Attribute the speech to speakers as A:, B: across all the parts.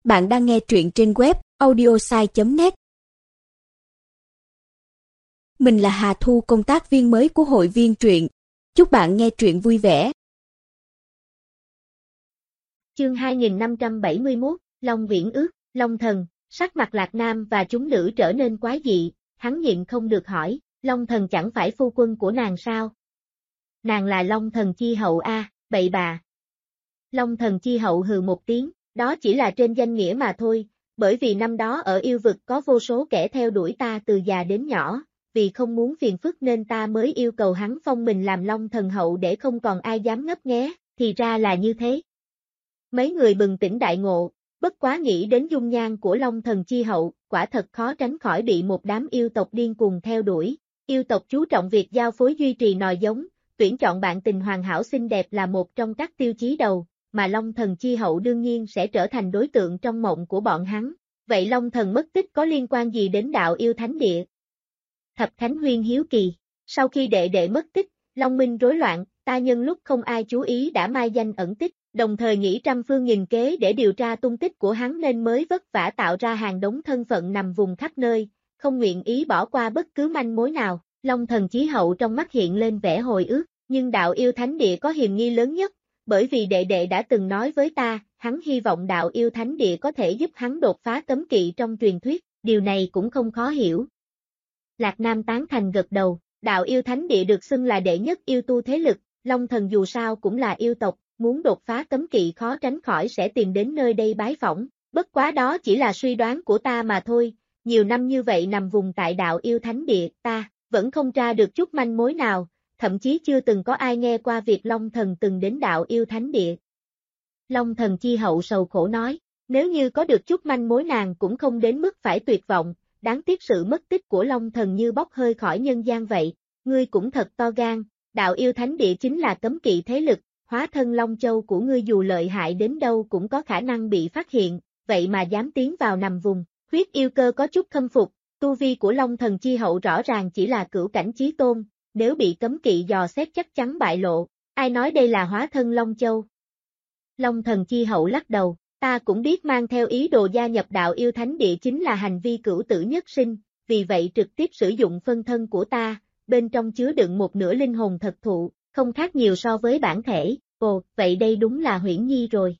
A: Bạn đang nghe truyện trên web audiosai.net. Mình là Hà Thu, công tác viên mới của hội viên truyện. Chúc bạn nghe truyện vui vẻ.
B: Chương 2571, Long Viễn Ước, Long Thần. Sắc mặt Lạc Nam và chúng nữ trở nên quái dị, hắn nhịn không được hỏi, Long Thần chẳng phải phu quân của nàng sao? Nàng là Long Thần chi hậu a, bậy bạ. Long Thần chi hậu hừ một tiếng, đó chỉ là trên danh nghĩa mà thôi, bởi vì năm đó ở yêu vực có vô số kẻ theo đuổi ta từ già đến nhỏ, vì không muốn phiền phức nên ta mới yêu cầu hắn phong mình làm Long Thần hậu để không còn ai dám ngấp nghé, thì ra là như thế. Mấy người bừng tỉnh đại ngộ, bất quá nghĩ đến dung nhan của Long Thần chi hậu, quả thật khó tránh khỏi bị một đám yêu tộc điên cuồng theo đuổi. Yêu tộc chú trọng việc giao phối duy trì nòi giống, tuyển chọn bạn tình hoàn hảo xinh đẹp là một trong các tiêu chí đầu, mà Long Thần chi hậu đương nhiên sẽ trở thành đối tượng trong mộng của bọn hắn. Vậy Long Thần mất tích có liên quan gì đến đạo yêu thánh địa? Thập Thánh Huyên hiếu kỳ, sau khi đệ đệ mất tích, Long Minh rối loạn, ta nhân lúc không ai chú ý đã mai danh ẩn tích, đồng thời nghĩ trăm phương nghìn kế để điều tra tung tích của hắn nên mới vất vả tạo ra hàng đống thân phận nằm vùng khắp nơi, không nguyện ý bỏ qua bất cứ manh mối nào. Long Thần chí hậu trong mắt hiện lên vẻ hồi ức, nhưng đạo yêu thánh địa có hiềm nghi lớn nhất, bởi vì đệ đệ đã từng nói với ta, hắn hy vọng đạo yêu thánh địa có thể giúp hắn đột phá cấm kỵ trong truyền thuyết, điều này cũng không khó hiểu. Lạc Nam tán thành gật đầu, đạo yêu thánh địa được xưng là đệ nhất yêu tu thế lực, Long Thần dù sao cũng là yêu tộc, muốn đột phá cấm kỵ khó tránh khỏi sẽ tìm đến nơi đây bái phỏng, bất quá đó chỉ là suy đoán của ta mà thôi, nhiều năm như vậy nằm vùng tại đạo yêu thánh địa, ta vẫn không tra được chút manh mối nào, thậm chí chưa từng có ai nghe qua việc Long Thần từng đến đạo yêu thánh địa. Long Thần chi hậu sầu khổ nói, nếu như có được chút manh mối nàng cũng không đến mức phải tuyệt vọng, đáng tiếc sự mất tích của Long Thần như bốc hơi khỏi nhân gian vậy, ngươi cũng thật to gan, đạo yêu thánh địa chính là cấm kỵ thế lực, hóa thân Long Châu của ngươi dù lợi hại đến đâu cũng có khả năng bị phát hiện, vậy mà dám tiến vào nằm vùng, huyết yêu cơ có chút khâm phục, tu vi của Long Thần chi hậu rõ ràng chỉ là cửu cảnh chí tôn, nếu bị cấm kỵ dò xét chắc chắn bại lộ, ai nói đây là hóa thân Long Châu? Long Thần chi hậu lắc đầu, ta cũng biết mang theo ý đồ gia nhập đạo yêu thánh địa chính là hành vi cửu tử nhất sinh, vì vậy trực tiếp sử dụng phân thân của ta, bên trong chứa đựng một nửa linh hồn thật thụ, không khác nhiều so với bản thể, ồ, vậy đây đúng là Huyễn Nhi rồi.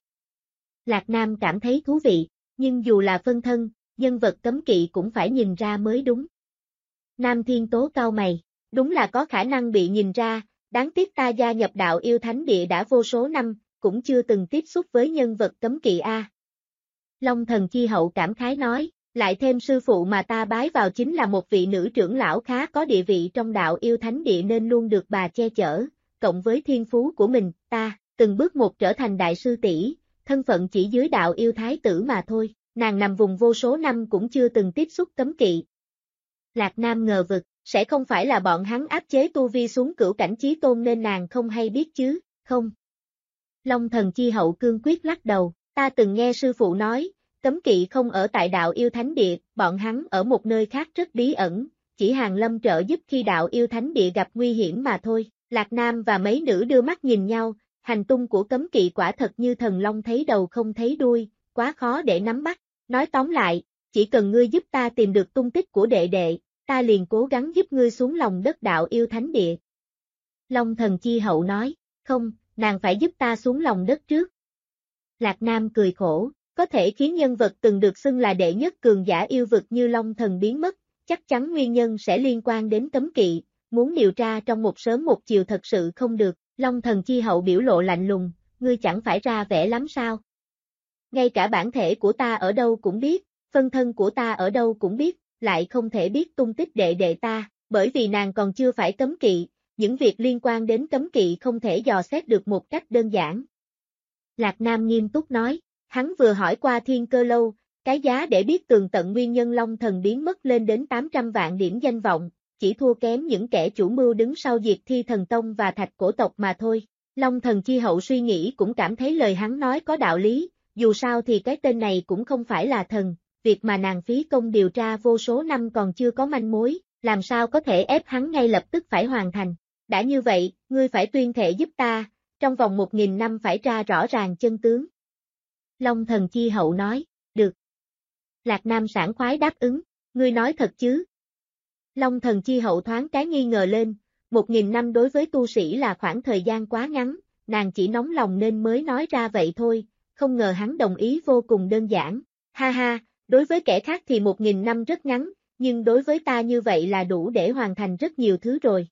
B: Lạc Nam cảm thấy thú vị, nhưng dù là phân thân, nhân vật cấm kỵ cũng phải nhìn ra mới đúng. Nam Thiên Tố cau mày, đúng là có khả năng bị nhìn ra, đáng tiếc ta gia nhập đạo yêu thánh địa đã vô số năm, cũng chưa từng tiếp xúc với nhân vật cấm kỵ a. Long Thần chi hậu cảm khái nói, lại thêm sư phụ mà ta bái vào chính là một vị nữ trưởng lão khá có địa vị trong đạo yêu thánh địa nên luôn được bà che chở, cộng với thiên phú của mình, ta, từng bước một trở thành đại sư tỷ, thân phận chỉ dưới đạo yêu thái tử mà thôi, nàng nằm vùng vô số năm cũng chưa từng tiếp xúc cấm kỵ. Lạc Nam ngờ vực, sẽ không phải là bọn hắn áp chế tu vi xuống cửu cảnh chí tôn nên nàng không hay biết chứ, không. Long Thần chi hậu cương quyết lắc đầu, ta từng nghe sư phụ nói, cấm kỵ không ở tại đạo yêu thánh địa, bọn hắn ở một nơi khác rất bí ẩn, chỉ hàng lâm trợ giúp khi đạo yêu thánh địa gặp nguy hiểm mà thôi. Lạc Nam và mấy nữ đưa mắt nhìn nhau, hành tung của cấm kỵ quả thật như thần long thấy đầu không thấy đuôi, quá khó để nắm bắt. Nói tóm lại, chỉ cần ngươi giúp ta tìm được tung tích của đệ đệ, ta liền cố gắng giúp ngươi xuống lòng đất đạo yêu thánh địa. Long Thần chi hậu nói, không, nàng phải giúp ta xuống lòng đất trước. Lạc Nam cười khổ, có thể khiến nhân vật từng được xưng là đệ nhất cường giả yêu vực như Long Thần biến mất, chắc chắn nguyên nhân sẽ liên quan đến cấm kỵ, muốn điều tra trong một sớm một chiều thật sự không được. Long Thần chi hậu biểu lộ lạnh lùng, ngươi chẳng phải ra vẻ lắm sao? Ngay cả bản thể của ta ở đâu cũng biết, phân thân của ta ở đâu cũng biết, lại không thể biết tung tích đệ đệ ta, bởi vì nàng còn chưa phải cấm kỵ, những việc liên quan đến cấm kỵ không thể dò xét được một cách đơn giản. Lạc Nam nghiêm túc nói, hắn vừa hỏi qua Thiên Cơ Lâu, cái giá để biết tường tận nguyên nhân Long Thần biến mất lên đến 800 vạn điểm danh vọng, chỉ thua kém những kẻ chủ mưu đứng sau diệt Thi Thần Tông và Thạch Cổ Tộc mà thôi. Long Thần chi hậu suy nghĩ cũng cảm thấy lời hắn nói có đạo lý, dù sao thì cái tên này cũng không phải là thần, việc mà nàng phí công điều tra vô số năm còn chưa có manh mối, làm sao có thể ép hắn ngay lập tức phải hoàn thành. Đã như vậy, ngươi phải tuyên thệ giúp ta, trong vòng 1000 năm phải tra rõ ràng chân tướng. Long Thần chi hậu nói, được. Lạc Nam sảng khoái đáp ứng, ngươi nói thật chứ? Long thần chi hậu thoáng cái nghi ngờ lên, 1000 năm đối với tu sĩ là khoảng thời gian quá ngắn, nàng chỉ nóng lòng nên mới nói ra vậy thôi, không ngờ hắn đồng ý vô cùng đơn giản. Ha ha, đối với kẻ khác thì 1000 năm rất ngắn, nhưng đối với ta như vậy là đủ để hoàn thành rất nhiều thứ rồi.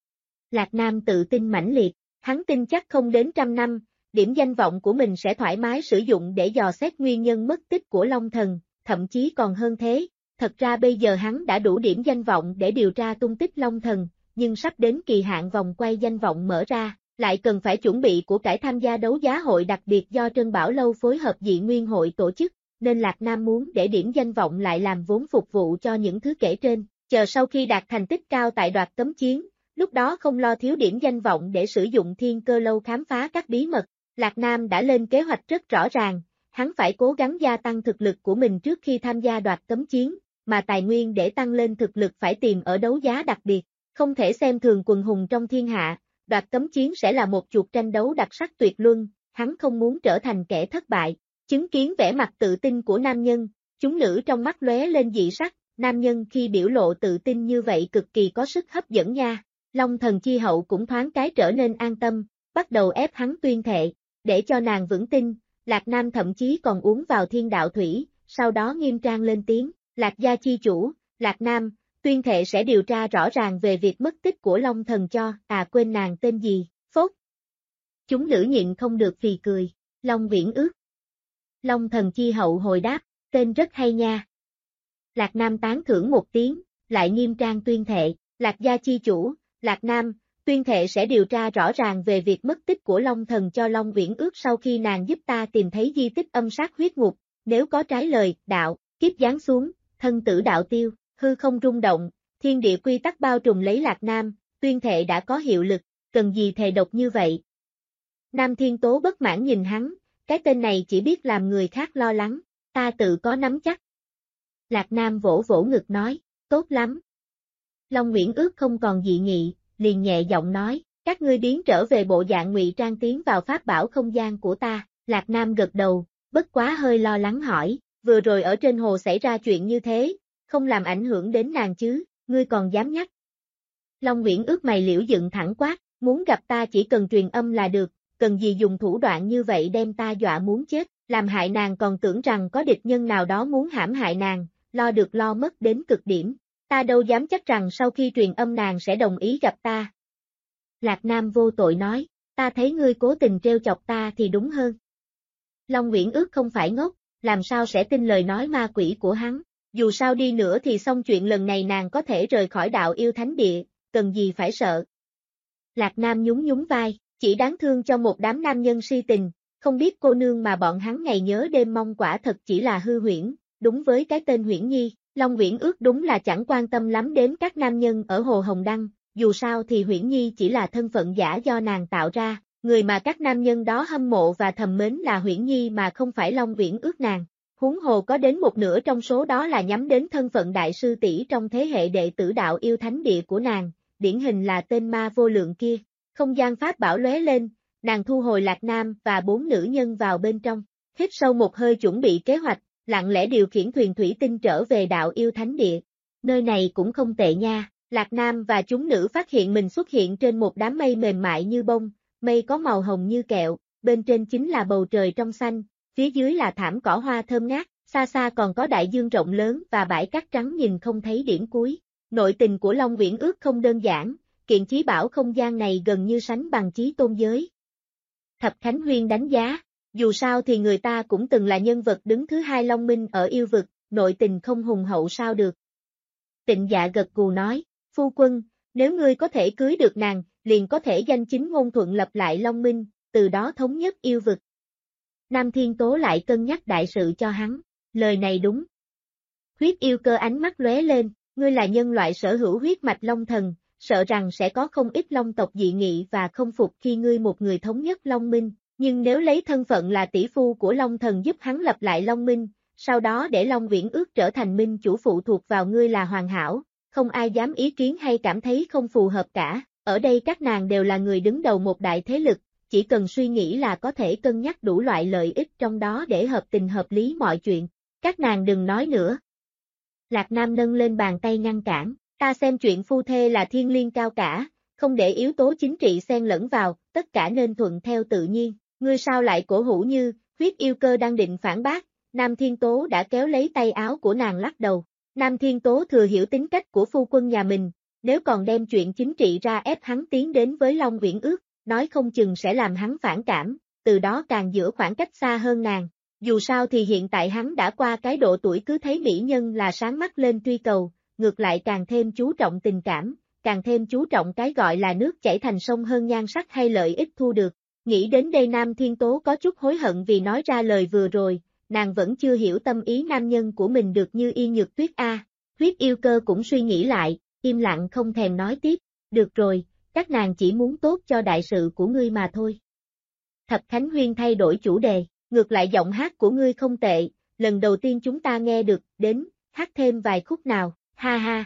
B: Lạc Nam tự tin mãnh liệt, hắn tin chắc không đến 100 năm, điểm danh vọng của mình sẽ thoải mái sử dụng để dò xét nguyên nhân mất tích của Long thần, thậm chí còn hơn thế. Thật ra bây giờ hắn đã đủ điểm danh vọng để điều tra tung tích Long thần, nhưng sắp đến kỳ hạn vòng quay danh vọng mở ra, lại cần phải chuẩn bị của cải tham gia đấu giá hội đặc biệt do Trân Bảo Lâu phối hợp Dị Nguyên hội tổ chức, nên Lạc Nam muốn để điểm danh vọng lại làm vốn phục vụ cho những thứ kể trên, chờ sau khi đạt thành tích cao tại đoạt cấm chiến, lúc đó không lo thiếu điểm danh vọng để sử dụng Thiên Cơ Lâu khám phá các bí mật. Lạc Nam đã lên kế hoạch rất rõ ràng, hắn phải cố gắng gia tăng thực lực của mình trước khi tham gia đoạt cấm chiến, mà tài nguyên để tăng lên thực lực phải tìm ở đấu giá đặc biệt, không thể xem thường quần hùng trong thiên hạ, đoạt cấm chiến sẽ là một cuộc tranh đấu đặc sắc tuyệt luân, hắn không muốn trở thành kẻ thất bại. Chứng kiến vẻ mặt tự tin của nam nhân, chúng nữ trong mắt lóe lên dị sắc, nam nhân khi biểu lộ tự tin như vậy cực kỳ có sức hấp dẫn nha. Long thần chi hậu cũng thoáng cái trở nên an tâm, bắt đầu ép hắn tuyên thệ, để cho nàng vững tin, Lạc Nam thậm chí còn uống vào thiên đạo thủy, sau đó nghiêm trang lên tiếng, Lạc gia chi chủ, Lạc Nam, tuyên thệ sẽ điều tra rõ ràng về việc mất tích của Long thần cho, quên nàng tên gì, phốt. Chúng nữ nhịn không được phì cười, Long Viễn Ước. Long thần chi hậu hồi đáp, tên rất hay nha. Lạc Nam tán thưởng một tiếng, lại nghiêm trang tuyên thệ, Lạc gia chi chủ, Lạc Nam, tuyên thệ sẽ điều tra rõ ràng về việc mất tích của Long thần cho Long Viễn Ước sau khi nàng giúp ta tìm thấy di tích âm sát huyết ngục, nếu có trái lời, đạo, kiếp giáng xuống, thân tử đạo tiêu, hư không rung động, thiên địa quy tắc bao trùm lấy Lạc Nam, tuyên thệ đã có hiệu lực, cần gì thề độc như vậy. Nam Thiên Tố bất mãn nhìn hắn, cái tên này chỉ biết làm người khác lo lắng, ta tự có nắm chắc. Lạc Nam vỗ vỗ ngực nói, tốt lắm. Long Viễn Ước không còn dị nghị, liền nhẹ giọng nói, các ngươi biến trở về bộ dạng ngụy trang tiến vào pháp bảo không gian của ta. Lạc Nam gật đầu, bất quá hơi lo lắng hỏi, vừa rồi ở trên hồ xảy ra chuyện như thế, không làm ảnh hưởng đến nàng chứ, ngươi còn dám nhắc. Long Viễn Ước mày liễu dựng thẳng quát, muốn gặp ta chỉ cần truyền âm là được, cần gì dùng thủ đoạn như vậy đem ta dọa muốn chết, làm hại nàng còn tưởng rằng có địch nhân nào đó muốn hãm hại nàng, lo được lo mất đến cực điểm. Ta đâu dám chắc rằng sau khi truyền âm nàng sẽ đồng ý gặp ta. Lạc Nam vô tội nói, ta thấy ngươi cố tình trêu chọc ta thì đúng hơn. Long Viễn Ước không phải ngốc, làm sao sẽ tin lời nói ma quỷ của hắn, dù sao đi nữa thì xong chuyện lần này nàng có thể rời khỏi đạo yêu thánh địa, cần gì phải sợ. Lạc Nam nhún nhún vai, chỉ đáng thương cho một đám nam nhân si tình, không biết cô nương mà bọn hắn ngày nhớ đêm mong quả thật chỉ là hư huyễn, đúng với cái tên Huyễn Nhi. Long Viễn Ước đúng là chẳng quan tâm lắm đến các nam nhân ở Hồ Hồng Đăng, dù sao thì Huyễn Nhi chỉ là thân phận giả do nàng tạo ra, người mà các nam nhân đó hâm mộ và thầm mến là Huyễn Nhi mà không phải Long Viễn Ước nàng. Huống hồ có đến một nửa trong số đó là nhắm đến thân phận đại sư tỷ trong thế hệ đệ tử đạo yêu thánh địa của nàng, điển hình là tên ma vô lượng kia. Không gian pháp bảo lóe lên, nàng thu hồi Lạc Nam và 4 nữ nhân vào bên trong, hít sâu một hơi chuẩn bị kế hoạch, lặng lẽ điều khiển thuyền thủy tinh trở về đạo yêu thánh địa. Nơi này cũng không tệ nha, Lạc Nam và chúng nữ phát hiện mình xuất hiện trên một đám mây mềm mại như bông, mây có màu hồng như kẹo, bên trên chính là bầu trời trong xanh, phía dưới là thảm cỏ hoa thơm ngát, xa xa còn có đại dương rộng lớn và bãi cát trắng nhìn không thấy điểm cuối. Nội tình của Long Viễn Ước không đơn giản, kiện chí bảo không gian này gần như sánh bằng chí tôn giới. Thập Khánh Huyên đánh giá, dù sao thì người ta cũng từng là nhân vật đứng thứ 2 Long Minh ở yêu vực, nội tình không hùng hậu sao được. Tịnh Dạ gật gù nói, phu quân, nếu ngươi có thể cưới được nàng, liền có thể danh chính ngôn thuận lập lại Long Minh, từ đó thống nhất yêu vực. Nam Thiên Tố lại cân nhắc đại sự cho hắn, lời này đúng. Huyết yêu cơ ánh mắt lóe lên, ngươi là nhân loại sở hữu huyết mạch Long thần, sợ rằng sẽ có không ít Long tộc dị nghị và không phục khi ngươi một người thống nhất Long Minh, nhưng nếu lấy thân phận là tỷ phu của Long thần giúp hắn lập lại Long Minh, sau đó để Long Viễn Ước trở thành minh chủ phụ thuộc vào ngươi là hoàn hảo, không ai dám ý kiến hay cảm thấy không phù hợp cả, ở đây các nàng đều là người đứng đầu một đại thế lực, chỉ cần suy nghĩ là có thể cân nhắc đủ loại lợi ích trong đó để hợp tình hợp lý mọi chuyện. Các nàng đừng nói nữa. Lạc Nam nâng lên bàn tay ngăn cản, ta xem chuyện phu thê là thiên liêng cao cả, không để yếu tố chính trị xen lẫn vào, tất cả nên thuận theo tự nhiên. Ngươi sao lại cổ hủ như, huyết yêu cơ đang định phản bác, Nam Thiên Tố đã kéo lấy tay áo của nàng lắc đầu. Nam Thiên Tố thừa hiểu tính cách của phu quân nhà mình, nếu còn đem chuyện chính trị ra ép hắn tiến đến với Long Uyển Ước, nói không chừng sẽ làm hắn phản cảm, từ đó càng giữ khoảng cách xa hơn nàng. Dù sao thì hiện tại hắn đã qua cái độ tuổi cứ thấy mỹ nhân là sáng mắt lên truy cầu, ngược lại càng thêm chú trọng tình cảm, càng thêm chú trọng cái gọi là nước chảy thành sông hơn nhan sắc hay lợi ích thu được. Nghĩ đến đây Nam Thiên Tố có chút hối hận vì nói ra lời vừa rồi, nàng vẫn chưa hiểu tâm ý nam nhân của mình được như Yên Nhược Tuyết a. Huyết yêu cơ cũng suy nghĩ lại, im lặng không thèm nói tiếp, được rồi, các nàng chỉ muốn tốt cho đại sự của ngươi mà thôi. Thập Khánh Huyên thay đổi chủ đề, ngược lại giọng hát của ngươi không tệ, lần đầu tiên chúng ta nghe được, đến, hát thêm vài khúc nào, ha ha.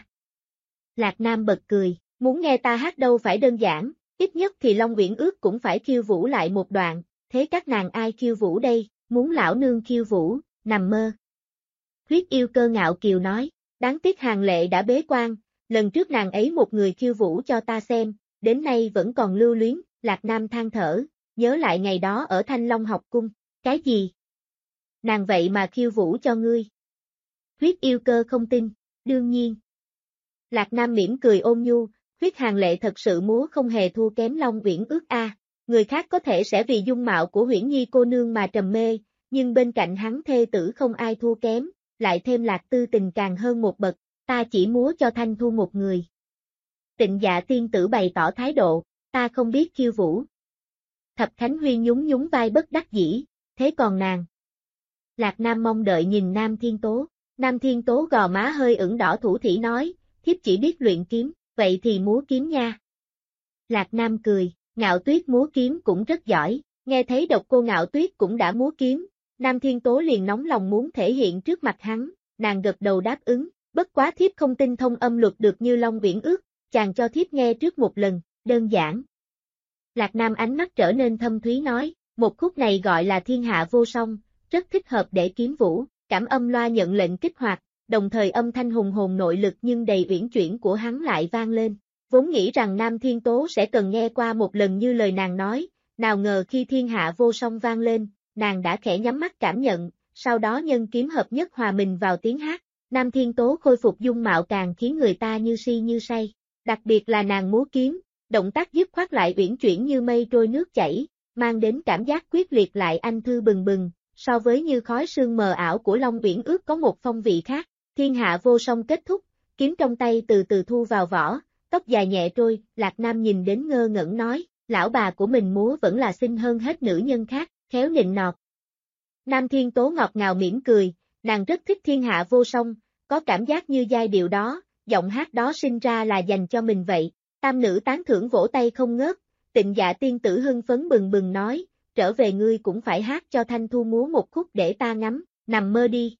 B: Lạc Nam bật cười, muốn nghe ta hát đâu phải đơn giản, ít nhất thì Long Uyển Ước cũng phải khiêu vũ lại một đoạn, thế các nàng ai khiêu vũ đây, muốn lão nương khiêu vũ, nằm mơ. Huyết yêu cơ ngạo kiều nói, đáng tiếc Hàng Lệ đã bế quan, lần trước nàng ấy một người khiêu vũ cho ta xem, đến nay vẫn còn lưu luyến, Lạc Nam than thở, nhớ lại ngày đó ở Thanh Long học cung, cái gì? Nàng vậy mà khiêu vũ cho ngươi. Huyết yêu cơ không tin, đương nhiên. Lạc Nam mỉm cười ôn nhu, Huyết Hàng Lệ thật sự múa không hề thua kém Long Uyển Ước a. Người khác có thể sẽ vì dung mạo của Uyển Nhi cô nương mà trầm mê, nhưng bên cạnh hắn thê tử không ai thua kém, lại thêm Lạc Tư Tình càng hơn một bậc, ta chỉ múa cho Thanh Thu một người. Tịnh Dạ tiên tử bày tỏ thái độ, ta không biết khiêu vũ. Thập Khánh Huyên nhún nhún vai bất đắc dĩ, thế còn nàng? Lạc Nam mong đợi nhìn Nam Thiên Tố, Nam Thiên Tố gò má hơi ửng đỏ thủ thỉ nói, thiếp chỉ biết luyện kiếm, vậy thì múa kiếm nha. Lạc Nam cười, Ngạo Tuyết múa kiếm cũng rất giỏi, nghe thấy độc cô Ngạo Tuyết cũng đã múa kiếm, Nam Thiên Tố liền nóng lòng muốn thể hiện trước mặt hắn, nàng gật đầu đáp ứng, bất quá thiếp không tinh thông âm luật được như Long Uyển Ước, chàng cho thiếp nghe trước một lần, đơn giản. Lạc Nam ánh mắt trở nên thâm thúy nói, một khúc này gọi là Thiên Hạ Vô Song, rất thích hợp để kiếm vũ, cảm âm loa nhận lệnh kích hoạt, đồng thời âm thanh hùng hồn nội lực nhưng đầy uyển chuyển của hắn lại vang lên. Vốn nghĩ rằng Nam Thiên Tố sẽ cần nghe qua một lần như lời nàng nói, nào ngờ khi Thiên Hạ Vô Song vang lên, nàng đã khẽ nhắm mắt cảm nhận, sau đó nhân kiếm hợp nhất hòa mình vào tiếng hát. Nam Thiên Tố khôi phục dung mạo càng khiến người ta như si như say, đặc biệt là nàng múa kiếm, động tác dứt khoát lại uyển chuyển như mây trôi nước chảy, mang đến cảm giác quyết liệt lại anh thư bừng bừng, so với như khói sương mờ ảo của Long Uyển Ước có một phong vị khác. Thiên Hạ Vô Song kết thúc, kiếm trong tay từ từ thu vào vỏ, tóc dài nhẹ trôi, Lạc Nam nhìn đến ngơ ngẩn nói, lão bà của mình múa vẫn là xinh hơn hết nữ nhân khác, khéo nịnh nọt. Nam Thiên Tố ngọt ngào mỉm cười, nàng rất thích Thiên Hạ Vô Song, có cảm giác như giai điệu đó, giọng hát đó sinh ra là dành cho mình vậy. Tam nữ tán thưởng vỗ tay không ngớt, Tịnh Dạ tiên tử hưng phấn bừng bừng nói, trở về ngươi cũng phải hát cho Thanh Thu múa một khúc để ta ngắm, nằm mơ đi.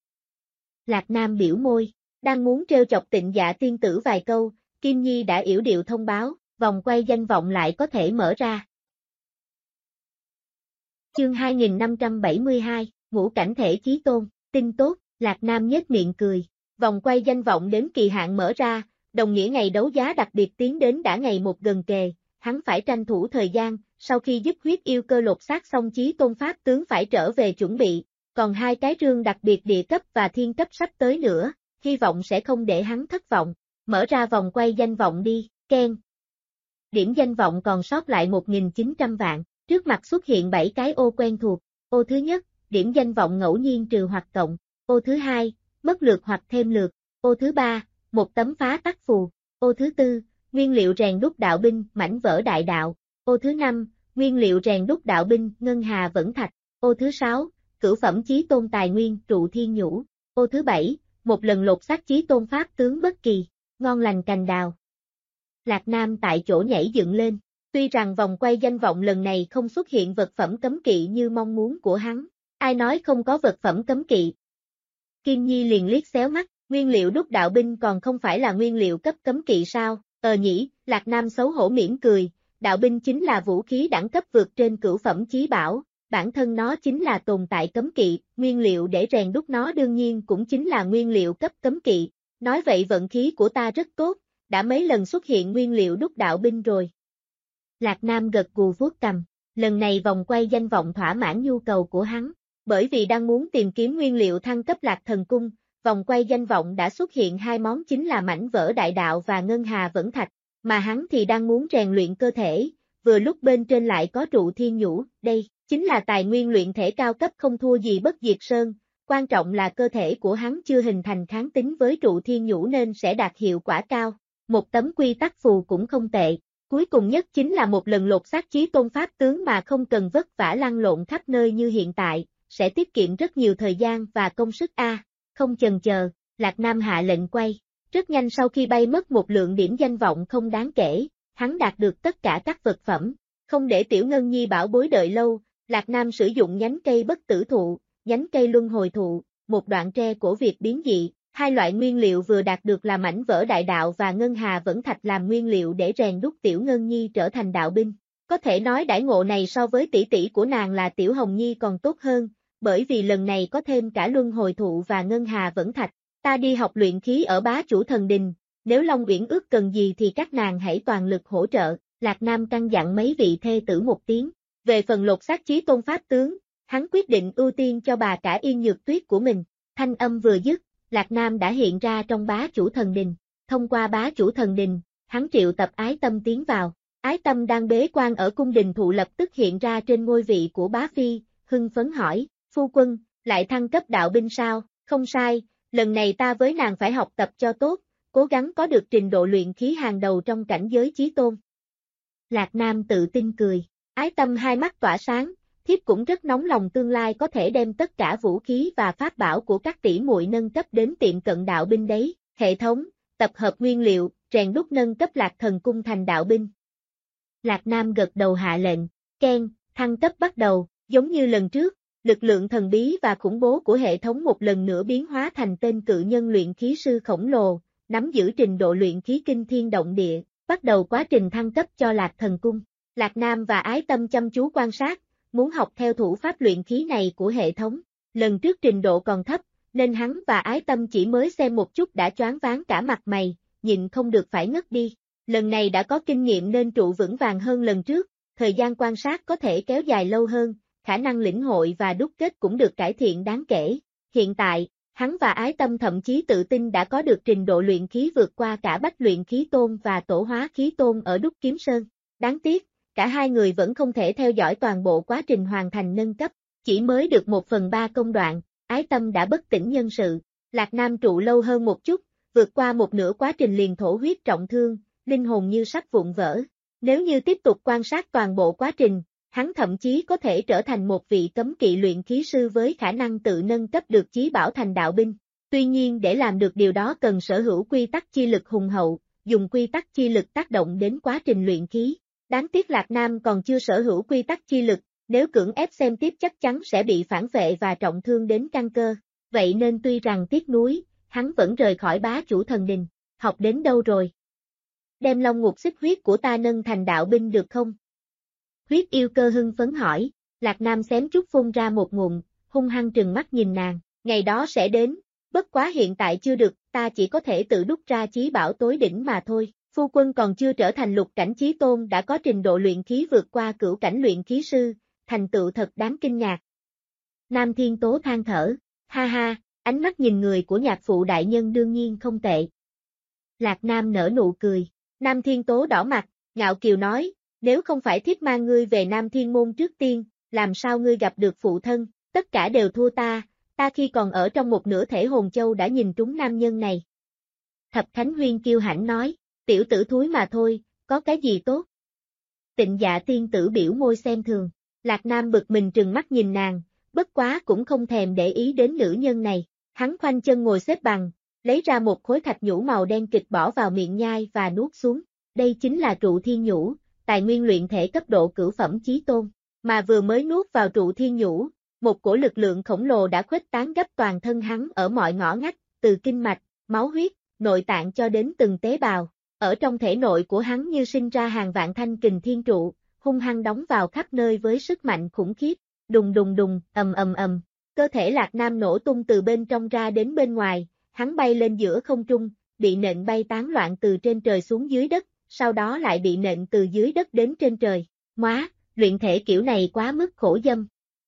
B: Lạc Nam biểu môi, đang muốn trêu chọc Tịnh Dạ tiên tử vài câu, Kim Nhi đã yểu điệu thông báo, vòng quay danh vọng lại có thể mở ra. Chương 2572, Ngũ Cảnh Thể Chí Tôn, tin tốt, Lạc Nam nhếch miệng cười, vòng quay danh vọng đến kỳ hạn mở ra, đồng nghĩa ngày đấu giá đặc biệt tiến đến đã ngày một gần kề, hắn phải tranh thủ thời gian, sau khi giúp huyết yêu cơ lột xác xong Chí Tôn Pháp tướng phải trở về chuẩn bị, còn hai cái rương đặc biệt địa cấp và thiên cấp sắp tới nữa, hy vọng sẽ không để hắn thất vọng, mở ra vòng quay danh vọng đi, keng. Điểm danh vọng còn sót lại 1.900 vạn, trước mặt xuất hiện 7 cái ô quen thuộc, ô thứ nhất, điểm danh vọng ngẫu nhiên trừ hoặc cộng, ô thứ hai, mất lượt hoặc thêm lượt, ô thứ ba, một tấm phá tắc phù, ô thứ tư, nguyên liệu rèn đúc đạo binh, mảnh vỡ đại đạo, ô thứ năm, nguyên liệu rèn đúc đạo binh, ngân hà vẫn thạch, ô thứ sáu, cửu phẩm chí tôn tài nguyên, trụ thiên nhũ, ô thứ bảy, một lần lột xác chí tôn pháp tướng bất kỳ, ngon lành cành đào. Lạc Nam tại chỗ nhảy dựng lên, tuy rằng vòng quay danh vọng lần này không xuất hiện vật phẩm cấm kỵ như mong muốn của hắn, ai nói không có vật phẩm cấm kỵ. Kim Nhi liền liếc xéo mắt, nguyên liệu đúc đạo binh còn không phải là nguyên liệu cấp cấm kỵ sao, nhỉ, Lạc Nam xấu hổ mỉm cười, đạo binh chính là vũ khí đẳng cấp vượt trên cửu phẩm chí bảo, bản thân nó chính là tồn tại cấm kỵ, nguyên liệu để rèn đúc nó đương nhiên cũng chính là nguyên liệu cấp cấm kỵ. Nói vậy vận khí của ta rất tốt, đã mấy lần xuất hiện nguyên liệu đúc đạo binh rồi. Lạc Nam gật gù vuốt cầm, lần này vòng quay danh vọng thỏa mãn nhu cầu của hắn, bởi vì đang muốn tìm kiếm nguyên liệu thăng cấp Lạc Thần Cung, vòng quay danh vọng đã xuất hiện hai món chính là mảnh vỡ đại đạo và ngân hà vẫn thạch, mà hắn thì đang muốn rèn luyện cơ thể, vừa lúc bên trên lại có trụ thiên nhũ, đây chính là tài nguyên luyện thể cao cấp không thua gì bất diệt sơn, quan trọng là cơ thể của hắn chưa hình thành kháng tính với trụ thiên nhũ nên sẽ đạt hiệu quả cao, một tấm quy tắc phù cũng không tệ. Cuối cùng nhất chính là một lần lột xác chí tôn pháp tướng mà không cần vất vả lăn lộn khắp nơi như hiện tại, sẽ tiết kiệm rất nhiều thời gian và công sức Không chần chờ, Lạc Nam hạ lệnh quay. Rất nhanh sau khi bay mất một lượng điểm danh vọng không đáng kể, hắn đạt được tất cả các vật phẩm. Không để Tiểu Ngân Nhi bảo bối đợi lâu, Lạc Nam sử dụng nhánh cây bất tử thụ, nhánh cây luân hồi thụ, một đoạn tre của việc biến dị. Hai loại nguyên liệu vừa đạt được là mảnh vỡ đại đạo và ngân hà vẫn thạch làm nguyên liệu để rèn đúc Tiểu Ngân Nhi trở thành đạo binh. Có thể nói đãi ngộ này so với tỷ tỷ của nàng là Tiểu Hồng Nhi còn tốt hơn, bởi vì lần này có thêm cả luân hồi thụ và ngân hà vẫn thạch. Ta đi học luyện khí ở bá chủ thần đình, nếu Long Uyển Ước cần gì thì các nàng hãy toàn lực hỗ trợ. Lạc Nam căn dặn mấy vị thê tử một tiếng. Về phần lột xác chí tôn pháp tướng, hắn quyết định ưu tiên cho bà cả Yên Nhược Tuyết của mình. Thanh âm vừa dứt, Lạc Nam đã hiện ra trong bá chủ thần đình. Thông qua bá chủ thần đình, hắn triệu tập Ái Tâm tiến vào. Ái Tâm đang bế quan ở cung đình thụ lập tức hiện ra trên ngôi vị của bá phi, hưng phấn hỏi, phu quân, lại thăng cấp đạo binh sao? Không sai, lần này ta với nàng phải học tập cho tốt, cố gắng có được trình độ luyện khí hàng đầu trong cảnh giới chí tôn. Lạc Nam tự tin cười, Ái Tâm hai mắt tỏa sáng, thiếp cũng rất nóng lòng tương lai có thể đem tất cả vũ khí và pháp bảo của các tỷ muội nâng cấp đến tiệm cận đạo binh đấy. Hệ thống, tập hợp nguyên liệu, rèn đúc nâng cấp Lạc Thần Cung thành đạo binh. Lạc Nam gật đầu hạ lệnh, keng, thăng cấp bắt đầu, giống như lần trước, lực lượng thần bí và khủng bố của hệ thống một lần nữa biến hóa thành tên cự nhân luyện khí sư khổng lồ, nắm giữ trình độ luyện khí kinh thiên động địa, bắt đầu quá trình thăng cấp cho Lạc Thần Cung. Lạc Nam và Ái Tâm chăm chú quan sát, muốn học theo thủ pháp luyện khí này của hệ thống. Lần trước trình độ còn thấp, nên hắn và Ái Tâm chỉ mới xem một chút đã choáng váng cả mặt mày, nhịn không được phải ngất đi. Lần này đã có kinh nghiệm nên trụ vững vàng hơn lần trước, thời gian quan sát có thể kéo dài lâu hơn, khả năng lĩnh hội và đúc kết cũng được cải thiện đáng kể. Hiện tại, hắn và Ái Tâm thậm chí tự tin đã có được trình độ luyện khí vượt qua cả Bách Luyện Khí Tôn và Tổ Hóa Khí Tôn ở Đúc Kiếm Sơn. Đáng tiếc, cả hai người vẫn không thể theo dõi toàn bộ quá trình hoàn thành nâng cấp, chỉ mới được 1/3 công đoạn, Ái Tâm đã bất tỉnh nhân sự. Lạc Nam trụ lâu hơn một chút, vượt qua một nửa quá trình liền thổ huyết trọng thương, linh hồn như sắp vụn vỡ. Nếu như tiếp tục quan sát toàn bộ quá trình, hắn thậm chí có thể trở thành một vị cấm kỵ luyện khí sư với khả năng tự nâng cấp được chí bảo thành đạo binh. Tuy nhiên để làm được điều đó cần sở hữu quy tắc chi lực hùng hậu, dùng quy tắc chi lực tác động đến quá trình luyện khí. Đáng tiếc Lạc Nam còn chưa sở hữu quy tắc chi lực, nếu cưỡng ép xem tiếp chắc chắn sẽ bị phản vệ và trọng thương đến căn cơ. Vậy nên tuy rằng tiếc nuối, hắn vẫn rời khỏi bá chủ thần đình. Học đến đâu rồi? Đem Long Ngục Xích Huyết của ta nâng thành đạo binh được không? Huyết yêu cơ hưng phấn hỏi. Lạc Nam xém chút phun ra một ngụm, hung hăng trừng mắt nhìn nàng. Ngày đó sẽ đến, bất quá hiện tại chưa được, ta chỉ có thể tự đúc ra chí bảo tối đỉnh mà thôi. Phu quân còn chưa trở thành lục cảnh chí tôn đã có trình độ luyện khí vượt qua cửu cảnh luyện khí sư, thành tựu thật đáng kinh ngạc. Nam Thiên Tố than thở, ha ha, ánh mắt nhìn người của nhạc phụ đại nhân đương nhiên không tệ. Lạc Nam nở nụ cười, Nam Thiên Tố đỏ mặt, ngạo kiều nói, nếu không phải thiếp mang ngươi về Nam Thiên Môn trước tiên, làm sao ngươi gặp được phụ thân, tất cả đều thua ta khi còn ở trong một nửa thể hồn châu đã nhìn trúng nam nhân này. Thập Khánh Huyên kiêu hãnh nói, tiểu tử thúi mà thôi, có cái gì tốt. Tịnh Dạ tiên tử biểu môi xem thường, Lạc Nam bực mình trừng mắt nhìn nàng, bất quá cũng không thèm để ý đến nữ nhân này, hắn khoanh chân ngồi xếp bằng, lấy ra một khối thạch nhũ màu đen kịch bỏ vào miệng nhai và nuốt xuống, đây chính là trụ thiên nhũ, tài nguyên luyện thể cấp độ cửu phẩm chí tôn, mà vừa mới nuốt vào trụ thiên nhũ, một cổ lực lượng khổng lồ đã khuếch tán gấp toàn thân hắn ở mọi ngõ ngách, từ kinh mạch, máu huyết, nội tạng cho đến từng tế bào. Ở trong thể nội của hắn như sinh ra hàng vạn thanh kình thiên trụ, hung hăng đóng vào khắp nơi với sức mạnh khủng khiếp. đùng đùng đùng, ầm ầm ầm. Cơ thể Lạc Nam nổ tung từ bên trong ra đến bên ngoài, hắn bay lên giữa không trung, bị nện bay tán loạn từ trên trời xuống dưới đất, sau đó lại bị nện từ dưới đất đến trên trời. Móa, luyện thể kiểu này quá mức khổ dâm.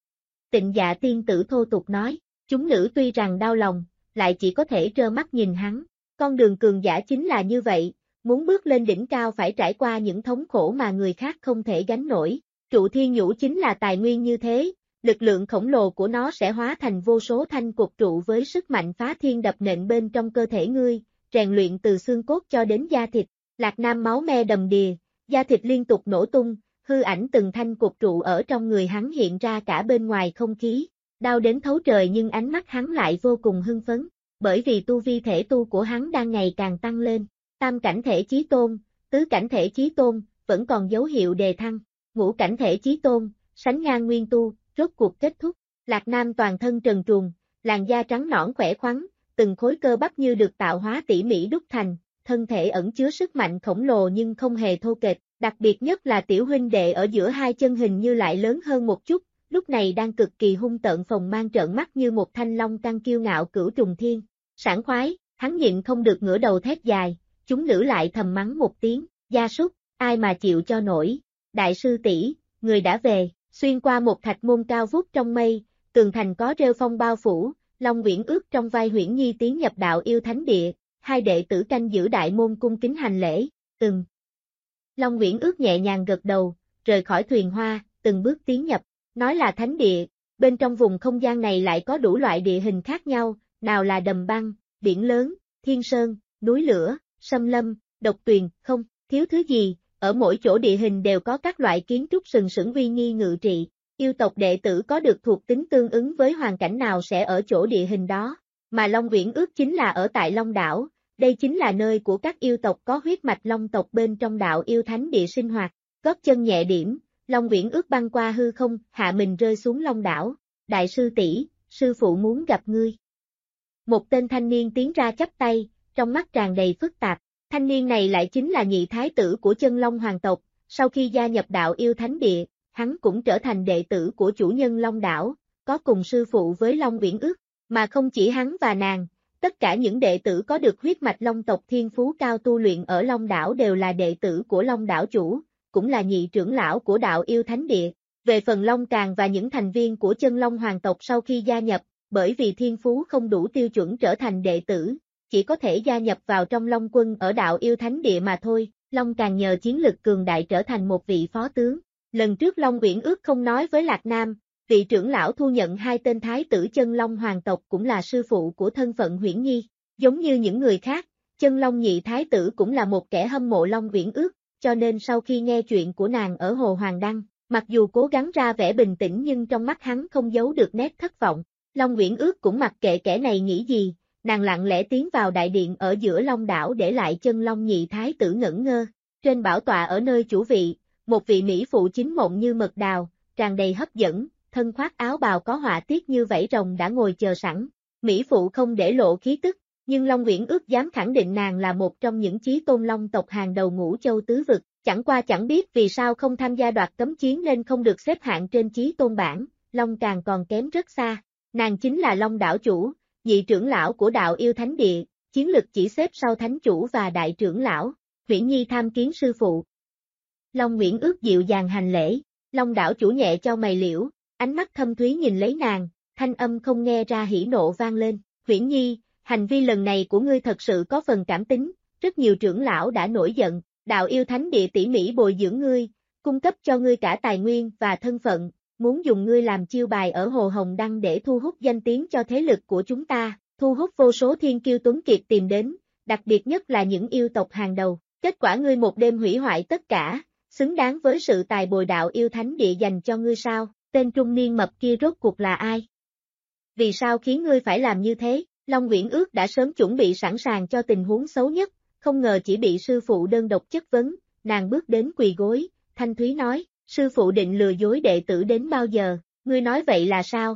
B: Tịnh Dạ tiên tử thô tục nói, chúng nữ tuy rằng đau lòng, lại chỉ có thể trơ mắt nhìn hắn. Con đường cường giả chính là như vậy, muốn bước lên đỉnh cao phải trải qua những thống khổ mà người khác không thể gánh nổi. Trụ thiên nhũ chính là tài nguyên như thế, lực lượng khổng lồ của nó sẽ hóa thành vô số thanh cục trụ với sức mạnh phá thiên đập nện bên trong cơ thể ngươi, rèn luyện từ xương cốt cho đến da thịt. Lạc Nam máu me đầm đìa, da thịt liên tục nổ tung, hư ảnh từng thanh cục trụ ở trong người hắn hiện ra cả bên ngoài không khí, đau đến thấu trời nhưng ánh mắt hắn lại vô cùng hưng phấn, bởi vì tu vi thể tu của hắn đang ngày càng tăng lên, tam cảnh thể chí tôn, tứ cảnh thể chí tôn, vẫn còn dấu hiệu đề thăng, ngũ cảnh thể chí tôn, sánh ngang nguyên tu, rốt cuộc kết thúc. Lạc Nam toàn thân trần truồng, làn da trắng nõn khỏe khoắn, từng khối cơ bắp như được tạo hóa tỉ mỉ đúc thành, thân thể ẩn chứa sức mạnh khổng lồ nhưng không hề thô kệch, đặc biệt nhất là tiểu huynh đệ ở giữa hai chân hình như lại lớn hơn một chút, lúc này đang cực kỳ hung tợn phồng mang trợn mắt như một thanh long căng kiêu ngạo cửu trùng thiên. Sảng khoái, hắn nhịn không được ngửa đầu thét dài, chúng nữ lại thầm mắng một tiếng, gia súc, ai mà chịu cho nổi. Đại sư tỷ, người đã về, xuyên qua một thạch môn cao vút trong mây, tường thành có rêu phong bao phủ, Long Uyển Ước trong vai Huyễn Nhi tiến nhập đạo yêu thánh địa, hai đệ tử canh giữ đại môn cung kính hành lễ, từng. Long Uyển Ước nhẹ nhàng gật đầu, rời khỏi thuyền hoa, từng bước tiến nhập, nói là thánh địa, bên trong vùng không gian này lại có đủ loại địa hình khác nhau, nào là đầm băng, biển lớn, thiên sơn, núi lửa, xâm lâm, độc tuyền, không, thiếu thứ gì, ở mỗi chỗ địa hình đều có các loại kiến trúc sừng sững uy nghi ngự trị, yêu tộc đệ tử có được thuộc tính tương ứng với hoàn cảnh nào sẽ ở chỗ địa hình đó, mà Long Uyển Ước chính là ở tại Long Đảo, đây chính là nơi của các yêu tộc có huyết mạch Long tộc bên trong đạo yêu thánh địa sinh hoạt, gót chân nhẹ điểm, Long Uyển Ước băng qua hư không, hạ mình rơi xuống Long Đảo, đại sư tỷ, sư phụ muốn gặp ngươi. Một tên thanh niên tiến ra chắp tay, trong mắt tràn đầy phức tạp, thanh niên này lại chính là nhị thái tử của chân Long hoàng tộc, sau khi gia nhập đạo yêu thánh địa, hắn cũng trở thành đệ tử của chủ nhân Long Đảo, có cùng sư phụ với Long Uyển Ước, mà không chỉ hắn và nàng, tất cả những đệ tử có được huyết mạch Long tộc thiên phú cao tu luyện ở Long Đảo đều là đệ tử của Long Đảo chủ, cũng là nhị trưởng lão của đạo yêu thánh địa. Về phần Long Càng và những thành viên của chân Long hoàng tộc sau khi gia nhập, bởi vì thiên phú không đủ tiêu chuẩn trở thành đệ tử, chỉ có thể gia nhập vào trong Long quân ở đạo yêu thánh địa mà thôi. Long Càng nhờ chiến lực cường đại trở thành một vị phó tướng. Lần trước Long Uyển Ước không nói với Lạc Nam, vị trưởng lão thu nhận hai tên thái tử chân Long hoàng tộc cũng là sư phụ của thân phận Huyễn Nhi. Giống như những người khác, chân Long nhị thái tử cũng là một kẻ hâm mộ Long Uyển Ước, cho nên sau khi nghe chuyện của nàng ở Hồ Hoàng Đăng, mặc dù cố gắng ra vẻ bình tĩnh nhưng trong mắt hắn không giấu được nét thất vọng. Long Uyển Ước cũng mặc kệ kẻ này nghĩ gì, nàng lặng lẽ tiến vào đại điện ở giữa Long Đảo để lại chân Long nhị thái tử ngẩn ngơ. Trên bảo tọa ở nơi chủ vị, một vị mỹ phụ chính mộng như mật đào, tràn đầy hấp dẫn, thân khoác áo bào có họa tiết như vảy rồng đã ngồi chờ sẵn. Mỹ phụ không để lộ khí tức, nhưng Long Uyển Ước dám khẳng định nàng là một trong những chí tôn Long tộc hàng đầu ngũ châu tứ vực, chẳng qua chẳng biết vì sao không tham gia đoạt cấm chiến nên không được xếp hạng trên chí tôn bảng, Long Càng còn kém rất xa. Nàng chính là Long Đảo chủ, nhị trưởng lão của đạo yêu thánh địa, chiến lực chỉ xếp sau thánh chủ và đại trưởng lão. Huyễn Nhi tham kiến sư phụ. Long Uyển Ước dịu dàng hành lễ, Long Đảo chủ nhẹ cho mày liễu, ánh mắt thâm thúy nhìn lấy nàng, thanh âm không nghe ra hỉ nộ vang lên. Huyễn Nhi, hành vi lần này của ngươi thật sự có phần cảm tính, rất nhiều trưởng lão đã nổi giận, đạo yêu thánh địa tỉ mỉ bồi dưỡng ngươi, cung cấp cho ngươi cả tài nguyên và thân phận, muốn dùng ngươi làm chiêu bài ở Hồ Hồng Đăng để thu hút danh tiếng cho thế lực của chúng ta, thu hút vô số thiên kiêu tuấn kiệt tìm đến, đặc biệt nhất là những yêu tộc hàng đầu. Kết quả ngươi một đêm hủy hoại tất cả, xứng đáng với sự tài bồi đạo yêu thánh địa dành cho ngươi sao? Tên trung niên mập kia rốt cuộc là ai? Vì sao khiến ngươi phải làm như thế? Long Uyển Ước đã sớm chuẩn bị sẵn sàng cho tình huống xấu nhất, không ngờ chỉ bị sư phụ đơn độc chất vấn, nàng bước đến quỳ gối, thanh thúy nói, sư phụ định lừa dối đệ tử đến bao giờ, ngươi nói vậy là sao?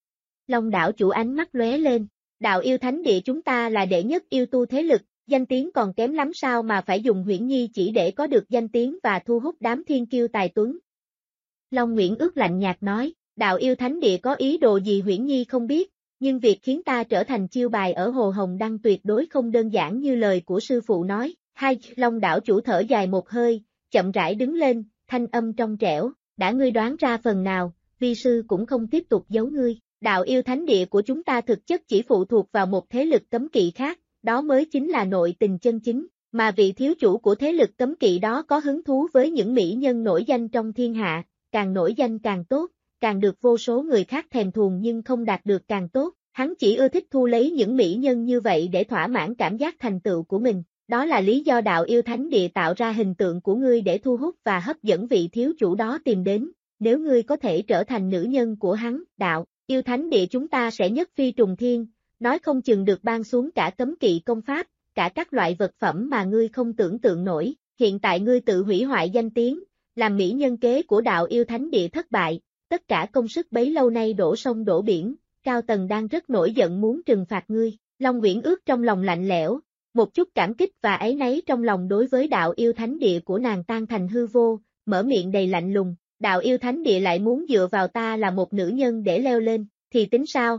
B: Long Đảo chủ ánh mắt lóe lên, đạo yêu thánh địa chúng ta là đệ nhất yêu tu thế lực, danh tiếng còn kém lắm sao mà phải dùng Huyễn Nhi chỉ để có được danh tiếng và thu hút đám thiên kiêu tài tuấn. Long Uyển Ước lạnh nhạt nói, Đạo yêu thánh địa có ý đồ gì Huyễn Nhi không biết, nhưng việc khiến ta trở thành chiêu bài ở Hồ Hồng Đăng tuyệt đối không đơn giản như lời của sư phụ nói. Hai, Long đảo chủ thở dài một hơi, chậm rãi đứng lên, thanh âm trong trẻo, đã ngươi đoán ra phần nào, vi sư cũng không tiếp tục giấu ngươi. Đạo yêu thánh địa của chúng ta thực chất chỉ phụ thuộc vào một thế lực cấm kỵ khác, đó mới chính là nội tình chân chính, mà vị thiếu chủ của thế lực cấm kỵ đó có hứng thú với những mỹ nhân nổi danh trong thiên hạ, càng nổi danh càng tốt, càng được vô số người khác thèm thuồng nhưng không đạt được càng tốt, hắn chỉ ưa thích thu lấy những mỹ nhân như vậy để thỏa mãn cảm giác thành tựu của mình. Đó là lý do đạo yêu thánh địa tạo ra hình tượng của ngươi để thu hút và hấp dẫn vị thiếu chủ đó tìm đến, nếu ngươi có thể trở thành nữ nhân của hắn, đạo yêu thánh địa chúng ta sẽ nhất phi trùng thiên, nói không chừng được ban xuống cả cấm kỵ công pháp, cả các loại vật phẩm mà ngươi không tưởng tượng nổi, hiện tại ngươi tự hủy hoại danh tiếng, làm mỹ nhân kế của đạo yêu thánh địa thất bại, tất cả công sức bấy lâu nay đổ sông đổ biển, cao tầng đang rất nổi giận muốn trừng phạt ngươi. Long Uyển Ước trong lòng lạnh lẽo, một chút cảm kích và áy náy trong lòng đối với đạo yêu thánh địa của nàng tan thành hư vô, mở miệng đầy lạnh lùng, đạo yêu thánh địa lại muốn dựa vào ta là một nữ nhân để leo lên, thì tính sao?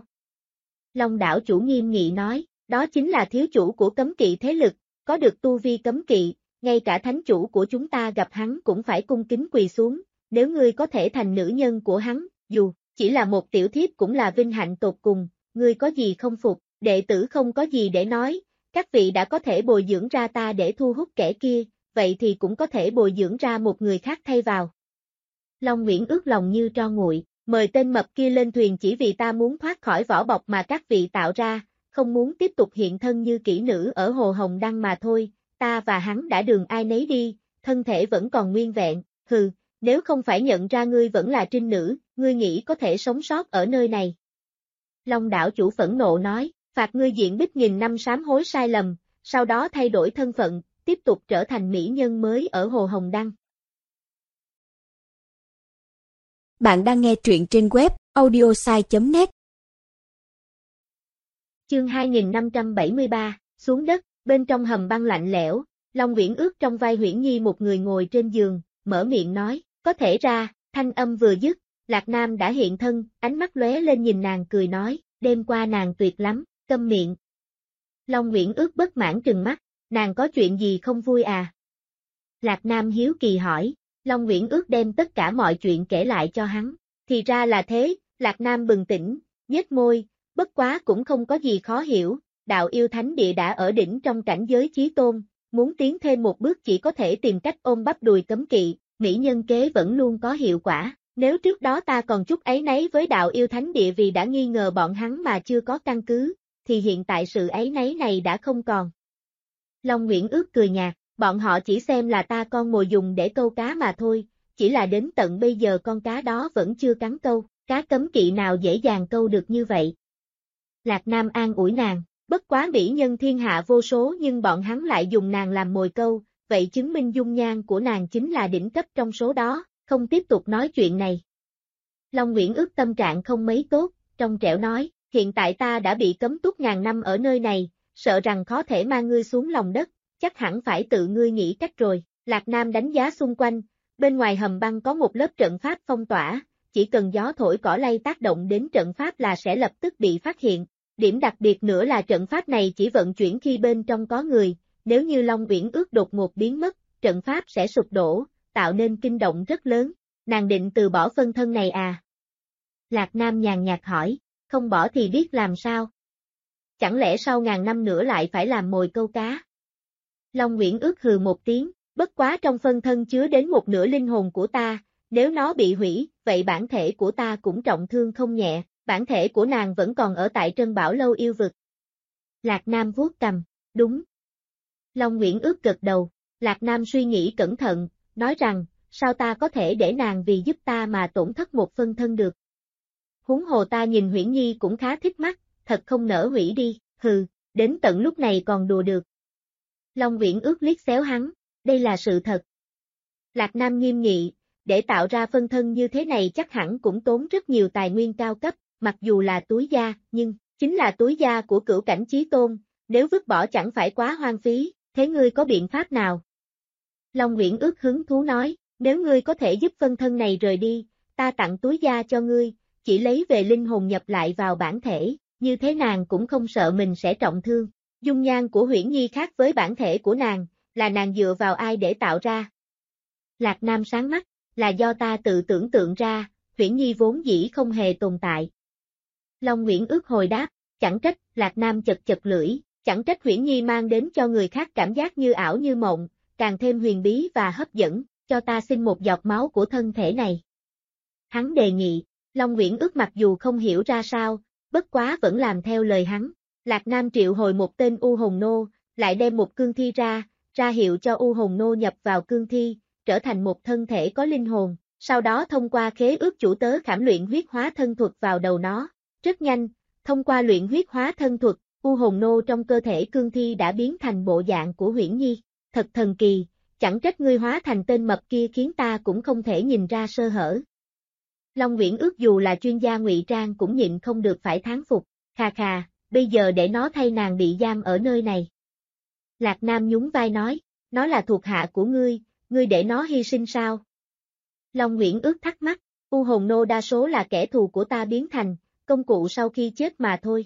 B: Long đảo chủ nghiêm nghị nói, đó chính là thiếu chủ của cấm kỵ thế lực, có được tu vi cấm kỵ, ngay cả thánh chủ của chúng ta gặp hắn cũng phải cung kính quỳ xuống, nếu ngươi có thể thành nữ nhân của hắn, dù chỉ là một tiểu thiếp cũng là vinh hạnh tột cùng, ngươi có gì không phục, đệ tử không có gì để nói, các vị đã có thể bồi dưỡng ra ta để thu hút kẻ kia, vậy thì cũng có thể bồi dưỡng ra một người khác thay vào. Long Uyển Ước lòng như tro nguội, mời tên mập kia lên thuyền chỉ vì ta muốn thoát khỏi vỏ bọc mà các vị tạo ra, không muốn tiếp tục hiện thân như kỹ nữ ở Hồ Hồng Đăng mà thôi, ta và hắn đã đường ai nấy đi, thân thể vẫn còn nguyên vẹn, hừ, nếu không phải nhận ra ngươi vẫn là trinh nữ, ngươi nghĩ có thể sống sót ở nơi này. Long đảo chủ phẫn nộ nói, phạt ngươi diện bích nghìn năm sám hối sai lầm, sau đó thay đổi thân phận, tiếp tục trở thành mỹ nhân mới ở Hồ Hồng Đăng.
A: Bạn đang nghe truyện trên web audiosai.net.
B: Chương 2573, xuống đất, bên trong hầm băng lạnh lẽo, Long Uyển Ước trong vai Huyễn Nhi một người ngồi trên giường, mở miệng nói, có thể ra, thanh âm vừa dứt, Lạc Nam đã hiện thân, ánh mắt lóe lên nhìn nàng cười nói, đêm qua nàng tuyệt lắm, câm miệng. Long Uyển Ước bất mãn trừng mắt, nàng có chuyện gì không vui à? Lạc Nam hiếu kỳ hỏi, Long Uyển Ước đem tất cả mọi chuyện kể lại cho hắn, thì ra là thế, Lạc Nam bừng tỉnh, nhếch môi, bất quá cũng không có gì khó hiểu, đạo yêu thánh địa đã ở đỉnh trong cảnh giới chí tôn, muốn tiến thêm một bước chỉ có thể tìm cách ôm bắp đùi cấm kỵ, mỹ nhân kế vẫn luôn có hiệu quả, nếu trước đó ta còn chút áy náy với đạo yêu thánh địa vì đã nghi ngờ bọn hắn mà chưa có căn cứ, thì hiện tại sự áy náy này đã không còn. Long Uyển Ước cười nhạt, bọn họ chỉ xem là ta con mồi dùng để câu cá mà thôi, chỉ là đến tận bây giờ con cá đó vẫn chưa cắn câu, cá cấm kỵ nào dễ dàng câu được như vậy. Lạc Nam an ủi nàng, bất quá mỹ nhân thiên hạ vô số nhưng bọn hắn lại dùng nàng làm mồi câu, vậy chứng minh dung nhan của nàng chính là đỉnh cấp trong số đó, không tiếp tục nói chuyện này. Long Uyển Ước tâm trạng không mấy tốt, trong trẻo nói, hiện tại ta đã bị cấm túc ngàn năm ở nơi này, sợ rằng khó thể mang ngươi xuống lòng đất, chắc hẳn phải tự ngươi nghĩ cách rồi. Lạc Nam đánh giá xung quanh, bên ngoài hầm băng có một lớp trận pháp phong tỏa, chỉ cần gió thổi cỏ lay tác động đến trận pháp là sẽ lập tức bị phát hiện. Điểm đặc biệt nữa là trận pháp này chỉ vận chuyển khi bên trong có người, nếu như Long Uyển Ước đột ngột biến mất, trận pháp sẽ sụp đổ, tạo nên kinh động rất lớn. Nàng định từ bỏ phân thân này à? Lạc Nam nhàn nhạt hỏi, không bỏ thì biết làm sao? Chẳng lẽ sau ngàn năm nữa lại phải làm mồi câu cá? Long Uyển Ước hừ một tiếng, bất quá trong phân thân chứa đến một nửa linh hồn của ta, nếu nó bị hủy, vậy bản thể của ta cũng trọng thương không nhẹ, bản thể của nàng vẫn còn ở tại Trân Bảo Lâu yêu vực. Lạc Nam vuốt cằm, đúng. Long Uyển Ước gật đầu, Lạc Nam suy nghĩ cẩn thận, nói rằng, sao ta có thể để nàng vì giúp ta mà tổn thất một phân thân được. Huống hồ ta nhìn Huyễn Nhi cũng khá thích mắt, thật không nỡ hủy đi, hừ, đến tận lúc này còn đùa được. Long Uyển Ước liếc xéo hắn, đây là sự thật. Lạc Nam nghiêm nghị, để tạo ra phân thân như thế này chắc hẳn cũng tốn rất nhiều tài nguyên cao cấp, mặc dù là túi da, nhưng, chính là túi da của cửu cảnh chí tôn, nếu vứt bỏ chẳng phải quá hoang phí, thế ngươi có biện pháp nào? Long Uyển Ước hứng thú nói, nếu ngươi có thể giúp phân thân này rời đi, ta tặng túi da cho ngươi, chỉ lấy về linh hồn nhập lại vào bản thể, như thế nàng cũng không sợ mình sẽ trọng thương. Dung nhan của Huyễn Nhi khác với bản thể của nàng, là nàng dựa vào ai để tạo ra? Lạc Nam sáng mắt, là do ta tự tưởng tượng ra, Huyễn Nhi vốn dĩ không hề tồn tại. Long Nguyễn Ước hồi đáp, chẳng trách, Lạc Nam chật chật lưỡi, chẳng trách Huyễn Nhi mang đến cho người khác cảm giác như ảo như mộng, càng thêm huyền bí và hấp dẫn, cho ta xin một giọt máu của thân thể này. Hắn đề nghị, Long Nguyễn Ước mặc dù không hiểu ra sao, bất quá vẫn làm theo lời hắn. Lạc Nam triệu hồi một tên U Hồn Nô, lại đem một cương thi ra hiệu cho U Hồn Nô nhập vào cương thi, trở thành một thân thể có linh hồn, sau đó thông qua khế ước chủ tớ khảm luyện huyết hóa thân thuật vào đầu nó. Rất nhanh, thông qua luyện huyết hóa thân thuật, U Hồn Nô trong cơ thể cương thi đã biến thành bộ dạng của Huyễn Nhi. Thật thần kỳ, chẳng trách ngươi hóa thành tên mập kia khiến ta cũng không thể nhìn ra sơ hở. Long Nguyễn Ước dù là chuyên gia ngụy trang cũng nhịn không được phải thán phục, khà khà, bây giờ để nó thay nàng bị giam ở nơi này. Lạc Nam nhún vai nói, nó là thuộc hạ của ngươi để nó hy sinh sao? Long Nguyễn Ước thắc mắc, U Hồn Nô đa số là kẻ thù của ta biến thành, công cụ sau khi chết mà thôi.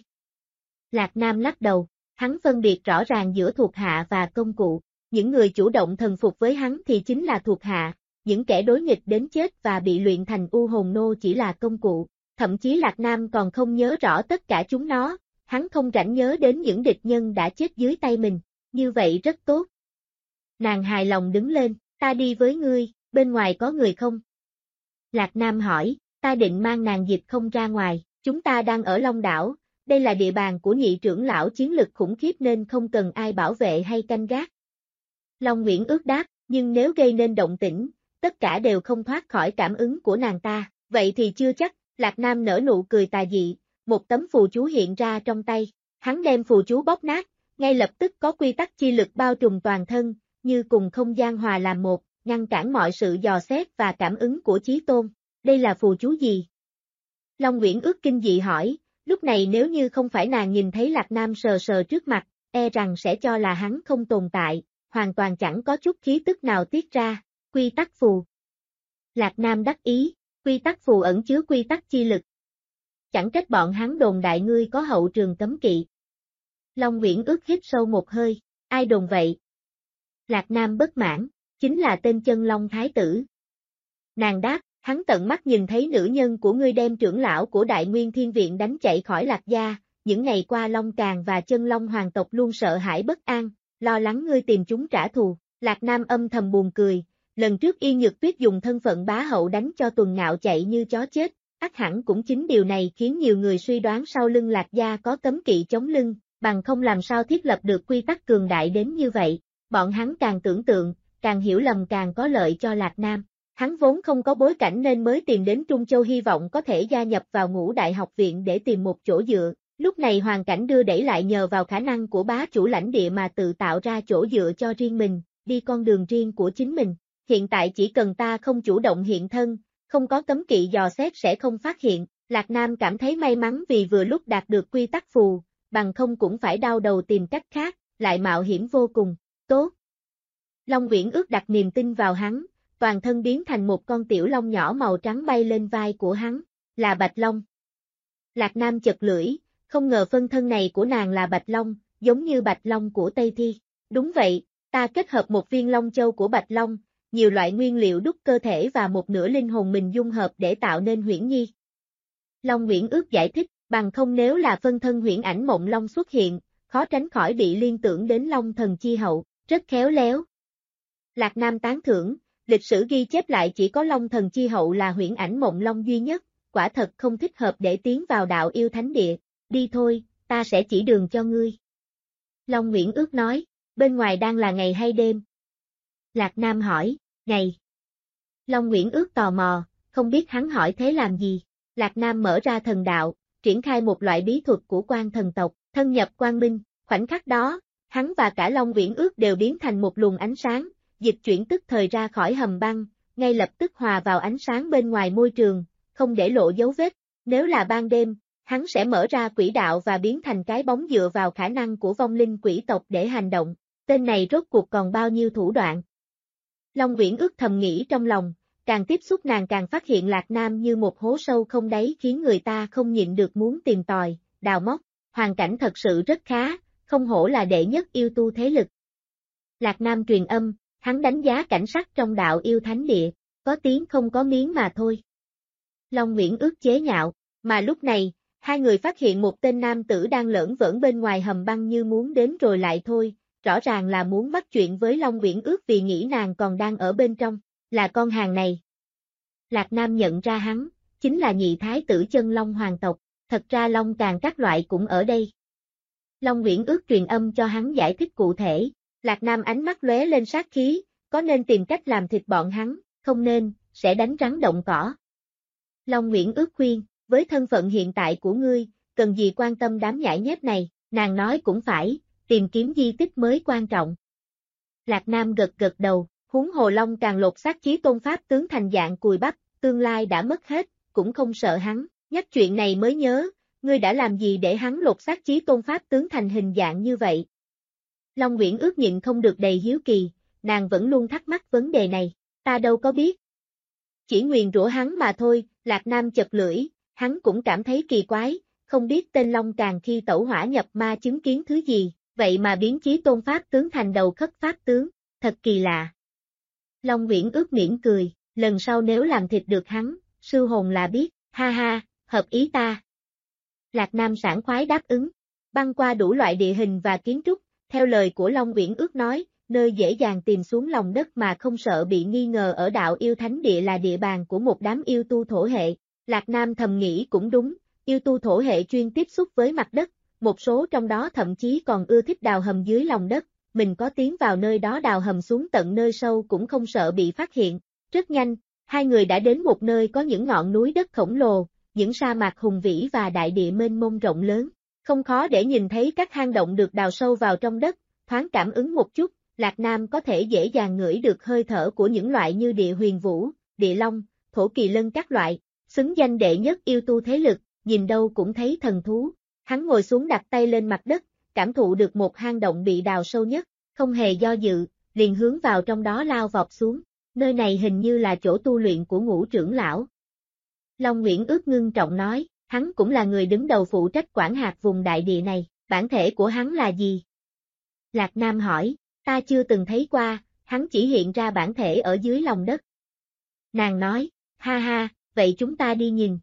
B: Lạc Nam lắc đầu, hắn phân biệt rõ ràng giữa thuộc hạ và công cụ, những người chủ động thần phục với hắn thì chính là thuộc hạ, những kẻ đối nghịch đến chết và bị luyện thành U Hồn Nô chỉ là công cụ, thậm chí Lạc Nam còn không nhớ rõ tất cả chúng nó, hắn không rảnh nhớ đến những địch nhân đã chết dưới tay mình, như vậy rất tốt. Nàng hài lòng đứng lên, ta đi với ngươi, bên ngoài có người không? Lạc Nam hỏi, ta định mang nàng dịch không ra ngoài, chúng ta đang ở Long Đảo, đây là địa bàn của nhị trưởng lão chiến lực khủng khiếp nên không cần ai bảo vệ hay canh gác. Long Nguyễn Ước đáp, nhưng nếu gây nên động tĩnh, tất cả đều không thoát khỏi cảm ứng của nàng ta, vậy thì chưa chắc. Lạc Nam nở nụ cười tà dị, một tấm phù chú hiện ra trong tay, hắn đem phù chú bóp nát, ngay lập tức có quy tắc chi lực bao trùm toàn thân, như cùng không gian hòa làm một, ngăn cản mọi sự dò xét và cảm ứng của Chí Tôn. Đây là phù chú gì? Long Nguyễn Ước kinh dị hỏi, lúc này nếu như không phải nàng nhìn thấy Lạc Nam sờ sờ trước mặt, e rằng sẽ cho là hắn không tồn tại, hoàn toàn chẳng có chút khí tức nào tiết ra, quy tắc phù. Lạc Nam đắc ý, quy tắc phù ẩn chứa quy tắc chi lực. Chẳng trách bọn hắn đồn đại ngươi có hậu trường cấm kỵ. Long Nguyễn Ước hít sâu một hơi, ai đồn vậy? Lạc Nam bất mãn, chính là tên Chân Long Thái tử. Nàng đáp, hắn tận mắt nhìn thấy nữ nhân của ngươi đem trưởng lão của Đại Nguyên Thiên Viện đánh chạy khỏi Lạc gia, những ngày qua Long Càn và Chân Long hoàng tộc luôn sợ hãi bất an, lo lắng ngươi tìm chúng trả thù. Lạc Nam âm thầm buồn cười, lần trước Yên Nhược Tuyết dùng thân phận bá hậu đánh cho Tuần Ngạo chạy như chó chết, ắt hẳn cũng chính điều này khiến nhiều người suy đoán sau lưng Lạc gia có cấm kỵ chống lưng, bằng không làm sao thiết lập được quy tắc cường đại đến như vậy. Bọn hắn càng tưởng tượng, càng hiểu lầm càng có lợi cho Lạc Nam. Hắn vốn không có bối cảnh nên mới tìm đến Trung Châu hy vọng có thể gia nhập vào Ngũ Đại học viện để tìm một chỗ dựa. Lúc này hoàn cảnh đưa đẩy lại nhờ vào khả năng của bá chủ lãnh địa mà tự tạo ra chỗ dựa cho riêng mình, đi con đường riêng của chính mình. Hiện tại chỉ cần ta không chủ động hiện thân, không có cấm kỵ dò xét sẽ không phát hiện. Lạc Nam cảm thấy may mắn vì vừa lúc đạt được quy tắc phù, bằng không cũng phải đau đầu tìm cách khác, lại mạo hiểm vô cùng. Tốt. Long Nguyễn Ước đặt niềm tin vào hắn, toàn thân biến thành một con tiểu long nhỏ màu trắng bay lên vai của hắn, là Bạch Long. Lạc Nam chật lưỡi, không ngờ phân thân này của nàng là Bạch Long, giống như Bạch Long của Tây Thi. Đúng vậy, ta kết hợp một viên Long Châu của Bạch Long, nhiều loại nguyên liệu đúc cơ thể và một nửa linh hồn mình dung hợp để tạo nên Huyễn Nhi. Long Nguyễn Ước giải thích, bằng không nếu là phân thân Huyễn Ảnh Mộng Long xuất hiện, khó tránh khỏi bị liên tưởng đến Long Thần Chi Hậu, rất khéo léo. Lạc Nam tán thưởng, lịch sử ghi chép lại chỉ có Long Thần Chi Hậu là Huyễn Ảnh Mộng Long duy nhất, quả thật không thích hợp để tiến vào đạo yêu thánh địa, đi thôi, ta sẽ chỉ đường cho ngươi. Long Nguyễn Ước nói, bên ngoài đang là ngày hay đêm? Lạc Nam hỏi, ngày. Long Nguyễn Ước tò mò, không biết hắn hỏi thế làm gì. Lạc Nam mở ra thần đạo, triển khai một loại bí thuật của Quan thần tộc, thân nhập quang minh, khoảnh khắc đó, hắn và cả Long Nguyễn Ước đều biến thành một luồng ánh sáng, dịch chuyển tức thời ra khỏi hầm băng, ngay lập tức hòa vào ánh sáng bên ngoài môi trường, không để lộ dấu vết. Nếu là ban đêm, hắn sẽ mở ra quỹ đạo và biến thành cái bóng dựa vào khả năng của vong linh quỷ tộc để hành động. Tên này rốt cuộc còn bao nhiêu thủ đoạn? Long Nguyễn Ước thầm nghĩ trong lòng, càng tiếp xúc nàng càng phát hiện Lạc Nam như một hố sâu không đáy khiến người ta không nhịn được muốn tìm tòi, đào móc, hoàn cảnh thật sự rất khá, không hổ là đệ nhất yêu tu thế lực. Lạc Nam truyền âm, hắn đánh giá cảnh sắc trong đạo yêu thánh địa, có tiếng không có miếng mà thôi. Long Nguyễn ước chế nhạo, mà lúc này, hai người phát hiện một tên nam tử đang lởn vởn bên ngoài hầm băng như muốn đến rồi lại thôi, rõ ràng là muốn bắt chuyện với Long Nguyễn ước vì nghĩ nàng còn đang ở bên trong, là con hàng này. Lạc Nam nhận ra hắn, chính là nhị thái tử chân Long hoàng tộc, thật ra Long Càng các loại cũng ở đây. Long Nguyễn ước truyền âm cho hắn giải thích cụ thể, Lạc Nam ánh mắt lóe lên sát khí, có nên tìm cách làm thịt bọn hắn, không nên, sẽ đánh rắn động cỏ. Long Nguyễn ước khuyên, với thân phận hiện tại của ngươi, cần gì quan tâm đám nhãi nhép này, nàng nói cũng phải, tìm kiếm di tích mới quan trọng. Lạc Nam gật gật đầu, huống hồ Long Càng lột xác Chí Tôn Pháp tướng thành dạng cùi bắp, tương lai đã mất hết, cũng không sợ hắn, nhắc chuyện này mới nhớ, ngươi đã làm gì để hắn lột xác Chí Tôn Pháp tướng thành hình dạng như vậy? Long Nguyễn ước nhịn không được đầy hiếu kỳ, nàng vẫn luôn thắc mắc vấn đề này, ta đâu có biết. Chỉ nguyền rủa hắn mà thôi, Lạc Nam chật lưỡi, hắn cũng cảm thấy kỳ quái, không biết tên Long Càng khi tẩu hỏa nhập ma chứng kiến thứ gì, vậy mà biến Chí Tôn Pháp tướng thành đầu khất Pháp tướng, thật kỳ lạ. Long Nguyễn ước mỉm cười, lần sau nếu làm thịt được hắn, sư hồn là biết, ha ha, hợp ý ta. Lạc Nam sảng khoái đáp ứng, băng qua đủ loại địa hình và kiến trúc, theo lời của Long Nguyễn ước nói, nơi dễ dàng tìm xuống lòng đất mà không sợ bị nghi ngờ ở đạo yêu thánh địa là địa bàn của một đám yêu tu thổ hệ. Lạc Nam thầm nghĩ cũng đúng, yêu tu thổ hệ chuyên tiếp xúc với mặt đất, một số trong đó thậm chí còn ưa thích đào hầm dưới lòng đất, mình có tiến vào nơi đó đào hầm xuống tận nơi sâu cũng không sợ bị phát hiện. Rất nhanh, hai người đã đến một nơi có những ngọn núi đất khổng lồ, những sa mạc hùng vĩ và đại địa mênh mông rộng lớn. Không khó để nhìn thấy các hang động được đào sâu vào trong đất, thoáng cảm ứng một chút, Lạc Nam có thể dễ dàng ngửi được hơi thở của những loại như địa huyền vũ, địa long, thổ kỳ lân các loại, xứng danh đệ nhất yêu tu thế lực, nhìn đâu cũng thấy thần thú. Hắn ngồi xuống đặt tay lên mặt đất, cảm thụ được một hang động bị đào sâu nhất, không hề do dự, liền hướng vào trong đó lao vọt xuống. Nơi này hình như là chỗ tu luyện của Ngũ trưởng lão. Long Nguyễn ước ngưng trọng nói, hắn cũng là người đứng đầu phụ trách quản hạt vùng đại địa này, bản thể của hắn là gì? Lạc Nam hỏi, ta chưa từng thấy qua, hắn chỉ hiện ra bản thể ở dưới lòng đất. Nàng nói, ha ha, vậy chúng ta đi nhìn.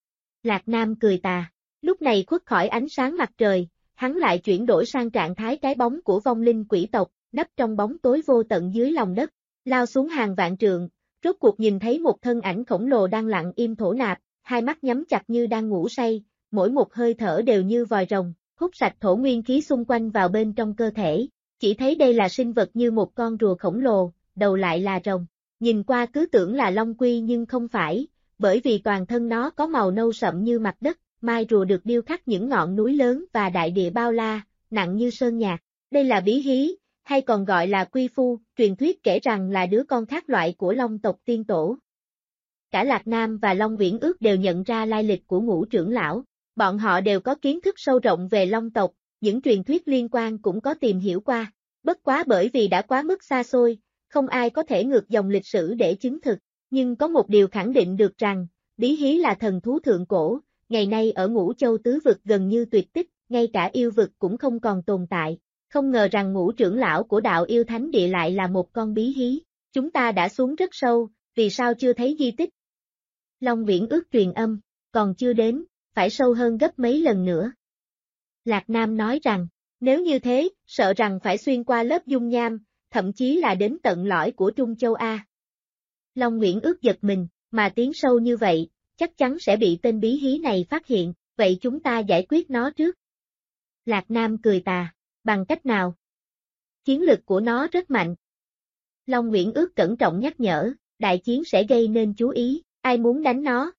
B: Lạc Nam cười tà, lúc này khuất khỏi ánh sáng mặt trời, hắn lại chuyển đổi sang trạng thái cái bóng của vong linh quỷ tộc, nấp trong bóng tối vô tận dưới lòng đất, lao xuống hàng vạn trượng, rốt cuộc nhìn thấy một thân ảnh khổng lồ đang lặng im thổ nạp, hai mắt nhắm chặt như đang ngủ say, mỗi một hơi thở đều như vòi rồng, hút sạch thổ nguyên khí xung quanh vào bên trong cơ thể. Chỉ thấy đây là sinh vật như một con rùa khổng lồ, đầu lại là rồng. Nhìn qua cứ tưởng là long quy nhưng không phải, bởi vì toàn thân nó có màu nâu sậm như mặt đất, mai rùa được điêu khắc những ngọn núi lớn và đại địa bao la, nặng như sơn nhạc. Đây là bí hí, hay còn gọi là quy phu, truyền thuyết kể rằng là đứa con khác loại của long tộc tiên tổ. Cả Lạc Nam và Long Nguyễn ước đều nhận ra lai lịch của Ngũ trưởng lão, bọn họ đều có kiến thức sâu rộng về long tộc, những truyền thuyết liên quan cũng có tìm hiểu qua, bất quá bởi vì đã quá mức xa xôi, không ai có thể ngược dòng lịch sử để chứng thực, nhưng có một điều khẳng định được rằng, bí hí là thần thú thượng cổ, ngày nay ở Ngũ Châu tứ vực gần như tuyệt tích, ngay cả yêu vực cũng không còn tồn tại, không ngờ rằng Ngũ trưởng lão của đạo yêu thánh địa lại là một con bí hí, chúng ta đã xuống rất sâu, vì sao chưa thấy di tích? Long Nguyễn ước truyền âm, còn chưa đến, phải sâu hơn gấp mấy lần nữa. Lạc Nam nói rằng, nếu như thế, sợ rằng phải xuyên qua lớp dung nham, thậm chí là đến tận lõi của Trung Châu A. Long Nguyễn ước giật mình, mà tiến sâu như vậy, chắc chắn sẽ bị tên bí hí này phát hiện, vậy chúng ta giải quyết nó trước. Lạc Nam cười tà, bằng cách nào? Chiến lực của nó rất mạnh. Long Nguyễn ước cẩn trọng nhắc nhở, đại chiến sẽ gây nên chú ý, ai muốn đánh nó?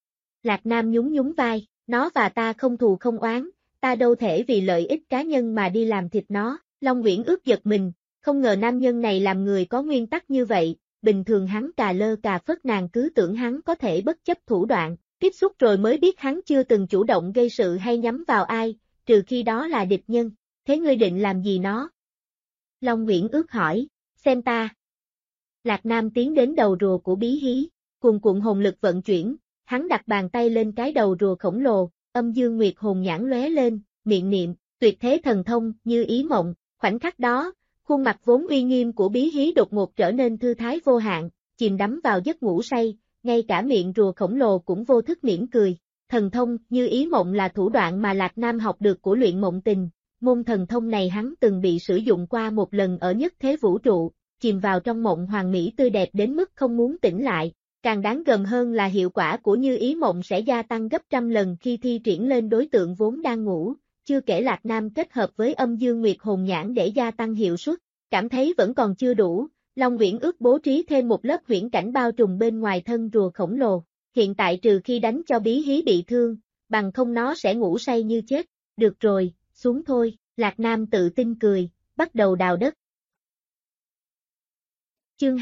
B: Lạc Nam nhún nhún vai, nó và ta không thù không oán, ta đâu thể vì lợi ích cá nhân mà đi làm thịt nó. Long Nguyễn ước giật mình, không ngờ nam nhân này làm người có nguyên tắc như vậy, bình thường hắn cà lơ cà phất nàng cứ tưởng hắn có thể bất chấp thủ đoạn, tiếp xúc rồi mới biết hắn chưa từng chủ động gây sự hay nhắm vào ai, trừ khi đó là địch nhân, thế ngươi định làm gì nó? Long Nguyễn ước hỏi, xem ta. Lạc Nam tiến đến đầu rùa của bí hí, cuồn cuộn hồn lực vận chuyển, hắn đặt bàn tay lên cái đầu rùa khổng lồ, âm dương nguyệt hồn nhãn lóe lên, miệng niệm, tuyệt thế thần thông, như ý mộng, khoảnh khắc đó, khuôn mặt vốn uy nghiêm của bí hí đột ngột trở nên thư thái vô hạn, chìm đắm vào giấc ngủ say, ngay cả miệng rùa khổng lồ cũng vô thức mỉm cười. Thần thông, như ý mộng là thủ đoạn mà Lạc Nam học được của luyện mộng tình, môn thần thông này hắn từng bị sử dụng qua một lần ở nhất thế vũ trụ, chìm vào trong mộng hoàn mỹ tươi đẹp đến mức không muốn tỉnh lại. Càng đáng gờm hơn là hiệu quả của như ý mộng sẽ gia tăng gấp trăm lần khi thi triển lên đối tượng vốn đang ngủ, chưa kể Lạc Nam kết hợp với âm dương nguyệt hồn nhãn để gia tăng hiệu suất, cảm thấy vẫn còn chưa đủ, Long Uyển Ước bố trí thêm một lớp huyễn cảnh bao trùm bên ngoài thân rùa khổng lồ, hiện tại trừ khi đánh cho bí hí bị thương, bằng không nó sẽ ngủ say như chết, được rồi, xuống thôi, Lạc Nam tự tin cười, bắt đầu đào đất. Chương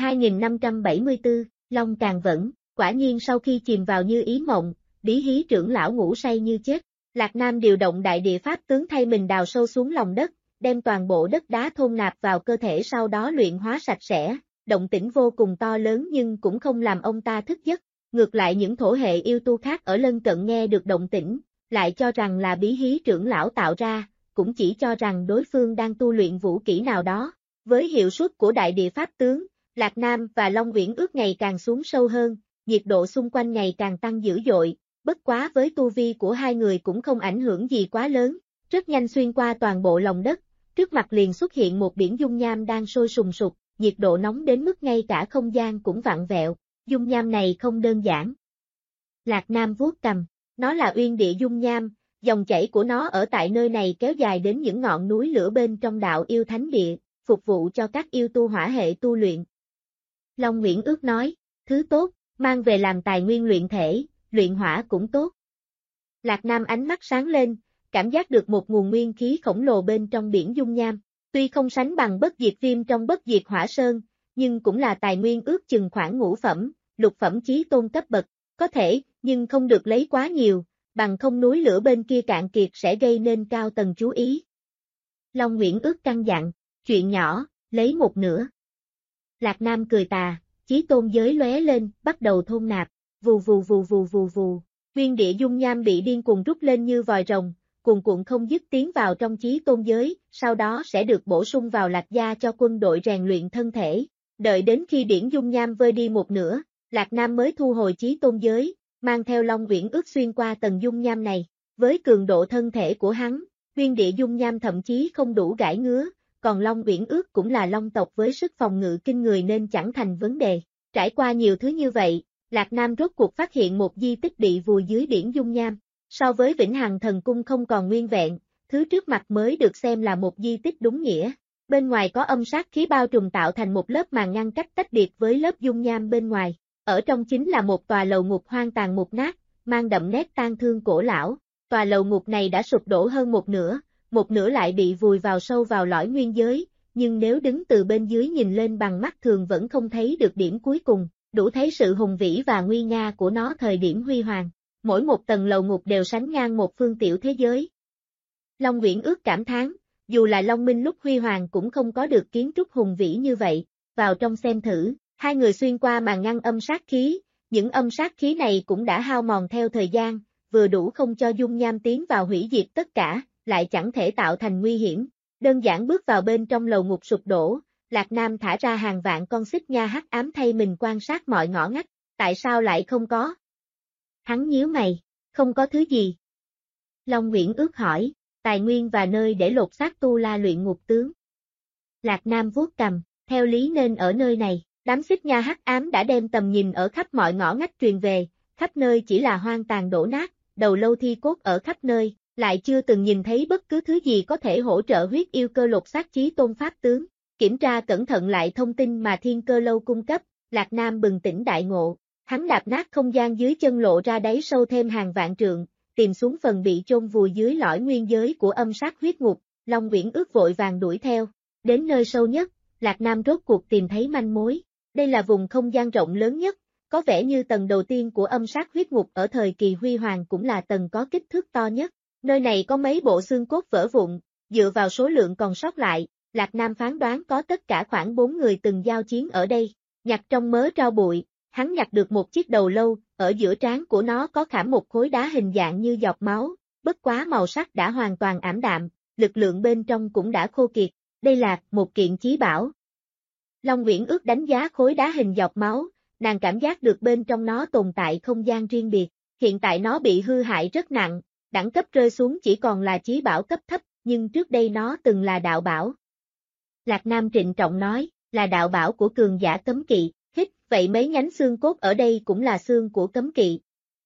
B: 2574, Long Càng Vẫn, quả nhiên sau khi chìm vào như ý mộng, bí hí trưởng lão ngủ say như chết, Lạc Nam điều động đại địa pháp tướng thay mình đào sâu xuống lòng đất, đem toàn bộ đất đá thôn nạp vào cơ thể sau đó luyện hóa sạch sẽ, động tĩnh vô cùng to lớn nhưng cũng không làm ông ta thức giấc, ngược lại những thổ hệ yêu tu khác ở lân cận nghe được động tĩnh, lại cho rằng là bí hí trưởng lão tạo ra, cũng chỉ cho rằng đối phương đang tu luyện vũ kỹ nào đó, với hiệu suất của đại địa pháp tướng, Lạc Nam và Long Uyển Ước ngày càng xuống sâu hơn, nhiệt độ xung quanh ngày càng tăng dữ dội, bất quá với tu vi của hai người cũng không ảnh hưởng gì quá lớn, rất nhanh xuyên qua toàn bộ lòng đất, trước mặt liền xuất hiện một biển dung nham đang sôi sùng sục, nhiệt độ nóng đến mức ngay cả không gian cũng vặn vẹo, dung nham này không đơn giản. Lạc Nam vuốt cằm, nó là uyên địa dung nham, dòng chảy của nó ở tại nơi này kéo dài đến những ngọn núi lửa bên trong đạo yêu thánh địa, phục vụ cho các yêu tu hỏa hệ tu luyện. Long Uyển Ước nói, thứ tốt, mang về làm tài nguyên luyện thể, luyện hỏa cũng tốt. Lạc Nam ánh mắt sáng lên, cảm giác được một nguồn nguyên khí khổng lồ bên trong biển dung nham, tuy không sánh bằng bất diệt viêm trong bất diệt hỏa sơn, nhưng cũng là tài nguyên ước chừng khoảng ngũ phẩm, lục phẩm chí tôn cấp bậc, có thể, nhưng không được lấy quá nhiều, bằng không núi lửa bên kia cạn kiệt sẽ gây nên cao tầng chú ý. Long Uyển Ước căn dặn, chuyện nhỏ, lấy một nửa. Lạc Nam cười tà, chí tôn giới lóe lên, bắt đầu thôn nạp, vù vù vù vù vù vù, nguyên địa dung nham bị điên cuồng rút lên như vòi rồng, cuồn cuộn không dứt tiến vào trong chí tôn giới, sau đó sẽ được bổ sung vào Lạc gia cho quân đội rèn luyện thân thể. Đợi đến khi điển dung nham vơi đi một nửa, Lạc Nam mới thu hồi chí tôn giới, mang theo Long Uyển Ước xuyên qua tầng dung nham này. Với cường độ thân thể của hắn, nguyên địa dung nham thậm chí không đủ gãi ngứa, còn Long Uyển Ước cũng là long tộc với sức phòng ngự kinh người nên chẳng thành vấn đề. Trải qua nhiều thứ như vậy, Lạc Nam rốt cuộc phát hiện một di tích bị vùi dưới biển dung nham. So với Vĩnh Hằng Thần Cung không còn nguyên vẹn, thứ trước mặt mới được xem là một di tích đúng nghĩa. Bên ngoài có âm sát khí bao trùm tạo thành một lớp màn ngăn cách tách biệt với lớp dung nham bên ngoài. Ở trong chính là một tòa lầu ngục hoang tàn mục nát, mang đậm nét tang thương cổ lão. Tòa lầu ngục này đã sụp đổ hơn một nửa lại bị vùi vào sâu vào lõi nguyên giới, nhưng nếu đứng từ bên dưới nhìn lên bằng mắt thường vẫn không thấy được điểm cuối cùng, đủ thấy sự hùng vĩ và nguy nga của nó thời điểm huy hoàng. Mỗi một tầng lầu ngục đều sánh ngang một phương tiểu thế giới. Long Uyển Ước cảm thán, dù là Long Minh lúc huy hoàng cũng không có được kiến trúc hùng vĩ như vậy, vào trong xem thử, hai người xuyên qua màn ngăn âm sát khí, những âm sát khí này cũng đã hao mòn theo thời gian, vừa đủ không cho dung nham tiến vào hủy diệt tất cả, lại chẳng thể tạo thành nguy hiểm. Đơn giản bước vào bên trong lầu ngục sụp đổ, Lạc Nam thả ra hàng vạn con xích nha hắc ám thay mình quan sát mọi ngõ ngách, tại sao lại không có? Hắn nhíu mày, không có thứ gì. Long Uyển Ước hỏi, tài nguyên và nơi để lột xác tu la luyện ngục tướng. Lạc Nam vuốt cằm, theo lý nên ở nơi này, đám xích nha hắc ám đã đem tầm nhìn ở khắp mọi ngõ ngách truyền về, khắp nơi chỉ là hoang tàn đổ nát, đầu lâu thi cốt ở khắp nơi, lại chưa từng nhìn thấy bất cứ thứ gì có thể hỗ trợ huyết yêu cơ lột xác chí tôn pháp tướng. Kiểm tra cẩn thận lại thông tin mà Thiên Cơ Lâu cung cấp, Lạc Nam bừng tỉnh đại ngộ. Hắn đạp nát không gian dưới chân lộ ra đáy sâu thêm hàng vạn trượng, tìm xuống phần bị chôn vùi dưới lõi nguyên giới của âm sát huyết ngục, Long Uyển Ước vội vàng đuổi theo. Đến nơi sâu nhất, Lạc Nam rốt cuộc tìm thấy manh mối. Đây là vùng không gian rộng lớn nhất, có vẻ như tầng đầu tiên của âm sát huyết ngục ở thời kỳ huy hoàng cũng là tầng có kích thước to nhất. Nơi này có mấy bộ xương cốt vỡ vụn, dựa vào số lượng còn sót lại, Lạc Nam phán đoán có tất cả khoảng 4 người từng giao chiến ở đây. Nhặt trong mớ tro bụi, hắn nhặt được một chiếc đầu lâu, ở giữa trán của nó có khảm một khối đá hình dạng như giọt máu, bất quá màu sắc đã hoàn toàn ảm đạm, lực lượng bên trong cũng đã khô kiệt, đây là một kiện chí bảo. Long Uyển Ước đánh giá khối đá hình giọt máu, nàng cảm giác được bên trong nó tồn tại không gian riêng biệt, hiện tại nó bị hư hại rất nặng, đẳng cấp rơi xuống chỉ còn là chí bảo cấp thấp, nhưng trước đây nó từng là đạo bảo. Lạc Nam trịnh trọng nói, là đạo bảo của cường giả cấm kỵ, hít, vậy mấy nhánh xương cốt ở đây cũng là xương của cấm kỵ.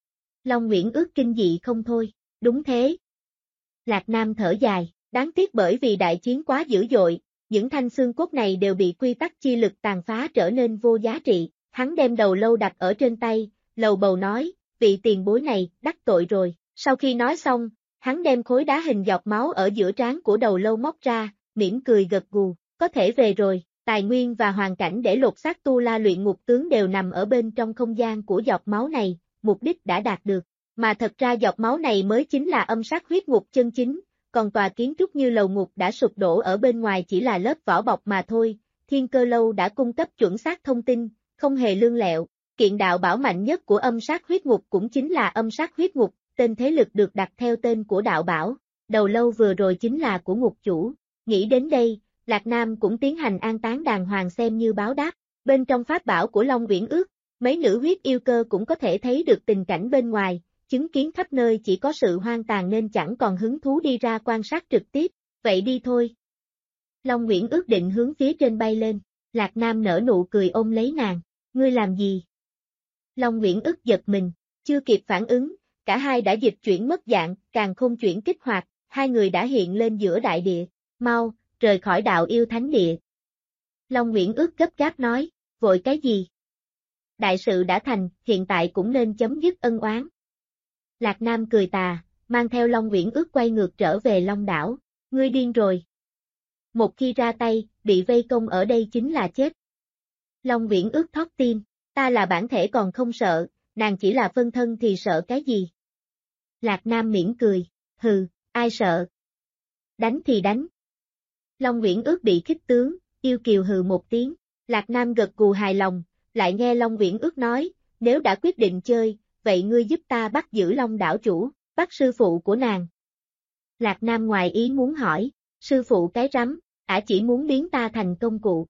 B: Long Uyển Ước kinh dị không thôi, đúng thế. Lạc Nam thở dài, đáng tiếc bởi vì đại chiến quá dữ dội, những thanh xương cốt này đều bị quy tắc chi lực tàn phá trở nên vô giá trị, hắn đem đầu lâu đặt ở trên tay, lầu bầu nói, vị tiền bối này, đắc tội rồi, sau khi nói xong, hắn đem khối đá hình giọt máu ở giữa trán của đầu lâu móc ra, mỉm cười gật gù, có thể về rồi, tài nguyên và hoàn cảnh để lột xác Tu La luyện ngục tướng đều nằm ở bên trong không gian của giọt máu này, mục đích đã đạt được, mà thật ra giọt máu này mới chính là âm sát huyết ngục chân chính, còn tòa kiến trúc như lầu ngục đã sụp đổ ở bên ngoài chỉ là lớp vỏ bọc mà thôi, Thiên Cơ Lâu đã cung cấp chuẩn xác thông tin, không hề lương lẹo, kiện đạo bảo mạnh nhất của âm sát huyết ngục cũng chính là âm sát huyết ngục, tên thế lực được đặt theo tên của đạo bảo, đầu lâu vừa rồi chính là của ngục chủ, nghĩ đến đây, Lạc Nam cũng tiến hành an táng đàng hoàng xem như báo đáp, bên trong pháp bảo của Long Uyển Ước, mấy nữ huyết yêu cơ cũng có thể thấy được tình cảnh bên ngoài, chứng kiến khắp nơi chỉ có sự hoang tàn nên chẳng còn hứng thú đi ra quan sát trực tiếp, vậy đi thôi. Long Uyển Ước định hướng phía trên bay lên, Lạc Nam nở nụ cười ôm lấy nàng, ngươi làm gì? Long Uyển Ước giật mình, chưa kịp phản ứng, cả hai đã dịch chuyển mất dạng, càng không chuyển kích hoạt, hai người đã hiện lên giữa đại địa, mau, rời khỏi đạo yêu thánh địa. Long Uyển Ước gấp gáp nói, vội cái gì? Đại sự đã thành, hiện tại cũng nên chấm dứt ân oán. Lạc Nam cười tà, mang theo Long Uyển Ước quay ngược trở về Long đảo, ngươi điên rồi. Một khi ra tay, bị vây công ở đây chính là chết. Long Uyển Ước thót tim, ta là bản thể còn không sợ, nàng chỉ là phân thân thì sợ cái gì? Lạc Nam mỉm cười, hừ, ai sợ? Đánh thì đánh. Long Uyển Ước bị khích tướng, yêu kiều hừ một tiếng, Lạc Nam gật gù hài lòng, lại nghe Long Uyển Ước nói, nếu đã quyết định chơi, vậy ngươi giúp ta bắt giữ Long đảo chủ, bắt sư phụ của nàng. Lạc Nam ngoài ý muốn hỏi, sư phụ cái rắm, ả chỉ muốn biến ta thành công cụ.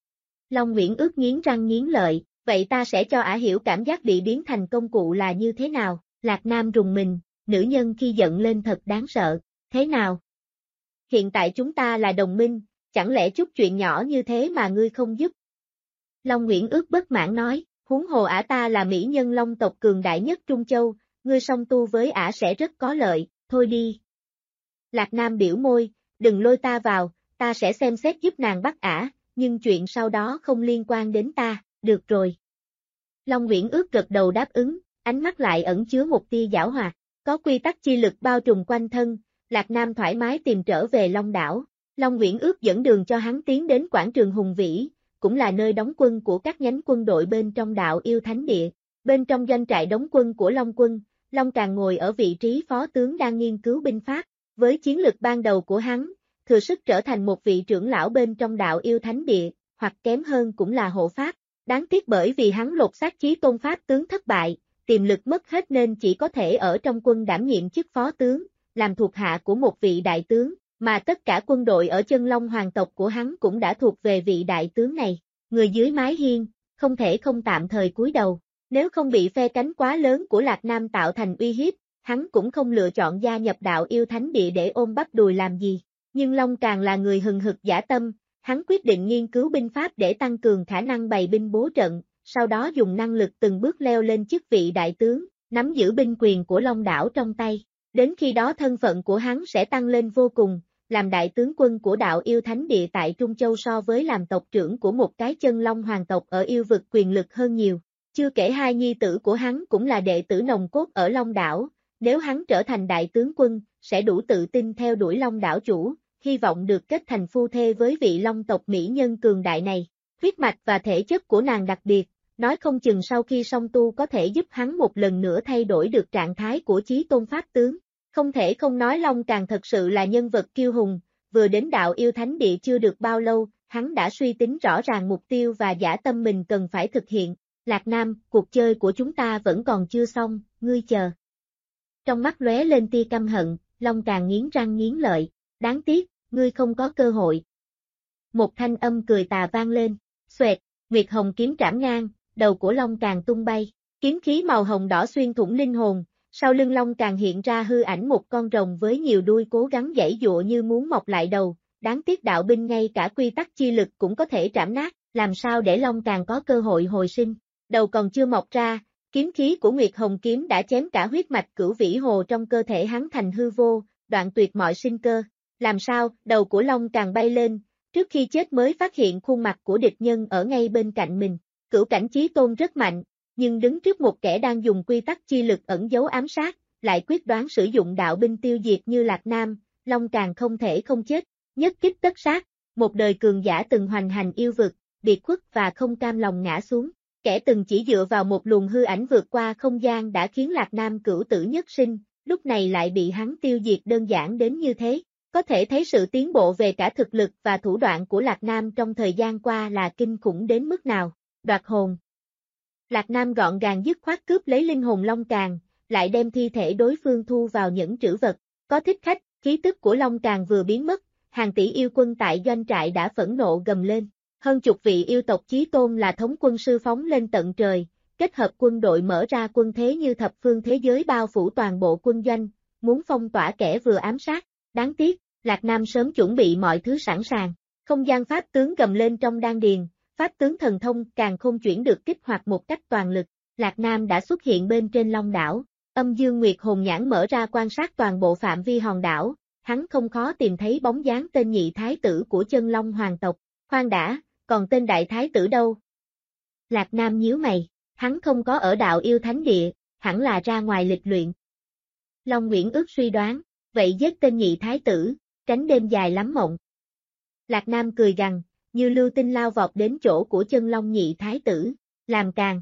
B: Long Uyển Ước nghiến răng nghiến lợi, vậy ta sẽ cho ả hiểu cảm giác bị biến thành công cụ là như thế nào, Lạc Nam rùng mình, nữ nhân khi giận lên thật đáng sợ, thế nào? Hiện tại chúng ta là đồng minh, chẳng lẽ chút chuyện nhỏ như thế mà ngươi không giúp? Long Uyển Ước bất mãn nói, huống hồ ả ta là mỹ nhân Long tộc cường đại nhất Trung Châu, ngươi song tu với ả sẽ rất có lợi, thôi đi. Lạc Nam biểu môi, đừng lôi ta vào, ta sẽ xem xét giúp nàng bắt ả, nhưng chuyện sau đó không liên quan đến ta, được rồi. Long Uyển Ước gật đầu đáp ứng, ánh mắt lại ẩn chứa một tia giảo hoạt, có quy tắc chi lực bao trùm quanh thân, Lạc Nam thoải mái tìm trở về Long đảo. Long Uyển Ước dẫn đường cho hắn tiến đến quảng trường hùng vĩ, cũng là nơi đóng quân của các nhánh quân đội bên trong đạo yêu thánh địa. Bên trong doanh trại đóng quân của Long quân, Long Càng ngồi ở vị trí phó tướng đang nghiên cứu binh pháp, với chiến lược ban đầu của hắn, thừa sức trở thành một vị trưởng lão bên trong đạo yêu thánh địa, hoặc kém hơn cũng là hộ pháp. Đáng tiếc bởi vì hắn lột xác chí tôn pháp tướng thất bại, tiềm lực mất hết nên chỉ có thể ở trong quân đảm nhiệm chức phó tướng, làm thuộc hạ của một vị đại tướng, mà tất cả quân đội ở chân Long hoàng tộc của hắn cũng đã thuộc về vị đại tướng này. Người dưới mái hiên, không thể không tạm thời cúi đầu, nếu không bị phe cánh quá lớn của Lạc Nam tạo thành uy hiếp, hắn cũng không lựa chọn gia nhập đạo yêu thánh địa để ôm bắp đùi làm gì. Nhưng Long càng là người hừng hực dã tâm, hắn quyết định nghiên cứu binh pháp để tăng cường khả năng bày binh bố trận, sau đó dùng năng lực từng bước leo lên chức vị đại tướng, nắm giữ binh quyền của Long đảo trong tay. Đến khi đó thân phận của hắn sẽ tăng lên vô cùng, làm đại tướng quân của đạo yêu thánh địa tại Trung Châu so với làm tộc trưởng của một cái chân Long hoàng tộc ở yêu vực quyền lực hơn nhiều. Chưa kể hai nhi tử của hắn cũng là đệ tử nòng cốt ở Long đảo, nếu hắn trở thành đại tướng quân, sẽ đủ tự tin theo đuổi Long đảo chủ, hy vọng được kết thành phu thê với vị Long tộc mỹ nhân cường đại này. Huyết mạch và thể chất của nàng đặc biệt, nói không chừng sau khi song tu có thể giúp hắn một lần nữa thay đổi được trạng thái của chí tôn pháp tướng. Không thể không nói Long Càng thật sự là nhân vật kiêu hùng, vừa đến đạo yêu thánh địa chưa được bao lâu, hắn đã suy tính rõ ràng mục tiêu và dã tâm mình cần phải thực hiện. Lạc Nam, cuộc chơi của chúng ta vẫn còn chưa xong, ngươi chờ. Trong mắt lóe lên tia căm hận, Long Càng nghiến răng nghiến lợi, đáng tiếc, ngươi không có cơ hội. Một thanh âm cười tà vang lên, xoẹt, Nguyệt Hồng kiếm trảm ngang, đầu của Long Càng tung bay, kiếm khí màu hồng đỏ xuyên thủng linh hồn, sau lưng Long Càng hiện ra hư ảnh một con rồng với nhiều đuôi cố gắng giãy giụa như muốn mọc lại đầu, đáng tiếc đạo binh ngay cả quy tắc chi lực cũng có thể trảm nát, làm sao để Long Càng có cơ hội hồi sinh, đầu còn chưa mọc ra, kiếm khí của Nguyệt Hồng kiếm đã chém cả huyết mạch cửu vĩ hồ trong cơ thể hắn thành hư vô, đoạn tuyệt mọi sinh cơ, làm sao, đầu của Long Càng bay lên, trước khi chết mới phát hiện khuôn mặt của địch nhân ở ngay bên cạnh mình, cửu cảnh chí tôn rất mạnh, nhưng đứng trước một kẻ đang dùng quy tắc chi lực ẩn giấu ám sát, lại quyết đoán sử dụng đạo binh tiêu diệt như Lạc Nam, Long Càng không thể không chết, nhất kích tất sát, một đời cường giả từng hoành hành yêu vực, biệt khuất và không cam lòng ngã xuống, kẻ từng chỉ dựa vào một luồng hư ảnh vượt qua không gian đã khiến Lạc Nam cửu tử nhất sinh, lúc này lại bị hắn tiêu diệt đơn giản đến như thế. Có thể thấy sự tiến bộ về cả thực lực và thủ đoạn của Lạc Nam trong thời gian qua là kinh khủng đến mức nào. Đoạt hồn. Lạc Nam gọn gàng dứt khoát cướp lấy linh hồn Long Càng, lại đem thi thể đối phương thu vào những trữ vật. Có thích khách, khí tức của Long Càng vừa biến mất, hàng tỷ yêu quân tại doanh trại đã phẫn nộ gầm lên. Hơn chục vị yêu tộc chí tôn là thống quân sư phóng lên tận trời, kết hợp quân đội mở ra quân thế như thập phương thế giới bao phủ toàn bộ quân doanh, muốn phong tỏa kẻ vừa ám sát. Đáng tiếc, Lạc Nam sớm chuẩn bị mọi thứ sẵn sàng, không gian pháp tướng gầm lên trong đan điền, pháp tướng thần thông càng không chuyển được kích hoạt một cách toàn lực, Lạc Nam đã xuất hiện bên trên Long đảo, Âm Dương Nguyệt hồn nhãn mở ra quan sát toàn bộ phạm vi hòn đảo, hắn không khó tìm thấy bóng dáng tên nhị thái tử của chân Long hoàng tộc, khoan đã, còn tên đại thái tử đâu? Lạc Nam nhíu mày, hắn không có ở đạo yêu thánh địa, hẳn là ra ngoài lịch luyện. Long Nguyễn Ước suy đoán, vậy giết tên nhị thái tử, tránh đêm dài lắm mộng. Lạc Nam cười gằn, như lưu tinh lao vọt đến chỗ của chân Long nhị thái tử, làm càng.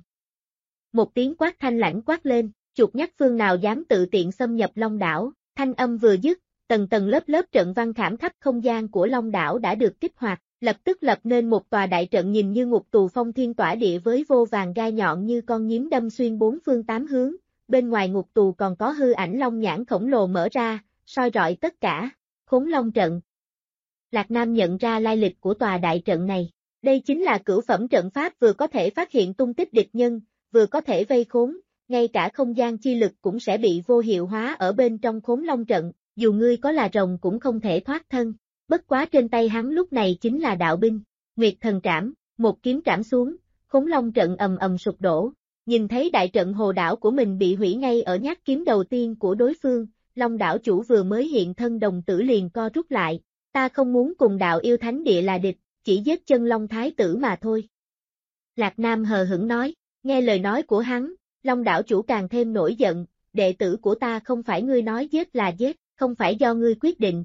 B: Một tiếng quát thanh lãnh quát lên, chuột nhắt phương nào dám tự tiện xâm nhập Long đảo, thanh âm vừa dứt, tầng tầng lớp lớp trận văn khảm khắp không gian của Long đảo đã được kích hoạt, lập tức lập nên một tòa đại trận nhìn như ngục tù phong thiên tỏa địa với vô vàng gai nhọn như con nhím đâm xuyên bốn phương tám hướng, bên ngoài ngục tù còn có hư ảnh long nhãn khổng lồ mở ra, soi rọi tất cả. Khốn Long trận. Lạc Nam nhận ra lai lịch của tòa đại trận này. Đây chính là cửu phẩm trận pháp vừa có thể phát hiện tung tích địch nhân, vừa có thể vây khốn, ngay cả không gian chi lực cũng sẽ bị vô hiệu hóa ở bên trong Khốn Long trận, dù ngươi có là rồng cũng không thể thoát thân. Bất quá trên tay hắn lúc này chính là đạo binh, Nguyệt Thần Trảm, một kiếm trảm xuống, Khốn Long trận ầm ầm sụp đổ. Nhìn thấy đại trận hồ đảo của mình bị hủy ngay ở nhát kiếm đầu tiên của đối phương, Long đảo chủ vừa mới hiện thân đồng tử liền co rút lại, ta không muốn cùng đạo yêu thánh địa là địch, chỉ giết chân Long thái tử mà thôi. Lạc Nam hờ hững nói, nghe lời nói của hắn, Long đảo chủ càng thêm nổi giận, đệ tử của ta không phải ngươi nói giết là giết, không phải do ngươi quyết định.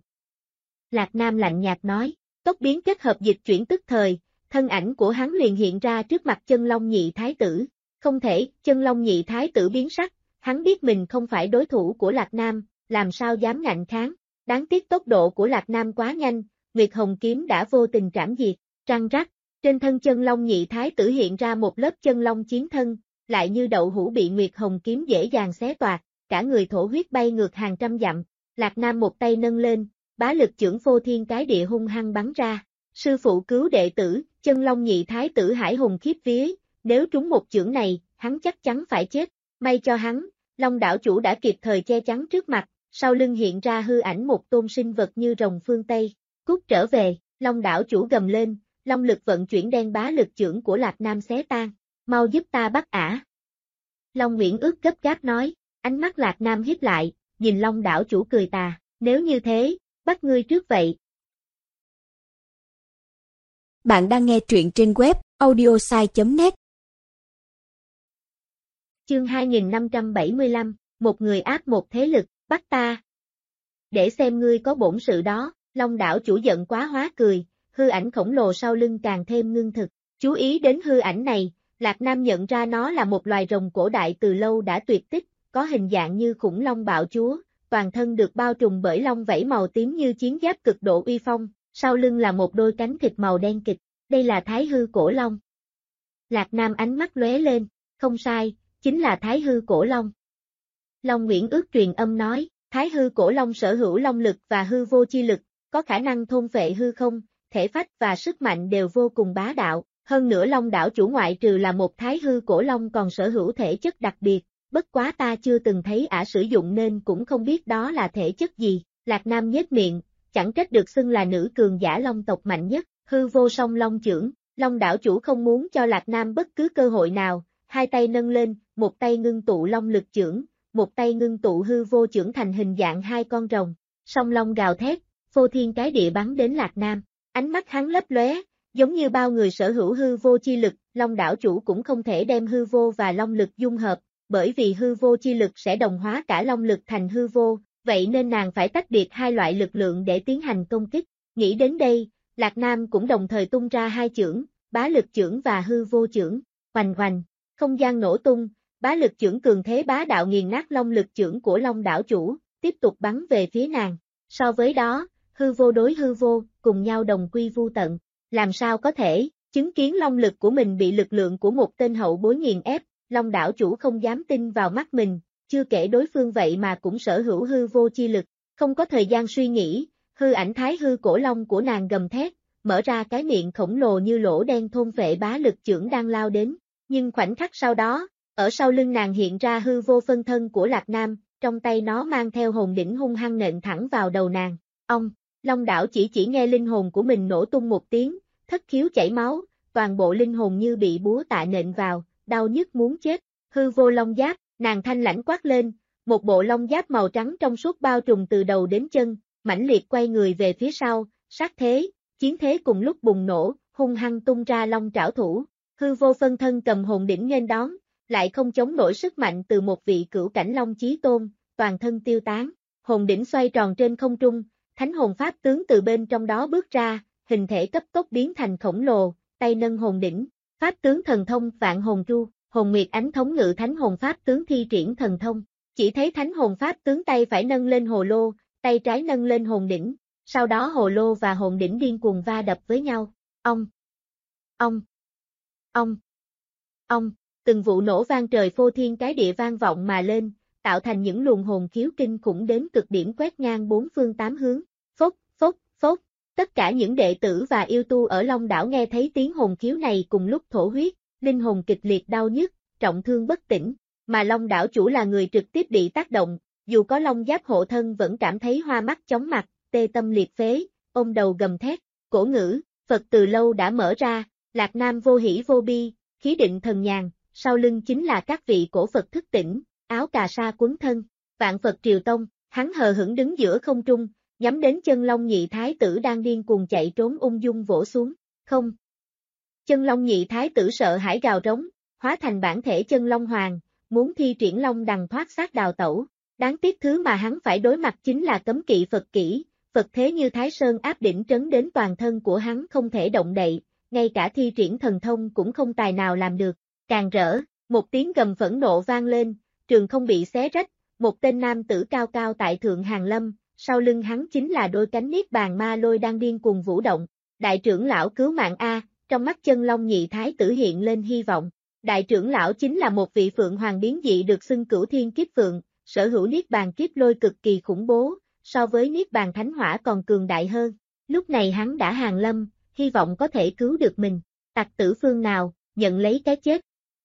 B: Lạc Nam lạnh nhạt nói, tốc biến kết hợp dịch chuyển tức thời, thân ảnh của hắn liền hiện ra trước mặt chân Long nhị thái tử, không thể, chân Long nhị thái tử biến sắc, hắn biết mình không phải đối thủ của Lạc Nam, làm sao dám ngạnh kháng, đáng tiếc tốc độ của Lạc Nam quá nhanh, Nguyệt Hồng kiếm đã vô tình trảm diệt, răng rắc, trên thân chân Long nhị thái tử hiện ra một lớp chân Long chiến thân, lại như đậu hũ bị Nguyệt Hồng kiếm dễ dàng xé toạc, cả người thổ huyết bay ngược hàng trăm dặm, Lạc Nam một tay nâng lên, bá lực chưởng phô thiên cái địa hung hăng bắn ra, sư phụ cứu đệ tử, chân Long nhị thái tử hải hùng khiếp vía, nếu trúng một chưởng này, hắn chắc chắn phải chết, may cho hắn, Long đảo chủ đã kịp thời che chắn trước mặt, sau lưng hiện ra hư ảnh một tôn sinh vật như rồng phương Tây, cút trở về, Long đảo chủ gầm lên, Long lực vận chuyển đen bá lực chưởng của Lạc Nam xé tan, mau giúp ta bắt ả. Long Nguyễn Ước gấp gáp nói, ánh mắt Lạc Nam híp lại, nhìn Long đảo chủ cười tà, nếu như thế, bắt ngươi trước vậy.
A: Bạn đang nghe truyện trên web audiosai.net.
B: Chương 2575, một người áp một thế lực, bắt ta. Để xem ngươi có bổn sự đó, Long đảo chủ giận quá hóa cười, hư ảnh khổng lồ sau lưng càng thêm ngưng thực. Chú ý đến hư ảnh này, Lạc Nam nhận ra nó là một loài rồng cổ đại từ lâu đã tuyệt tích, có hình dạng như khủng long bạo chúa, toàn thân được bao trùm bởi lông vảy màu tím như chiến giáp cực độ uy phong, sau lưng là một đôi cánh thịt màu đen kịt, đây là Thái Hư Cổ Long. Lạc Nam ánh mắt lóe lên, không sai, chính là Thái Hư Cổ Long. Long Nguyễn Ước truyền âm nói, Thái Hư Cổ Long sở hữu long lực và hư vô chi lực, có khả năng thôn phệ hư không, thể phách và sức mạnh đều vô cùng bá đạo, hơn nữa Long đảo chủ ngoại trừ là một Thái Hư Cổ Long còn sở hữu thể chất đặc biệt, bất quá ta chưa từng thấy ả sử dụng nên cũng không biết đó là thể chất gì. Lạc Nam nhếch miệng, chẳng trách được xưng là nữ cường giả long tộc mạnh nhất, hư vô song long chưởng. Long đảo chủ không muốn cho Lạc Nam bất cứ cơ hội nào, hai tay nâng lên, một tay ngưng tụ long lực chưởng, một tay ngưng tụ hư vô chưởng thành hình dạng hai con rồng. Song long gào thét, phô thiên cái địa bắn đến Lạc Nam, ánh mắt hắn lấp lóe, giống như bao người sở hữu hư vô chi lực, Long đảo chủ cũng không thể đem hư vô và long lực dung hợp, bởi vì hư vô chi lực sẽ đồng hóa cả long lực thành hư vô, vậy nên nàng phải tách biệt hai loại lực lượng để tiến hành công kích. Nghĩ đến đây, Lạc Nam cũng đồng thời tung ra hai chưởng, bá lực chưởng và hư vô chưởng, hoành hoành, không gian nổ tung, bá lực chưởng cường thế bá đạo nghiền nát long lực chưởng của Long đảo chủ, tiếp tục bắn về phía nàng. So với đó, hư vô đối hư vô, cùng nhau đồng quy vu tận, làm sao có thể, chứng kiến long lực của mình bị lực lượng của một tên hậu bối nghiền ép, Long đảo chủ không dám tin vào mắt mình, chưa kể đối phương vậy mà cũng sở hữu hư vô chi lực, không có thời gian suy nghĩ, hư ảnh Thái Hư Cổ Long của nàng gầm thét, mở ra cái miệng khổng lồ như lỗ đen thôn phệ bá lực chưởng đang lao đến, nhưng khoảnh khắc sau đó, ở sau lưng nàng hiện ra hư vô phân thân của Lạc Nam, trong tay nó mang theo hồn đỉnh hung hăng nện thẳng vào đầu nàng. Ông, Long đảo chỉ nghe linh hồn của mình nổ tung một tiếng, thất khiếu chảy máu, toàn bộ linh hồn như bị búa tạ nện vào, đau nhức muốn chết. Hư vô long giáp, nàng thanh lãnh quát lên, một bộ long giáp màu trắng trong suốt bao trùm từ đầu đến chân, mãnh liệt quay người về phía sau, sát thế, chiến thế cùng lúc bùng nổ, hung hăng tung ra long trảo thủ. Hư vô phân thân cầm hồn đỉnh nghênh đón, lại không chống nổi sức mạnh từ một vị cửu cảnh long chí tôn, toàn thân tiêu tán. Hồn đỉnh xoay tròn trên không trung, thánh hồn pháp tướng từ bên trong đó bước ra, hình thể cấp tốc biến thành khổng lồ, tay nâng hồn đỉnh, pháp tướng thần thông Vạn Hồn Chu, Hồn Nguyệt Ánh thống ngự thánh hồn pháp tướng thi triển thần thông. Chỉ thấy thánh hồn pháp tướng tay phải nâng lên hồ lô, tay trái nâng lên hồn đỉnh, sau đó hồ lô và hồn đỉnh điên cuồng va đập với nhau. Ông, ông, ông, từng vụ nổ vang trời phô thiên cái địa vang vọng mà lên, tạo thành những luồng hồn khiếu kinh khủng đến cực điểm quét ngang bốn phương tám hướng. Phốc, phốc, phốc, tất cả những đệ tử và yêu tu ở Long đảo nghe thấy tiếng hồn khiếu này cùng lúc thổ huyết, linh hồn kịch liệt đau nhức, trọng thương bất tỉnh, mà Long đảo chủ là người trực tiếp bị tác động, dù có long giáp hộ thân vẫn cảm thấy hoa mắt chóng mặt, tê tâm liệt phế, ôm đầu gầm thét. Cổ ngữ, Phật từ lâu đã mở ra, Lạc Nam vô hỷ vô bi, khí định thần nhàn, sau lưng chính là các vị cổ Phật thức tỉnh, áo cà sa quấn thân, Vạn Phật Triều Tông, hắn hờ hững đứng giữa không trung, nhắm đến chân Long Nhị Thái tử đang điên cuồng chạy trốn ung dung vỗ xuống. Không. Chân Long Nhị Thái tử sợ hãi gào rống, hóa thành bản thể chân Long Hoàng, muốn thi triển Long đằng thoát xác đào tẩu. Đáng tiếc thứ mà hắn phải đối mặt chính là cấm kỵ Phật kỹ, Phật thế như Thái Sơn áp đỉnh trấn đến toàn thân của hắn không thể động đậy, ngay cả thi triển thần thông cũng không tài nào làm được. Càng rỡ, một tiếng gầm phẫn nộ vang lên, trường không bị xé rách, một tên nam tử cao cao tại thượng hàng lâm, sau lưng hắn chính là đôi cánh niết bàn ma lôi đang điên cuồng vũ động. Đại trưởng lão cứu mạng A, trong mắt chân Long Nhị Thái tử hiện lên hy vọng. Đại trưởng lão chính là một vị phượng hoàng biến dị được xưng Cửu Thiên Kiếp Phượng, sở hữu niết bàn kiếp lôi cực kỳ khủng bố, so với niết bàn thánh hỏa còn cường đại hơn. Lúc này hắn đã hàng lâm, hy vọng có thể cứu được mình. Tặc tử phương nào, nhận lấy cái chết.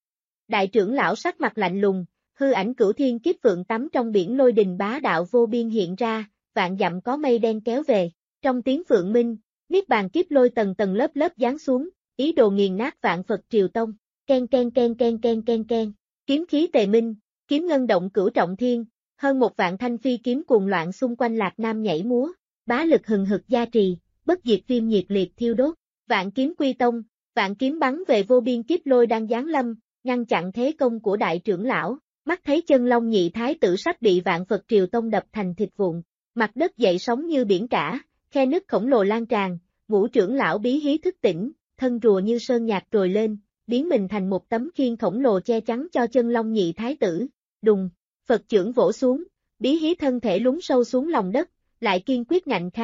B: Đại trưởng lão sắc mặt lạnh lùng, hư ảnh Cửu Thiên Kiếp Phượng tắm trong biển lôi đình bá đạo vô biên hiện ra, vạn dặm có mây đen kéo về. Trong tiếng phượng minh, niết bàn kiếp lôi tầng tầng lớp lớp giáng xuống, ý đồ nghiền nát Vạn Phật Triều Tông. Ken ken ken ken ken ken ken, kiếm khí tề minh, kiếm ngân động cửu trọng thiên, hơn 1.000 thanh phi kiếm cuồng loạn xung quanh Lạc Nam nhảy múa, bá lực hừng hực gia trì, bất diệt viêm nhiệt liệt thiêu đốt, vạn kiếm quy tông, vạn kiếm bắn về vô biên kiếp lôi đang giáng lâm, ngăn chặn thế công của đại trưởng lão. Mắt thấy chân Long Nhị Thái tử sắp bị Vạn Phật Triều Tông đập thành thịt vụn, mặt đất dậy sóng như biển cả, khe nứt khổng lồ lan tràn, ngũ trưởng lão bí hí thức tỉnh, thân rùa như sơn nhạc trồi lên, biến mình thành một tấm khiên khổng lồ che chắn cho chân Long Nhị Thái tử. Đùng, Phật chưởng vỗ xuống, bí hí thân thể lún sâu xuống lòng đất, lại kiên quyết ngạnh kháng,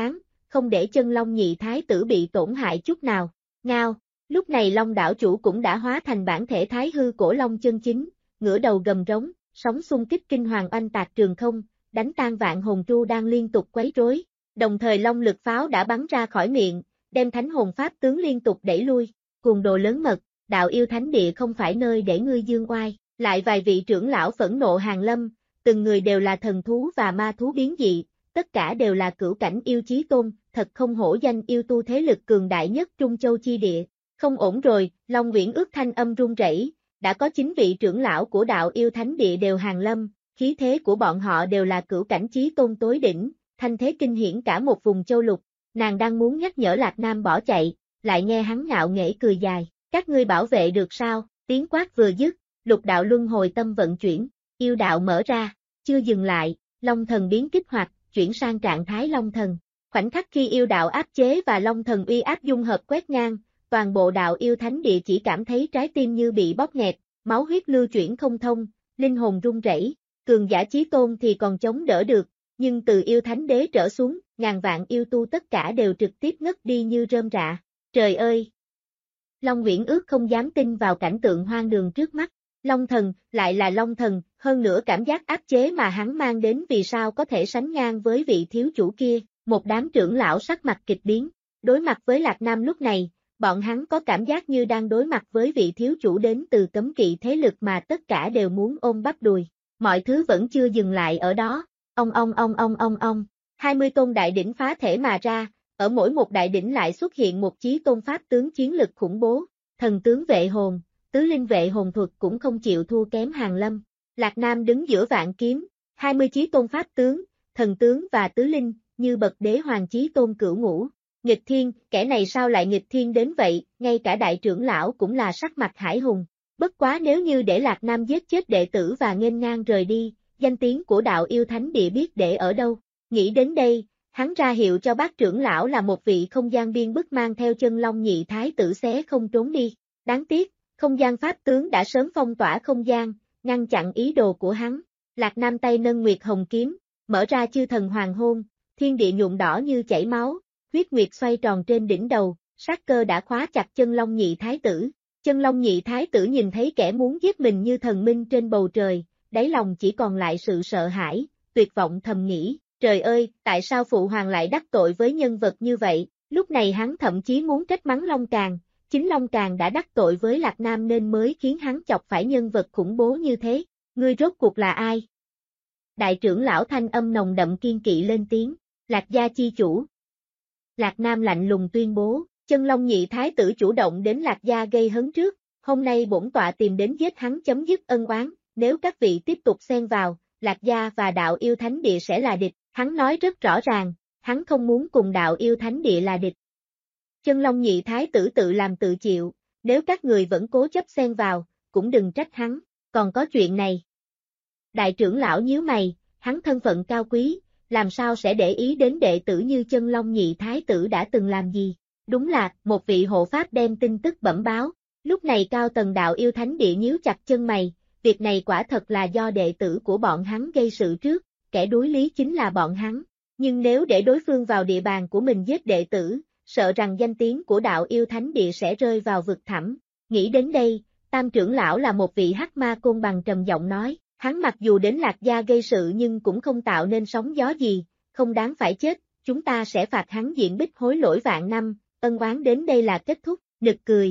B: không để chân Long nhị thái tử bị tổn hại chút nào. Ngao, lúc này Long đảo chủ cũng đã hóa thành bản thể thái hư cổ Long chân chính, ngửa đầu gầm rống, sóng xung kích kinh hoàng oanh tạc trường không, đánh tan vạn hồn tru đang liên tục quấy rối. Đồng thời Long lực pháo đã bắn ra khỏi miệng, đem thánh hồn pháp tướng liên tục đẩy lui. Cuồng đồ lớn mật, đạo yêu thánh địa không phải nơi để ngươi dương oai. Lại vài vị trưởng lão phẫn nộ hàng lâm, từng người đều là thần thú và ma thú biến dị, tất cả đều là cửu cảnh yêu chí tôn, thật không hổ danh yêu tu thế lực cường đại nhất Trung Châu chi địa. Không ổn rồi, Long Uyển Ước thanh âm run rẩy, đã có 9 vị trưởng lão của đạo yêu thánh địa đều hàng lâm, khí thế của bọn họ đều là cửu cảnh chí tôn tối đỉnh, thanh thế kinh hiển cả một vùng châu lục. Nàng đang muốn nhắc nhở Lạc Nam bỏ chạy, lại nghe hắn ngạo nghễ cười dài, các ngươi bảo vệ được sao? Tiếng quát vừa dứt, lục đạo luân hồi tâm vận chuyển, yêu đạo mở ra, chưa dừng lại, Long thần biến kích hoạt, chuyển sang trạng thái Long thần. Khoảnh khắc khi yêu đạo áp chế và Long thần uy áp dung hợp quét ngang, toàn bộ đạo yêu thánh địa chỉ cảm thấy trái tim như bị bóp nghẹt, máu huyết lưu chuyển không thông, linh hồn run rẩy. Cường giả chí tôn thì còn chống đỡ được, nhưng từ yêu thánh đế trở xuống, ngàn vạn yêu tu tất cả đều trực tiếp ngất đi như rơm rạ. Trời ơi! Long Uyển Ước không dám tin vào cảnh tượng hoang đường trước mắt. Long thần, lại là Long thần, hơn nữa cảm giác áp chế mà hắn mang đến vì sao có thể sánh ngang với vị thiếu chủ kia. Một đám trưởng lão sắc mặt kịch biến, đối mặt với Lạc Nam lúc này, bọn hắn có cảm giác như đang đối mặt với vị thiếu chủ đến từ cấm kỵ thế lực mà tất cả đều muốn ôm bắp đùi. Mọi thứ vẫn chưa dừng lại ở đó, ông. 20 tôn đại đỉnh phá thể mà ra, ở mỗi một đại đỉnh lại xuất hiện một chí tôn pháp tướng chiến lực khủng bố, thần tướng vệ hồn, tứ linh vệ hồn thuật cũng không chịu thua kém hàng lâm. Lạc Nam đứng giữa vạn kiếm, 20 chí tôn pháp tướng, thần tướng và tứ linh, như bậc đế hoàng chí tôn cửu ngũ. Nghịch thiên, kẻ này sao lại nghịch thiên đến vậy, ngay cả đại trưởng lão cũng là sắc mặt hải hùng. Bất quá nếu như để Lạc Nam giết chết đệ tử và nghênh ngang rời đi, danh tiếng của đạo yêu thánh địa biết để ở đâu. Nghĩ đến đây, hắn ra hiệu cho bác trưởng lão là một vị không gian biên bức mang theo chân Long nhị thái tử xé không trốn đi. Đáng tiếc, không gian pháp tướng đã sớm phong tỏa không gian, ngăn chặn ý đồ của hắn. Lạc Nam tay nâng Nguyệt Hồng kiếm, mở ra chư thần hoàng hôn, thiên địa nhuộm đỏ như chảy máu, huyết nguyệt xoay tròn trên đỉnh đầu, sát cơ đã khóa chặt chân Long nhị thái tử. Chân Long nhị thái tử nhìn thấy kẻ muốn giết mình như thần minh trên bầu trời, đáy lòng chỉ còn lại sự sợ hãi, tuyệt vọng thầm nghĩ, trời ơi, tại sao phụ hoàng lại đắc tội với nhân vật như vậy? Lúc này hắn thậm chí muốn trách mắng Long Càng, chính Long Càng đã đắc tội với Lạc Nam nên mới khiến hắn chọc phải nhân vật khủng bố như thế. Ngươi rốt cuộc là ai? Đại trưởng lão thanh âm nồng đậm kiên kỵ lên tiếng, Lạc gia chi chủ. Lạc Nam lạnh lùng tuyên bố, chân Long nhị thái tử chủ động đến Lạc gia gây hấn trước, hôm nay bổn tọa tìm đến giết hắn chấm dứt ân oán, nếu các vị tiếp tục xen vào, Lạc gia và đạo yêu thánh địa sẽ là địch, hắn nói rất rõ ràng, hắn không muốn cùng đạo yêu thánh địa là địch. Chân Long nhị thái tử tự làm tự chịu, nếu các người vẫn cố chấp xen vào, cũng đừng trách hắn, còn có chuyện này. Đại trưởng lão nhíu mày, hắn thân phận cao quý, làm sao sẽ để ý đến đệ tử như chân Long nhị thái tử đã từng làm gì. Đúng là, một vị hộ pháp đem tin tức bẩm báo, lúc này cao tầng đạo yêu thánh địa nhíu chặt chân mày, việc này quả thật là do đệ tử của bọn hắn gây sự trước, kẻ đối lý chính là bọn hắn, nhưng nếu để đối phương vào địa bàn của mình giết đệ tử, sợ rằng danh tiếng của đạo yêu thánh địa sẽ rơi vào vực thẳm. Nghĩ đến đây, tam trưởng lão là một vị hắc ma côn bằng trầm giọng nói, hắn mặc dù đến Lạc gia gây sự nhưng cũng không tạo nên sóng gió gì, không đáng phải chết, chúng ta sẽ phạt hắn diện bích hối lỗi vạn năm, ân oán đến đây là kết thúc, nực cười.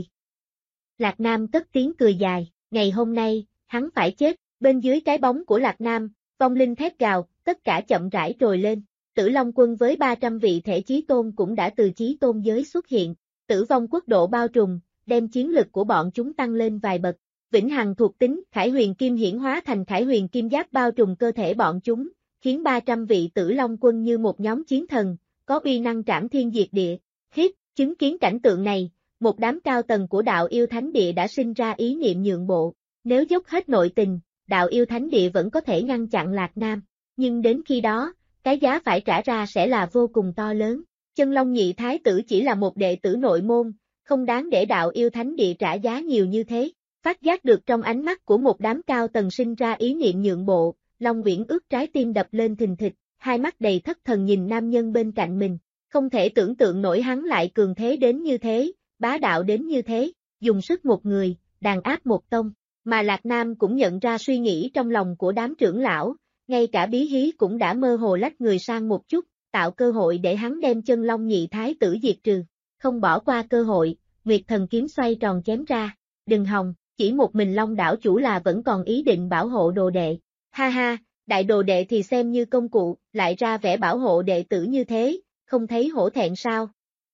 B: Lạc Nam cất tiếng cười dài, ngày hôm nay, hắn phải chết, bên dưới cái bóng của Lạc Nam, vong linh thét gào, tất cả chậm rãi trồi lên, Tử Long quân với 300 vị thể chí tôn cũng đã từ chí tôn giới xuất hiện, tử vong quốc độ bao trùm, đem chiến lực của bọn chúng tăng lên vài bậc. Vĩnh hằng thuộc tính, Khải Huyền Kim hiển hóa thành Khải Huyền Kim giáp bao trùm cơ thể bọn chúng, khiến 300 vị Tử Long quân như một nhóm chiến thần, có uy năng trảm thiên diệt địa. Chứng kiến cảnh tượng này, một đám cao tầng của đạo yêu thánh địa đã sinh ra ý niệm nhượng bộ, nếu dốc hết nội tình, đạo yêu thánh địa vẫn có thể ngăn chặn Lạc Nam, nhưng đến khi đó, cái giá phải trả ra sẽ là vô cùng to lớn. Chân Long nhị thái tử chỉ là một đệ tử nội môn, không đáng để đạo yêu thánh địa trả giá nhiều như thế. Phát giác được trong ánh mắt của một đám cao tầng sinh ra ý niệm nhượng bộ, Long Uyển Ước trái tim đập lên thình thịch, hai mắt đầy thất thần nhìn nam nhân bên cạnh mình. Không thể tưởng tượng nổi hắn lại cường thế đến như thế, bá đạo đến như thế, dùng sức một người, đàn áp một tông. Mà Lạc Nam cũng nhận ra suy nghĩ trong lòng của đám trưởng lão, ngay cả Bí Hí cũng đã mơ hồ lách người sang một chút, tạo cơ hội để hắn đem Chân Long nhị thái tử diệt trừ. Không bỏ qua cơ hội, Nguyệt Thần kiếm xoay tròn chém ra. Đừng hòng, chỉ một mình Long đảo chủ là vẫn còn ý định bảo hộ đồ đệ. Ha ha, đại đồ đệ thì xem như công cụ, lại ra vẻ bảo hộ đệ tử như thế, không thấy hổ thẹn sao?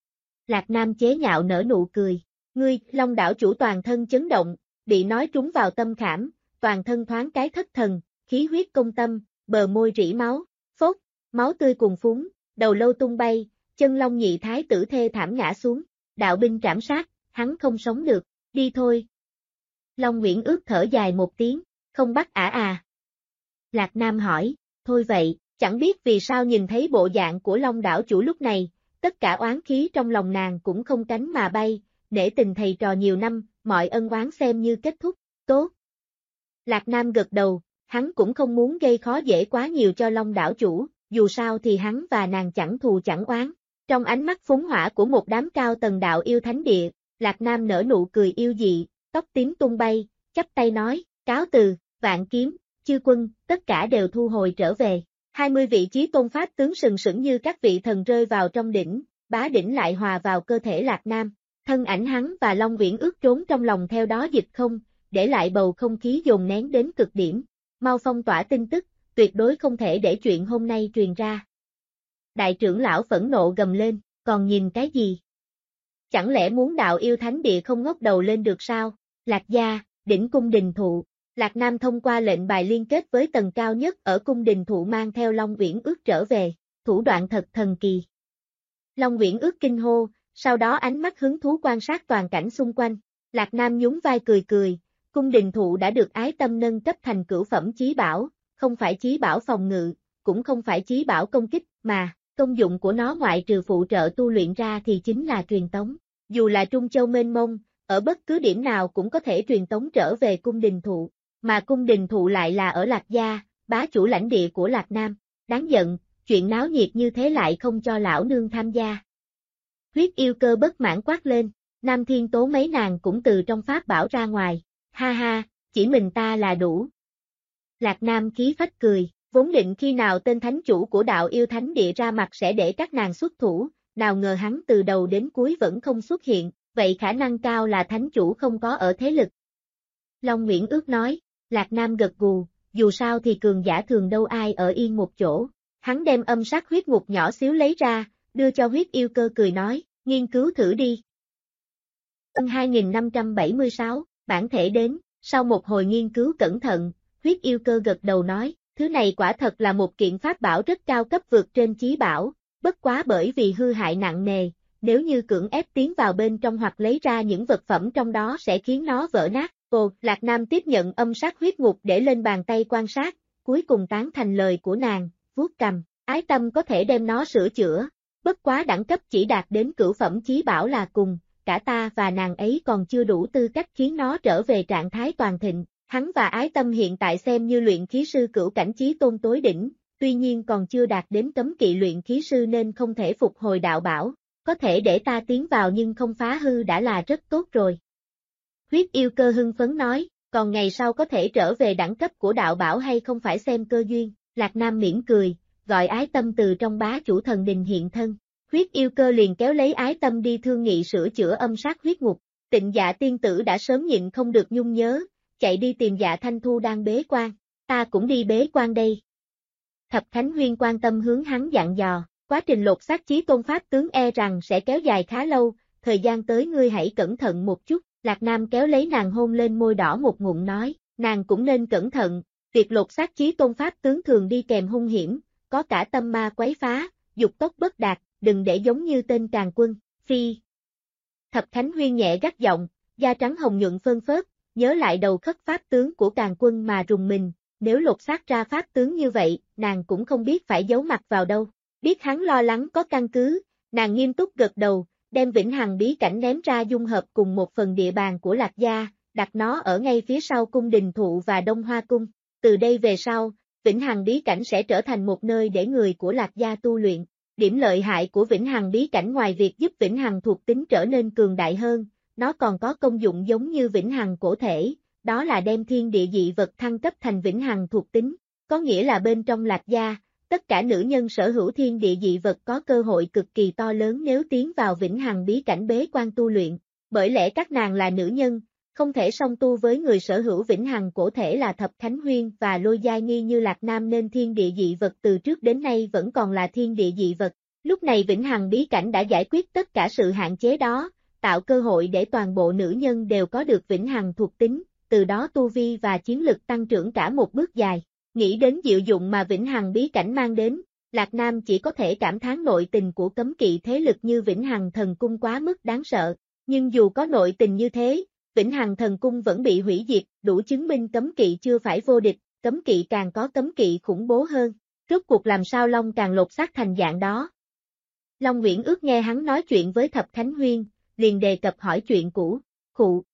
B: Lạc Nam chế nhạo nở nụ cười. Ngươi, Long đảo chủ toàn thân chấn động, bị nói trúng vào tâm khảm, toàn thân thoáng cái thất thần, khí huyết công tâm, bờ môi rỉ máu, phốt, máu tươi cuồn phúng, đầu lâu tung bay, Chân Long nhị thái tử thê thảm ngã xuống, đạo binh trảm sát, hắn không sống được, đi thôi. Long Nguyễn ước thở dài một tiếng, không bắt à. Lạc Nam hỏi, thôi vậy, chẳng biết vì sao nhìn thấy bộ dạng của Long đảo chủ lúc này, tất cả oán khí trong lòng nàng cũng không cánh mà bay, nể tình thầy trò nhiều năm, mọi ân oán xem như kết thúc, tốt. Lạc Nam gật đầu, hắn cũng không muốn gây khó dễ quá nhiều cho Long đảo chủ, dù sao thì hắn và nàng chẳng thù chẳng oán. Trong ánh mắt phúng hỏa của một đám cao tầng đạo yêu thánh địa, Lạc Nam nở nụ cười yêu dị, tóc tím tung bay, chắp tay nói, cáo từ, Vạn Kiếm, chư quân, tất cả đều thu hồi trở về. 20 vị chí tôn pháp tướng sừng sững như các vị thần rơi vào trong đỉnh, bá đỉnh lại hòa vào cơ thể Lạc Nam. Thân ảnh hắn và Long Viễn ước trốn trong lòng theo đó dịch không, để lại bầu không khí dồn nén đến cực điểm. Mau phong tỏa tin tức, tuyệt đối không thể để chuyện hôm nay truyền ra. Đại trưởng lão phẫn nộ gầm lên, còn nhìn cái gì? Chẳng lẽ muốn đạo yêu thánh địa không ngóc đầu lên được sao? Lạc gia, đỉnh cung đình thụ. Lạc Nam thông qua lệnh bài liên kết với tầng cao nhất ở cung đình thụ mang theo Long Viễn ước trở về, thủ đoạn thật thần kỳ. Long Viễn ước kinh hô, sau đó ánh mắt hứng thú quan sát toàn cảnh xung quanh. Lạc Nam nhún vai cười, cung đình thụ đã được Ái Tâm nâng cấp thành cửu phẩm chí bảo, không phải chí bảo phòng ngự, cũng không phải chí bảo công kích, mà công dụng của nó ngoại trừ phụ trợ tu luyện ra thì chính là truyền tống. Dù là Trung Châu mênh mông, ở bất cứ điểm nào cũng có thể truyền tống trở về cung đình thụ, mà cung đình thụ lại là ở Lạc gia, bá chủ lãnh địa của Lạc Nam. Đáng giận, chuyện náo nhiệt như thế lại không cho lão nương tham gia. Huyết yêu cơ bất mãn quát lên, Nam Thiên Tố mấy nàng cũng từ trong pháp bảo ra ngoài, ha ha, chỉ mình ta là đủ. Lạc Nam khí phách cười, vốn định khi nào tên thánh chủ của đạo yêu thánh địa ra mặt sẽ để các nàng xuất thủ, nào ngờ hắn từ đầu đến cuối vẫn không xuất hiện, vậy khả năng cao là thánh chủ không có ở thế lực. Long Nguyễn ước nói, Lạc Nam gật gù, dù sao thì cường giả thường đâu ai ở yên một chỗ, hắn đem âm sát huyết ngục nhỏ xíu lấy ra, đưa cho huyết yêu cơ cười nói, nghiên cứu thử đi. 2576, bản thể đến, sau một hồi nghiên cứu cẩn thận, huyết yêu cơ gật đầu nói, thứ này quả thật là một kiện pháp bảo rất cao cấp vượt trên chí bảo, bất quá bởi vì hư hại nặng nề, nếu như cưỡng ép tiến vào bên trong hoặc lấy ra những vật phẩm trong đó sẽ khiến nó vỡ nát. Lạc Nam tiếp nhận âm sát huyết ngục để lên bàn tay quan sát, cuối cùng tán thành lời của nàng, vuốt cằm, Ái Tâm có thể đem nó sửa chữa, bất quá đẳng cấp chỉ đạt đến cửu phẩm chí bảo là cùng, cả ta và nàng ấy còn chưa đủ tư cách khiến nó trở về trạng thái toàn thịnh. Hắn và Ái Tâm hiện tại xem như luyện khí sư cửu cảnh chí tôn tối đỉnh, tuy nhiên còn chưa đạt đến cấm kỵ luyện khí sư nên không thể phục hồi đạo bảo, có thể để ta tiến vào nhưng không phá hư đã là rất tốt rồi. Huyết yêu cơ hưng phấn nói, còn ngày sau có thể trở về đẳng cấp của đạo bảo hay không phải xem cơ duyên. Lạc Nam mỉm cười, gọi Ái Tâm từ trong bá chủ thần đình hiện thân. Huyết yêu cơ liền kéo lấy Ái Tâm đi thương nghị sửa chữa âm sát huyết ngục. Tịnh Dạ tiên tử đã sớm nhịn không được nhung nhớ, chạy đi tìm Dạ Thanh Thu đang bế quan. Ta cũng đi bế quan đây. Thập Khánh Huyên quan tâm hướng hắn dặn dò, quá trình lột xác chí tôn pháp tướng e rằng sẽ kéo dài khá lâu, thời gian tới ngươi hãy cẩn thận một chút. Lạc Nam kéo lấy nàng hôn lên môi đỏ một ngụm nói, nàng cũng nên cẩn thận, việc lột xác chí tôn pháp tướng thường đi kèm hung hiểm, có cả tâm ma quấy phá, dục tốc bất đạt, đừng để giống như tên Càn Quân, phi. Thập Khánh Huyên nhẹ gắt giọng, da trắng hồng nhuận phơn phớt, nhớ lại đầu khất pháp tướng của Càn Quân mà rùng mình, nếu lột xác ra pháp tướng như vậy, nàng cũng không biết phải giấu mặt vào đâu. Biết hắn lo lắng có căn cứ, nàng nghiêm túc gật đầu, đem Vĩnh Hằng bí cảnh ném ra dung hợp cùng một phần địa bàn của Lạc gia, đặt nó ở ngay phía sau cung đình thụ và Đông Hoa cung. Từ đây về sau, Vĩnh Hằng bí cảnh sẽ trở thành một nơi để người của Lạc gia tu luyện. Điểm lợi hại của vĩnh hằng bí cảnh ngoài việc giúp vĩnh hằng thuộc tính trở nên cường đại hơn, nó còn có công dụng giống như vĩnh hằng cổ thể, đó là đem thiên địa dị vật thăng cấp thành vĩnh hằng thuộc tính, có nghĩa là bên trong Lạc gia, tất cả nữ nhân sở hữu thiên địa dị vật có cơ hội cực kỳ to lớn nếu tiến vào vĩnh hằng bí cảnh bế quan tu luyện, bởi lẽ các nàng là nữ nhân, không thể song tu với người sở hữu vĩnh hằng cổ thể là Thập Khánh Huyên và Lôi Giai Nghi như Lạc Nam nên thiên địa dị vật từ trước đến nay vẫn còn là thiên địa dị vật. Lúc này vĩnh hằng bí cảnh đã giải quyết tất cả sự hạn chế đó, tạo cơ hội để toàn bộ nữ nhân đều có được vĩnh hằng thuộc tính, từ đó tu vi và chiến lực tăng trưởng cả một bước dài. Nghĩ đến diệu dụng mà vĩnh hằng bí cảnh mang đến, Lạc Nam chỉ có thể cảm thán nội tình của cấm kỵ thế lực như vĩnh hằng thần cung quá mức đáng sợ, nhưng dù có nội tình như thế, vĩnh hằng thần cung vẫn bị hủy diệt, đủ chứng minh cấm kỵ chưa phải vô địch, cấm kỵ càng có cấm kỵ khủng bố hơn. Rốt cuộc làm sao Long càng lột xác thành dạng đó? Long Uyển Ước nghe hắn nói chuyện với Thập Khánh Huyên, liền đề cập hỏi chuyện cũ, khụ.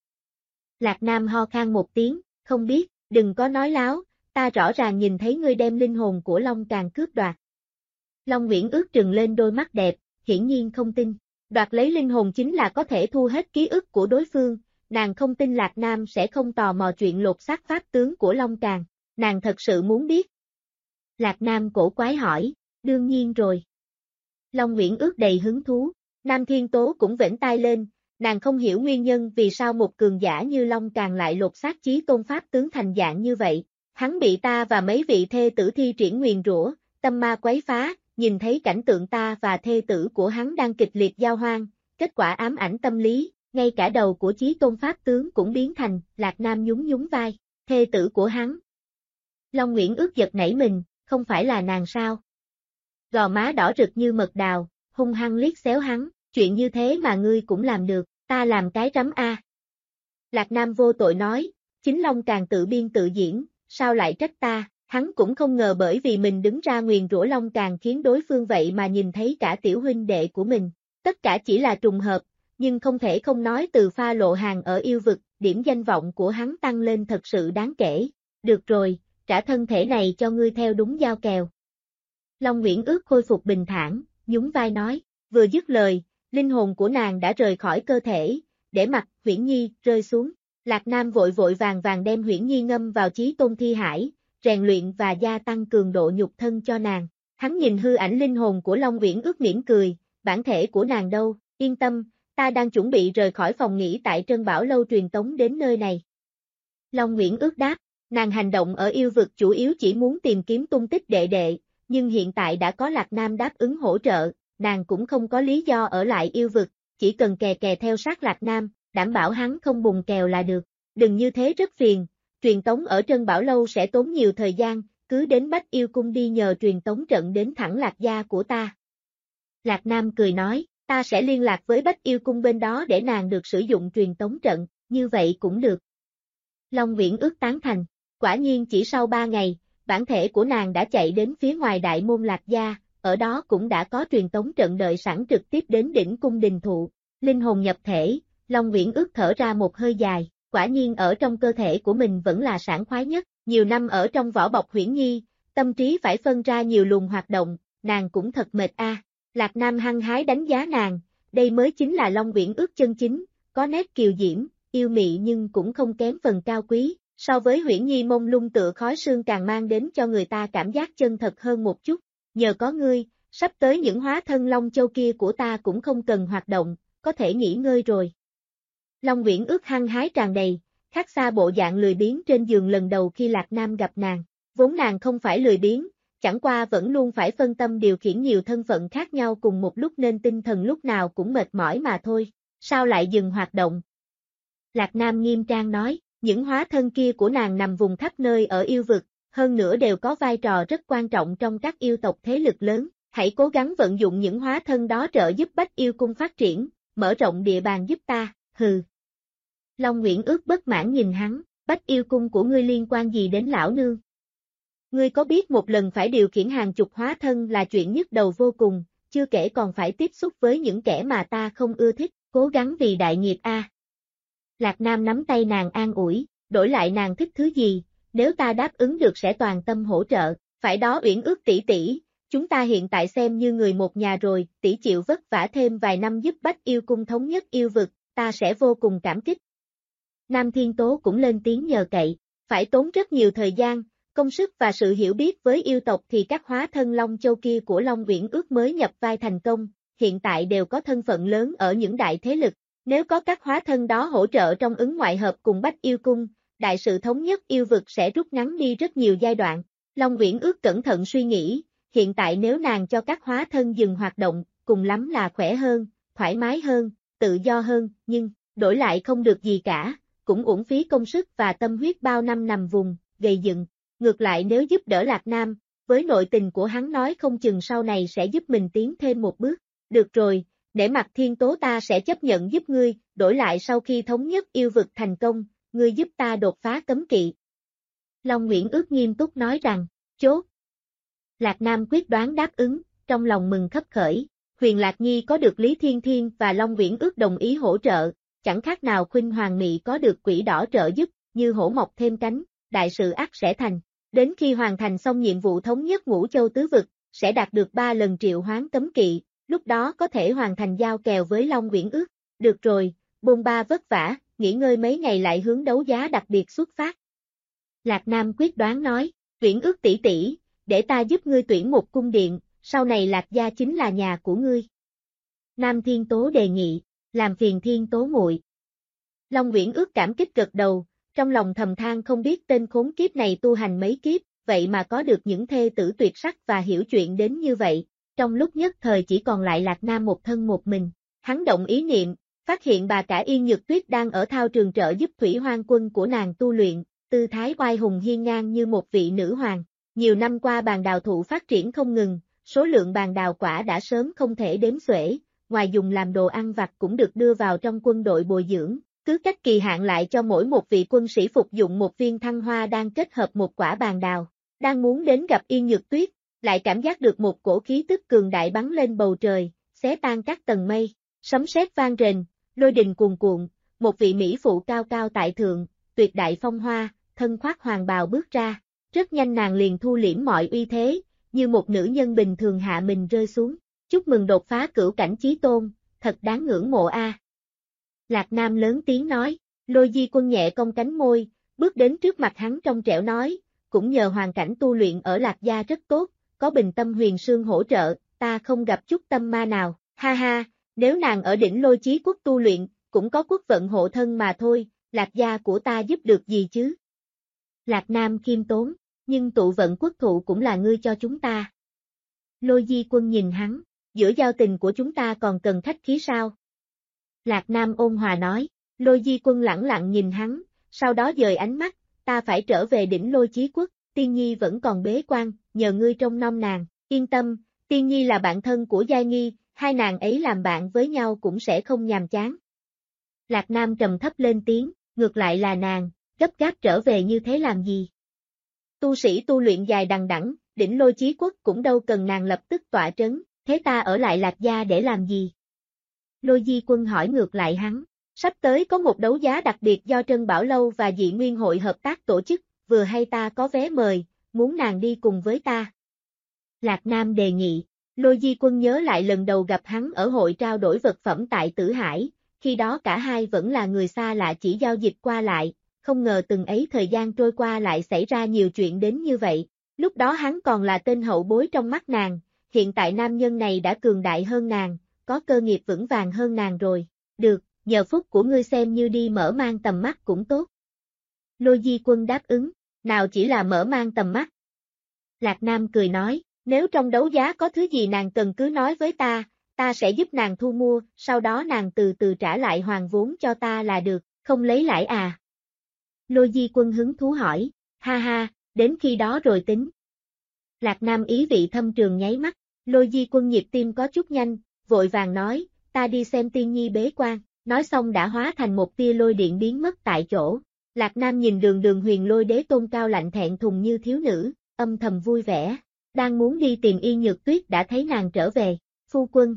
B: Lạc Nam ho khan một tiếng, không biết, đừng có nói láo, ta rõ ràng nhìn thấy ngươi đem linh hồn của Long càng cướp đoạt. Long Uyển Ước trừng lên đôi mắt đẹp, hiển nhiên không tin, đoạt lấy linh hồn chính là có thể thu hết ký ức của đối phương, nàng không tin Lạc Nam sẽ không tò mò chuyện lột xác pháp tướng của Long Càng, nàng thật sự muốn biết. Lạc Nam cổ quái hỏi, đương nhiên rồi. Long Uyển Ước đầy hứng thú, Nam Thiên Tố cũng vểnh tai lên, nàng không hiểu nguyên nhân vì sao một cường giả như Long Càng lại lột xác chí tôn pháp tướng thành dạng như vậy. Hắn bị ta và mấy vị thê tử thi triển nguyền rủa, tâm ma quấy phá, nhìn thấy cảnh tượng ta và thê tử của hắn đang kịch liệt giao hoan, kết quả ám ảnh tâm lý, ngay cả đầu của chí tôn pháp tướng cũng biến thành, Lạc Nam nhún nhún vai, thê tử của hắn. Long Uyển Ước giật nảy mình, không phải là nàng sao? Gò má đỏ rực như mật đào, hung hăng liếc xéo hắn, chuyện như thế mà ngươi cũng làm được, ta làm cái rắm a. Lạc Nam vô tội nói, chính Long Càng tự biên tự diễn, sao lại trách ta, hắn cũng không ngờ bởi vì mình đứng ra nguyền rủa Long Càng khiến đối phương vậy mà nhìn thấy cả tiểu huynh đệ của mình, tất cả chỉ là trùng hợp, nhưng không thể không nói từ pha lộ hàng ở yêu vực, điểm danh vọng của hắn tăng lên thật sự đáng kể, được rồi, trả thân thể này cho ngươi theo đúng giao kèo. Long Uyển Ước khôi phục bình thản, nhún vai nói, vừa dứt lời, linh hồn của nàng đã rời khỏi cơ thể, để mặc Huyễn Nhi rơi xuống. Lạc Nam vội vội vàng vàng đem Huyễn Nhi ngâm vào chí tôn thi hải, rèn luyện và gia tăng cường độ nhục thân cho nàng. Hắn nhìn hư ảnh linh hồn của Long Uyển Ước mỉm cười, bản thể của nàng đâu, yên tâm, ta đang chuẩn bị rời khỏi phòng nghỉ tại Trân Bảo Lâu truyền tống đến nơi này. Long Uyển Ước đáp, nàng hành động ở yêu vực chủ yếu chỉ muốn tìm kiếm tung tích đệ đệ, nhưng hiện tại đã có Lạc Nam đáp ứng hỗ trợ, nàng cũng không có lý do ở lại yêu vực, chỉ cần kè kè theo sát Lạc Nam, đảm bảo hắn không bùng kèo là được. Đừng như thế rất phiền, truyền tống ở Trân Bảo Lâu sẽ tốn nhiều thời gian, cứ đến Bách Yêu Cung đi nhờ truyền tống trận đến thẳng Lạc gia của ta. Lạc Nam cười nói, ta sẽ liên lạc với Bách Yêu Cung bên đó để nàng được sử dụng truyền tống trận, như vậy cũng được. Long Uyển Ước tán thành, quả nhiên chỉ sau 3 ngày, bản thể của nàng đã chạy đến phía ngoài đại môn Lạc gia, ở đó cũng đã có truyền tống trận đợi sẵn trực tiếp đến đỉnh cung đình thụ, linh hồn nhập thể, Long Uyển Ước thở ra một hơi dài, quả nhiên ở trong cơ thể của mình vẫn là sảng khoái nhất, nhiều năm ở trong vỏ bọc Huyễn Nhi, tâm trí phải phân ra nhiều luồng hoạt động, nàng cũng thật mệt a. Lạc Nam hăng hái đánh giá nàng, đây mới chính là Long Uyển Ước chân chính, có nét kiều diễm, yêu mị nhưng cũng không kém phần cao quý, so với Huyễn Nhi mông lung tựa khói sương càng mang đến cho người ta cảm giác chân thật hơn một chút, nhờ có ngươi, sắp tới những hóa thân Long Châu kia của ta cũng không cần hoạt động, có thể nghỉ ngơi rồi. Long Uyển Ước hăng hái tràn đầy, khác xa bộ dạng lười biếng trên giường lần đầu khi Lạc Nam gặp nàng, vốn nàng không phải lười biếng, chẳng qua vẫn luôn phải phân tâm điều khiển nhiều thân phận khác nhau cùng một lúc nên tinh thần lúc nào cũng mệt mỏi mà thôi, sao lại dừng hoạt động? Lạc Nam nghiêm trang nói, những hóa thân kia của nàng nằm vùng khắp nơi ở yêu vực, hơn nữa đều có vai trò rất quan trọng trong các yêu tộc thế lực lớn, hãy cố gắng vận dụng những hóa thân đó trợ giúp Bách Yêu Cung phát triển, mở rộng địa bàn giúp ta, hừ. Long Uyển Ước bất mãn nhìn hắn, Bách Yêu Cung của ngươi liên quan gì đến lão nương? Ngươi có biết một lần phải điều khiển hàng chục hóa thân là chuyện nhức đầu vô cùng, chưa kể còn phải tiếp xúc với những kẻ mà ta không ưa thích, cố gắng vì đại nghiệp a. Lạc Nam nắm tay nàng an ủi, đổi lại nàng thích thứ gì, nếu ta đáp ứng được sẽ toàn tâm hỗ trợ, phải đó Uyển Ước tỷ tỷ, Chúng ta hiện tại xem như người một nhà rồi, tỷ chịu vất vả thêm vài năm giúp Bách Yêu Cung thống nhất yêu vực, ta sẽ vô cùng cảm kích. Nam Thiên Tố cũng lên tiếng nhờ cậy, phải tốn rất nhiều thời gian, công sức và sự hiểu biết với yêu tộc thì các hóa thân Long Châu kia của Long Uyển Ước mới nhập vai thành công, hiện tại đều có thân phận lớn ở những đại thế lực, nếu có các hóa thân đó hỗ trợ trong ứng ngoại hợp cùng Bách Yêu Cung, đại sự thống nhất yêu vực sẽ rút ngắn đi rất nhiều giai đoạn. Long Uyển Ước cẩn thận suy nghĩ, hiện tại nếu nàng cho các hóa thân dừng hoạt động, cùng lắm là khỏe hơn, thoải mái hơn, tự do hơn, nhưng, đổi lại không được gì cả, cũng uổng phí công sức và tâm huyết bao năm nằm vùng, gầy dựng. Ngược lại nếu giúp đỡ Lạc Nam, với nội tình của hắn nói không chừng sau này sẽ giúp mình tiến thêm một bước. Được rồi, nể mặt Thiên Tố ta sẽ chấp nhận giúp ngươi, đổi lại sau khi thống nhất yêu vực thành công, ngươi giúp ta đột phá cấm kỵ. Long Uyển Ước nghiêm túc nói rằng, chốt. Lạc Nam quyết đoán đáp ứng, trong lòng mừng khấp khởi, Huyền Lạc Nhi có được Lý Thiên Thiên và Long Uyển Ước đồng ý hỗ trợ, chẳng khác nào Khuynh Hoàng Mị có được Quỷ Đỏ trợ giúp, như hổ mọc thêm cánh, đại sự ắt sẽ thành. Đến khi hoàn thành xong nhiệm vụ thống nhất Ngũ Châu tứ vực, sẽ đạt được 3 lần triệu hoán cấm kỵ, lúc đó có thể hoàn thành giao kèo với Long Uyển Ước. Được rồi, bôn ba vất vả, nghỉ ngơi mấy ngày lại hướng đấu giá đặc biệt xuất phát. Lạc Nam quyết đoán nói, Uyển Ước tỷ tỷ, để ta giúp ngươi tuyển một cung điện, sau này Lạc gia chính là nhà của ngươi. Nam Thiên Tố đề nghị, làm phiền Thiên Tố muội. Long Uyển Ước cảm kích gật đầu, trong lòng thầm than không biết tên khốn kiếp này tu hành mấy kiếp, vậy mà có được những thê tử tuyệt sắc và hiểu chuyện đến như vậy. Trong lúc nhất thời chỉ còn lại Lạc Nam một thân một mình, hắn động ý niệm, phát hiện bà cả Yên Nhược Tuyết đang ở thao trường trợ giúp Thủy Hoang quân của nàng tu luyện, tư thái oai hùng hiên ngang như một vị nữ hoàng. Nhiều năm qua bàn đào thụ phát triển không ngừng, số lượng bàn đào quả đã sớm không thể đếm xuể, ngoài dùng làm đồ ăn vặt cũng được đưa vào trong quân đội bồi dưỡng, cứ cách kỳ hạn lại cho mỗi một vị quân sĩ phục dụng một viên thăng hoa đang kết hợp một quả bàn đào. Đang muốn đến gặp Yên Nhược Tuyết, lại cảm giác được một cổ khí tức cường đại bắn lên bầu trời, xé tan các tầng mây, sấm sét vang rền, lôi đình cuồn cuộn, một vị mỹ phụ cao cao tại thượng, tuyệt đại phong hoa, thân khoác hoàng bào bước ra, rất nhanh nàng liền thu liễm mọi uy thế, như một nữ nhân bình thường hạ mình rơi xuống, chúc mừng đột phá cửu cảnh chí tôn, thật đáng ngưỡng mộ a. Lạc Nam lớn tiếng nói, Lôi Di Quân nhẹ cong cánh môi, bước đến trước mặt hắn trong trẻo nói, cũng nhờ hoàn cảnh tu luyện ở Lạc gia rất tốt, có Bình Tâm Huyền Sương hỗ trợ, ta không gặp chút tâm ma nào, ha ha, nếu nàng ở đỉnh Lôi Chí Quốc tu luyện, cũng có quốc vận hộ thân mà thôi, Lạc gia của ta giúp được gì chứ? Lạc Nam khiêm tốn, nhưng tụ vận quốc thụ cũng là ngươi cho chúng ta. Lôi Di Quân nhìn hắn, giữa giao tình của chúng ta còn cần khách khí sao? Lạc Nam ôn hòa nói, Lôi Di Quân lẳng lặng nhìn hắn, sau đó dời ánh mắt, ta phải trở về đỉnh Lôi Chí Quốc, Tiên Nhi vẫn còn bế quan, nhờ ngươi trông nom nàng, yên tâm, Tiên Nhi là bạn thân của Giai Nghi, hai nàng ấy làm bạn với nhau cũng sẽ không nhàm chán. Lạc Nam trầm thấp lên tiếng, ngược lại là nàng, gấp gáp trở về như thế làm gì? Tu sĩ tu luyện dài đằng đẵng, đỉnh Lôi Chí Quốc cũng đâu cần nàng lập tức tọa trấn, thế ta ở lại Lạc gia để làm gì? Lôi Di Quân hỏi ngược lại hắn, sắp tới có một đấu giá đặc biệt do Trân Bảo Lâu và Dị Nguyên Hội hợp tác tổ chức, vừa hay ta có vé mời, muốn nàng đi cùng với ta. Lạc Nam đề nghị, Lôi Di Quân nhớ lại lần đầu gặp hắn ở hội trao đổi vật phẩm tại Tử Hải, khi đó cả hai vẫn là người xa lạ chỉ giao dịch qua lại, không ngờ từng ấy thời gian trôi qua lại xảy ra nhiều chuyện đến như vậy, lúc đó hắn còn là tên hậu bối trong mắt nàng, hiện tại nam nhân này đã cường đại hơn nàng, có cơ nghiệp vững vàng hơn nàng rồi, được, nhờ phúc của ngươi xem như đi mở mang tầm mắt cũng tốt. Lôi Di Quân đáp ứng, nào chỉ là mở mang tầm mắt. Lạc Nam cười nói, nếu trong đấu giá có thứ gì nàng cần cứ nói với ta sẽ giúp nàng thu mua, sau đó nàng từ từ trả lại hoàn vốn cho ta là được, không lấy lãi à? Lôi Di Quân hứng thú hỏi, ha ha, đến khi đó rồi tính. Lạc Nam ý vị thâm trường nháy mắt, Lôi Di Quân nhịp tim có chút nhanh, vội vàng nói, ta đi xem Tiên Nhi bế quan, nói xong đã hóa thành một tia lôi điện biến mất tại chỗ. Lạc Nam nhìn đường Huyền Lôi Đế Tôn cao lạnh thẹn thùng như thiếu nữ, âm thầm vui vẻ, đang muốn đi tìm Yên Nhược Tuyết đã thấy nàng trở về, phu quân.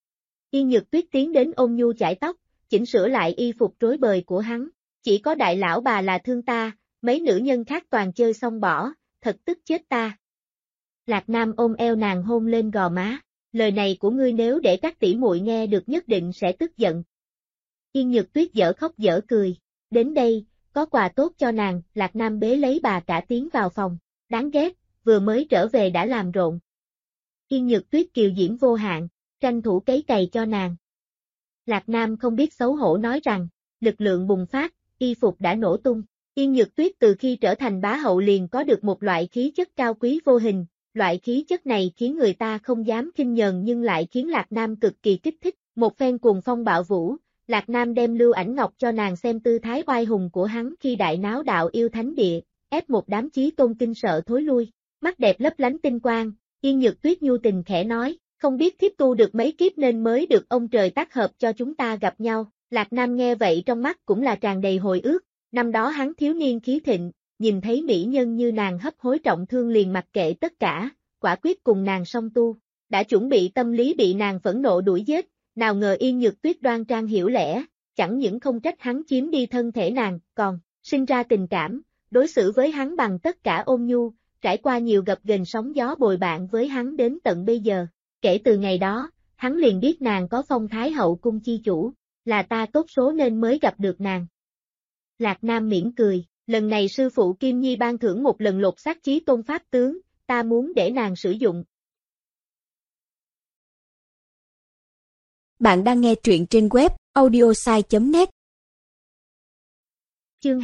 B: Yên Nhược Tuyết tiến đến ôn nhu chải tóc, chỉnh sửa lại y phục rối bời của hắn, chỉ có đại lão bà là thương ta, mấy nữ nhân khác toàn chơi xong bỏ, thật tức chết ta. Lạc Nam ôm eo nàng hôn lên gò má, lời này của ngươi nếu để các tỷ muội nghe được nhất định sẽ tức giận. Yên Nhược Tuyết dở khóc dở cười, đến đây, có quà tốt cho nàng, Lạc Nam bế lấy bà cả tiến vào phòng, đáng ghét, vừa mới trở về đã làm rộn. Yên Nhược Tuyết kiều diễm vô hạn, tranh thủ cấy cày cho nàng. Lạc Nam không biết xấu hổ nói rằng, lực lượng bùng phát, y phục đã nổ tung. Yên Nhược Tuyết từ khi trở thành bá hậu liền có được một loại khí chất cao quý vô hình, loại khí chất này khiến người ta không dám khinh nhờn nhưng lại khiến Lạc Nam cực kỳ kích thích. Một phen cuồng phong bạo vũ, Lạc Nam đem Lưu Ảnh Ngọc cho nàng xem tư thái oai hùng của hắn khi đại náo đạo yêu thánh địa, ép một đám chí tôn kinh sợ thối lui. Mắt đẹp lấp lánh tinh quang, Yên Nhược Tuyết nhu tình khẽ nói, không biết thiếp tu được mấy kiếp nên mới được ông trời tác hợp cho chúng ta gặp nhau. Lạc Nam nghe vậy trong mắt cũng là tràn đầy hồi ức, năm đó hắn thiếu niên khí thịnh, nhìn thấy mỹ nhân như nàng hấp hối trọng thương liền mặc kệ tất cả, quả quyết cùng nàng song tu, đã chuẩn bị tâm lý bị nàng phẫn nộ đuổi giết, nào ngờ Yên Nhược Tuyết đoan trang hiểu lẽ, chẳng những không trách hắn chiếm đi thân thể nàng, còn sinh ra tình cảm, đối xử với hắn bằng tất cả ôn nhu, trải qua nhiều gập ghềnh sóng gió bồi bạn với hắn đến tận bây giờ. Kể từ ngày đó, hắn liền biết nàng có phong thái hậu cung chi chủ, là ta tốt số nên mới gặp được nàng. Lạc Nam mỉm cười, lần này sư phụ Kim Nhi ban thưởng một lần lột xác chí tôn pháp tướng, ta muốn để nàng sử dụng.
A: Bạn đang nghe truyện trên web audiosai.net.
B: Chương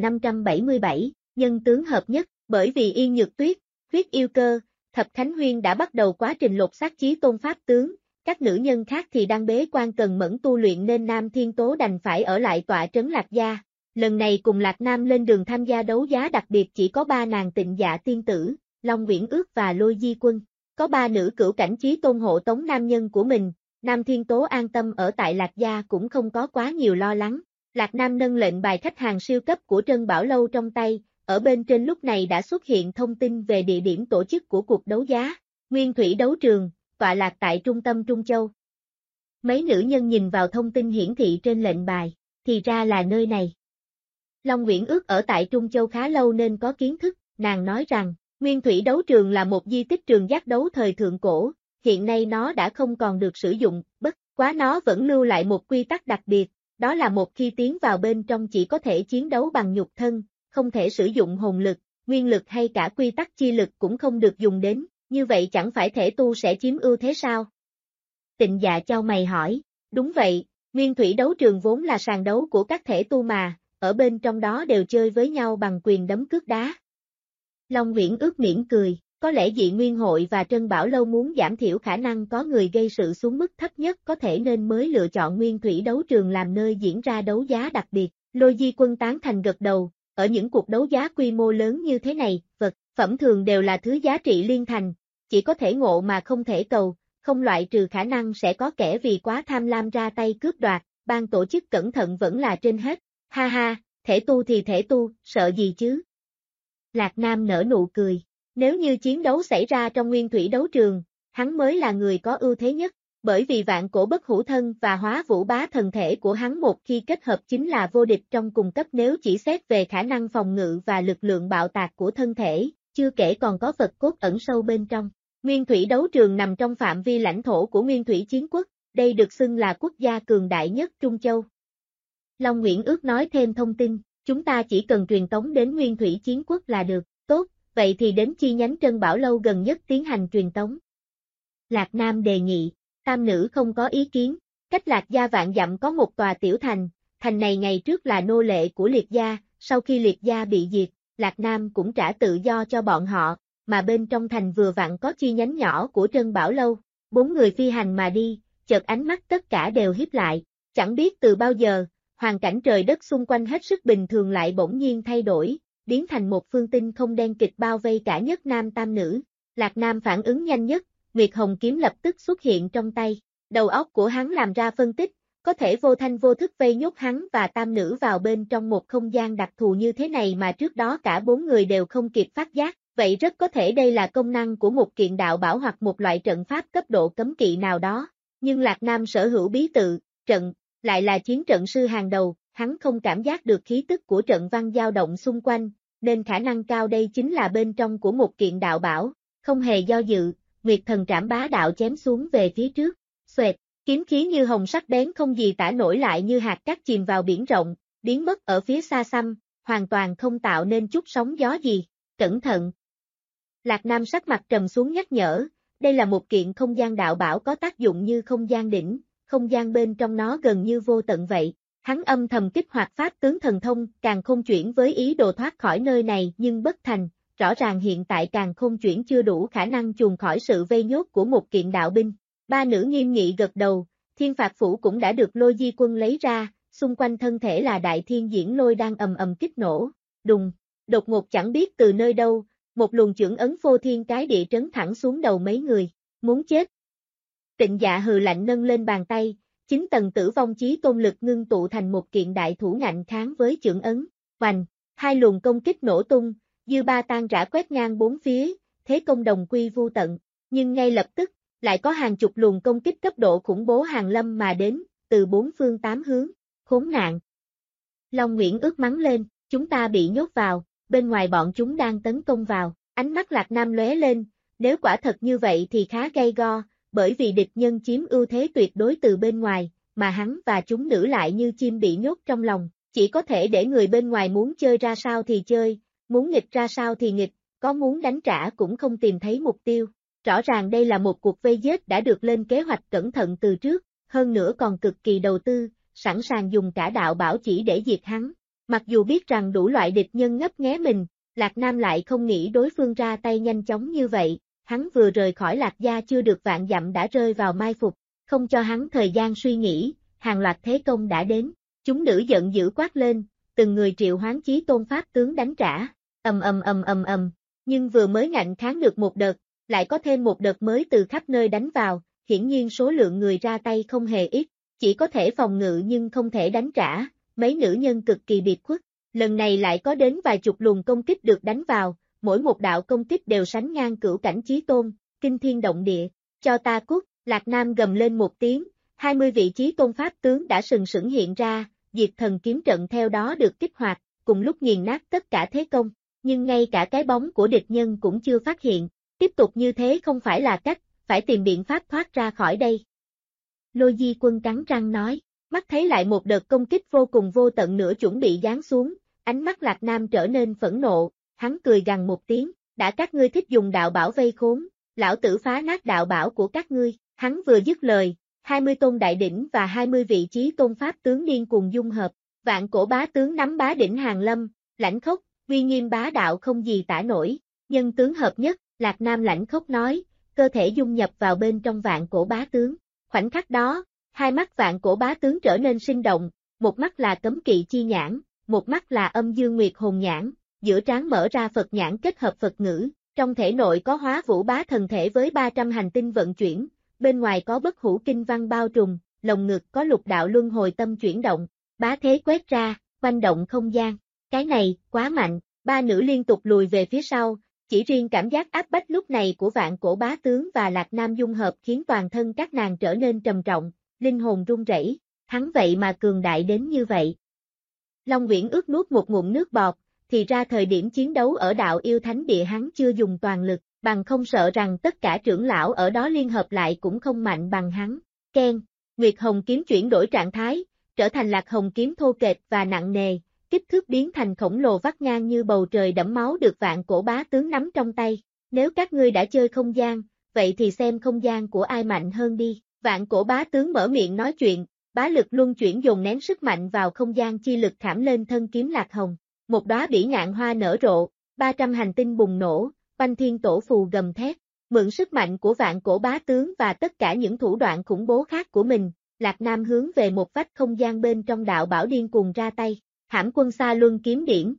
B: 2577, Nhân tướng hợp nhất, bởi vì Yên Nhược Tuyết, huyết yêu cơ, Thập Khánh Huyên đã bắt đầu quá trình lột xác chí tôn pháp tướng, các nữ nhân khác thì đang bế quan cần mẫn tu luyện nên Nam Thiên Tố đành phải ở lại tọa trấn Lạc Gia. Lần này cùng Lạc Nam lên đường tham gia đấu giá đặc biệt chỉ có 3 nàng Tịnh Dạ tiên tử, Long Viễn Ước và Lôi Di Quân, có 3 nữ cửu cảnh chí tôn hộ tống nam nhân của mình, Nam Thiên Tố an tâm ở tại Lạc Gia cũng không có quá nhiều lo lắng. Lạc Nam nâng lệnh bài khách hàng siêu cấp của Trân Bảo Lâu trong tay, ở bên trên lúc này đã xuất hiện thông tin về địa điểm tổ chức của cuộc đấu giá, Nguyên Thủy Đấu Trường, tọa lạc tại trung tâm Trung Châu. Mấy nữ nhân nhìn vào thông tin hiển thị trên lệnh bài, thì ra là nơi này. Long Viễn Ước ở tại Trung Châu khá lâu nên có kiến thức, nàng nói rằng, Nguyên Thủy Đấu Trường là một di tích trường giác đấu thời thượng cổ, hiện nay nó đã không còn được sử dụng, bất quá nó vẫn lưu lại một quy tắc đặc biệt, đó là một khi tiến vào bên trong chỉ có thể chiến đấu bằng nhục thân, không thể sử dụng hồn lực, nguyên lực hay cả quy tắc chi lực cũng không được dùng đến, như vậy chẳng phải thể tu sẽ chiếm ưu thế sao? Tịnh Dạ chau mày hỏi, đúng vậy, Nguyên Thủy Đấu Trường vốn là sàn đấu của các thể tu mà, ở bên trong đó đều chơi với nhau bằng quyền đấm cước đá. Long Viễn Ước mỉm cười, có lẽ Dị Nguyên Hội và Trân Bảo Lâu muốn giảm thiểu khả năng có người gây sự xuống mức thấp nhất có thể nên mới lựa chọn Nguyên Thủy Đấu Trường làm nơi diễn ra đấu giá đặc biệt. Lôi Di Quân tán thành gật đầu, ở những cuộc đấu giá quy mô lớn như thế này, vật phẩm thường đều là thứ giá trị liên thành, chỉ có thể ngộ mà không thể cầu, không loại trừ khả năng sẽ có kẻ vì quá tham lam ra tay cướp đoạt, ban tổ chức cẩn thận vẫn là trên hết. Ha ha, thể tu thì thể tu, sợ gì chứ? Lạc Nam nở nụ cười, nếu như chiến đấu xảy ra trong Nguyên Thủy Đấu Trường, hắn mới là người có ưu thế nhất, bởi vì vạn cổ bất hủ thân và hóa vũ bá thần thể của hắn một khi kết hợp chính là vô địch trong cùng cấp nếu chỉ xét về khả năng phòng ngự và lực lượng bạo tạc của thân thể, chưa kể còn có vật cốt ẩn sâu bên trong. Nguyên Thủy Đấu Trường nằm trong phạm vi lãnh thổ của Nguyên Thủy Chiến Quốc, đây được xưng là quốc gia cường đại nhất Trung Châu. Long Viễn Ước nói thêm thông tin, chúng ta chỉ cần truyền tống đến Nguyên Thủy Chiến Quốc là được, tốt, vậy thì đến chi nhánh Trân Bảo Lâu gần nhất tiến hành truyền tống. Lạc Nam đề nghị, tam nữ không có ý kiến, cách Lạc Gia vạn dặm có một tòa tiểu thành, thành này ngày trước là nô lệ của Liệt Gia, sau khi Liệt Gia bị diệt, Lạc Nam cũng trả tự do cho bọn họ, mà bên trong thành vừa vặn có chi nhánh nhỏ của Trân Bảo Lâu, 4 người phi hành mà đi, chợt ánh mắt tất cả đều híp lại, chẳng biết từ bao giờ, hoàn cảnh trời đất xung quanh hết sức bình thường lại bỗng nhiên thay đổi, biến thành một phương tinh không đen kịch bao vây cả nhất nam tam nữ. Lạc Nam phản ứng nhanh nhất, Nguyệt Hồng kiếm lập tức xuất hiện trong tay, đầu óc của hắn làm ra phân tích, có thể vô thanh vô thức vây nhốt hắn và tam nữ vào bên trong một không gian đặc thù như thế này mà trước đó cả 4 người đều không kịp phát giác, vậy rất có thể đây là công năng của một kiện đạo bảo hoặc một loại trận pháp cấp độ cấm kỵ nào đó, nhưng Lạc Nam sở hữu bí tự, trận, lại là chiến trận sư hàng đầu, hắn không cảm giác được khí tức của trận văn dao động xung quanh, nên khả năng cao đây chính là bên trong của một kiện đạo bảo, Không hề do dự, Nguyệt Thần Trảm bá đạo chém xuống về phía trước. Xoẹt, kiếm khí như hồng sắc bén không gì tả nổi lại như hạt cát chìm vào biển rộng, biến mất ở phía xa xăm, hoàn toàn không tạo nên chút sóng gió gì. Cẩn thận! Lạc Nam sắc mặt trầm xuống nhắc nhở, đây là một kiện không gian đạo bảo có tác dụng như không gian đỉnh, không gian bên trong nó gần như vô tận vậy. Hắn âm thầm kích hoạt pháp tướng thần thông, càng không chuyển với ý đồ thoát khỏi nơi này nhưng bất thành, rõ ràng hiện tại càng không chuyển chưa đủ khả năng chuồn khỏi sự vây nhốt của một kiện đạo binh. Ba nữ nghiêm nghị gật đầu, thiên phạt phủ cũng đã được Lôi Di Quân lấy ra, xung quanh thân thể là đại thiên diễn lôi đang ầm ầm kích nổ. Đùng, đột ngột chẳng biết từ nơi đâu, một luồng chưởng ấn phô thiên cái địa trấn thẳng xuống đầu mấy người, muốn chết. Tịnh Dạ hừ lạnh nâng lên bàn tay, 9 tầng tử vong chí tôn lực ngưng tụ thành một kiện đại thủ ngạnh kháng với chưởng ấn, hoành, hai luồng công kích nổ tung, dư ba tan rã quét ngang bốn phía, thế công đồng quy vu tận, nhưng ngay lập tức, lại có hàng chục luồng công kích cấp độ khủng bố hàng lâm mà đến, từ bốn phương tám hướng, khốn nạn. Long Nguyễn ước mắng lên, chúng ta bị nhốt vào, bên ngoài bọn chúng đang tấn công vào, ánh mắt Lạc Nam lóe lên, nếu quả thật như vậy thì khá gay go, bởi vì địch nhân chiếm ưu thế tuyệt đối từ bên ngoài, mà hắn và chúng nữ lại như chim bị nhốt trong lòng, chỉ có thể để người bên ngoài muốn chơi ra sao thì chơi, muốn nghịch ra sao thì nghịch, có muốn đánh trả cũng không tìm thấy mục tiêu. Rõ ràng đây là một cuộc vây giết đã được lên kế hoạch cẩn thận từ trước, hơn nữa còn cực kỳ đầu tư, sẵn sàng dùng cả đạo bảo chỉ để diệt hắn. Mặc dù biết rằng đủ loại địch nhân ngấp nghé mình, Lạc Nam lại không nghĩ đối phương ra tay nhanh chóng như vậy, hắn vừa rời khỏi Lạc gia chưa được vạn dặm đã rơi vào mai phục, không cho hắn thời gian suy nghĩ, hàng loạt thế công đã đến, chúng nữ giận dữ quát lên, từng người triệu hoán chí tôn pháp tướng đánh trả, nhưng vừa mới ngạnh kháng được một đợt, lại có thêm một đợt mới từ khắp nơi đánh vào, hiển nhiên số lượng người ra tay không hề ít, chỉ có thể phòng ngự nhưng không thể đánh trả, mấy nữ nhân cực kỳ biệt khuất, lần này lại có đến vài chục luồng công kích được đánh vào, mỗi một đạo công kích đều sánh ngang cửu cảnh chí tôn, kinh thiên động địa, cho ta cút, Lạc Nam gầm lên một tiếng, 20 vị chí tôn pháp tướng đã sừng sững hiện ra, diệt thần kiếm trận theo đó được kích hoạt, cùng lúc nghiền nát tất cả thế công, nhưng ngay cả cái bóng của địch nhân cũng chưa phát hiện, tiếp tục như thế không phải là cách, phải tìm biện pháp thoát ra khỏi đây. Lôi Di Quân cắn răng nói, mắt thấy lại một đợt công kích vô cùng vô tận nữa chuẩn bị giáng xuống, ánh mắt Lạc Nam trở nên phẫn nộ, hắn cười gằn một tiếng, đã các ngươi thích dùng đạo bảo vây khốn, lão tử phá nát đạo bảo của các ngươi, hắn vừa dứt lời, 20 tôn đại đỉnh và 20 vị chí tôn pháp tướng điên cùng dung hợp, vạn cổ bá tướng nắm bá đỉnh hàng lâm, lãnh khốc, uy nghiêm bá đạo không gì tả nổi, nhân tướng hợp nhất, Lạc Nam lãnh khốc nói, cơ thể dung nhập vào bên trong vạn cổ bá tướng, khoảnh khắc đó, hai mắt vạn cổ bá tướng trở nên sinh động, một mắt là cấm kỵ chi nhãn, một mắt là âm dương nguyệt hồn nhãn, giữa trán mở ra Phật nhãn kết hợp Phật ngữ, trong thể nội có hóa vũ bá thần thể với 300 hành tinh vận chuyển, bên ngoài có bất hủ kinh văn bao trùm, lồng ngực có lục đạo luân hồi tâm chuyển động, bá thế quét ra, quanh động không gian, cái này, quá mạnh, ba nữ liên tục lùi về phía sau, chỉ riêng cảm giác áp bách lúc này của vạn cổ bá tướng và Lạc Nam dung hợp khiến toàn thân các nàng trở nên trầm trọng, linh hồn run rẩy, hắn vậy mà cường đại đến như vậy. Long Nguyễn ước nuốt một ngụm nước bọt, thì ra thời điểm chiến đấu ở đạo yêu thánh địa hắn chưa dùng toàn lực, bằng không sợ rằng tất cả trưởng lão ở đó liên hợp lại cũng không mạnh bằng hắn. Ken, Nguyệt Hồng kiếm chuyển đổi trạng thái, trở thành Lạc Hồng kiếm thô kệch và nặng nề, kích thước biến thành khổng lồ vắt ngang như bầu trời đẫm máu được vạn cổ bá tướng nắm trong tay. Nếu các ngươi đã chơi không gian, vậy thì xem không gian của ai mạnh hơn đi. Vạn cổ bá tướng mở miệng nói chuyện, bá lực luân chuyển dồn nén sức mạnh vào không gian chi lực khảm lên thân kiếm Lạc Hồng. Một đóa bỉ ngạn hoa nở rộ, 300 hành tinh bùng nổ, Banh Thiên Tổ Phù gầm thét, mượn sức mạnh của vạn cổ bá tướng và tất cả những thủ đoạn khủng bố khác của mình, Lạc Nam hướng về một vách không gian bên trong đạo bảo điên cuồng ra tay. Hãm Quân Sa Luân kiếm điển,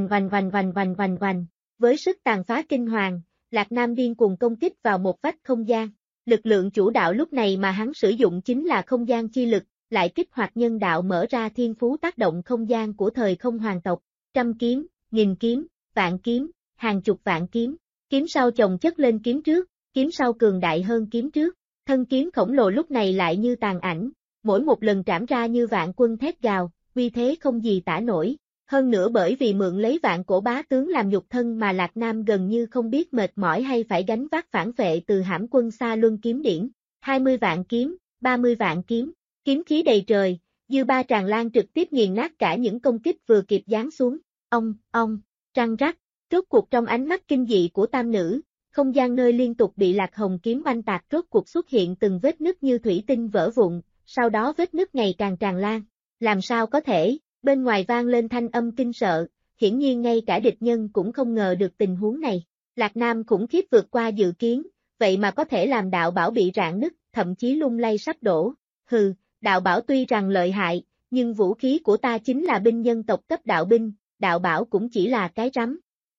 B: oanh. Với sức tàn phá kinh hoàng, Lạc Nam điên cuồng công kích vào một vách không gian. Lực lượng chủ đạo lúc này mà hắn sử dụng chính là không gian chi lực, lại kích hoạt nhân đạo mở ra thiên phú tác động không gian của thời không hoàng tộc. 100 kiếm, 1000 kiếm, vạn kiếm, hàng chục vạn kiếm. Kiếm sau chồng chất lên kiếm trước, kiếm sau cường đại hơn kiếm trước. Thân kiếm khổng lồ lúc này lại như tàn ảnh, mỗi một lần trảm ra như vạn quân thét gào, uy thế không gì tả nổi. Hơn nữa bởi vì mượn lấy Vạn Cổ Bá Tướng làm nhục thân mà Lạc Nam gần như không biết mệt mỏi hay phải gánh vác phản vệ từ hãm quân Xa Luân kiếm điển, 20 vạn kiếm, 30 vạn kiếm, kiếm khí đầy trời, dư ba tràn lan trực tiếp nghiền nát cả những công kích vừa kịp giáng xuống, ông, trăng rắc, rốt cuộc trong ánh mắt kinh dị của tam nữ, không gian nơi liên tục bị Lạc Hồng kiếm oanh tạc rốt cuộc xuất hiện từng vết nứt như thủy tinh vỡ vụn, sau đó vết nứt ngày càng tràn lan, làm sao có thể? Bên ngoài vang lên thanh âm kinh sợ, hiển nhiên ngay cả địch nhân cũng không ngờ được tình huống này. Lạc Nam khủng khiếp vượt qua dự kiến, vậy mà có thể làm đạo bảo bị rạn nứt, thậm chí lung lay sắp đổ. Hừ, đạo bảo tuy rằng lợi hại, nhưng vũ khí của ta chính là binh nhân tộc cấp đạo binh, đạo bảo cũng chỉ là cái rắm.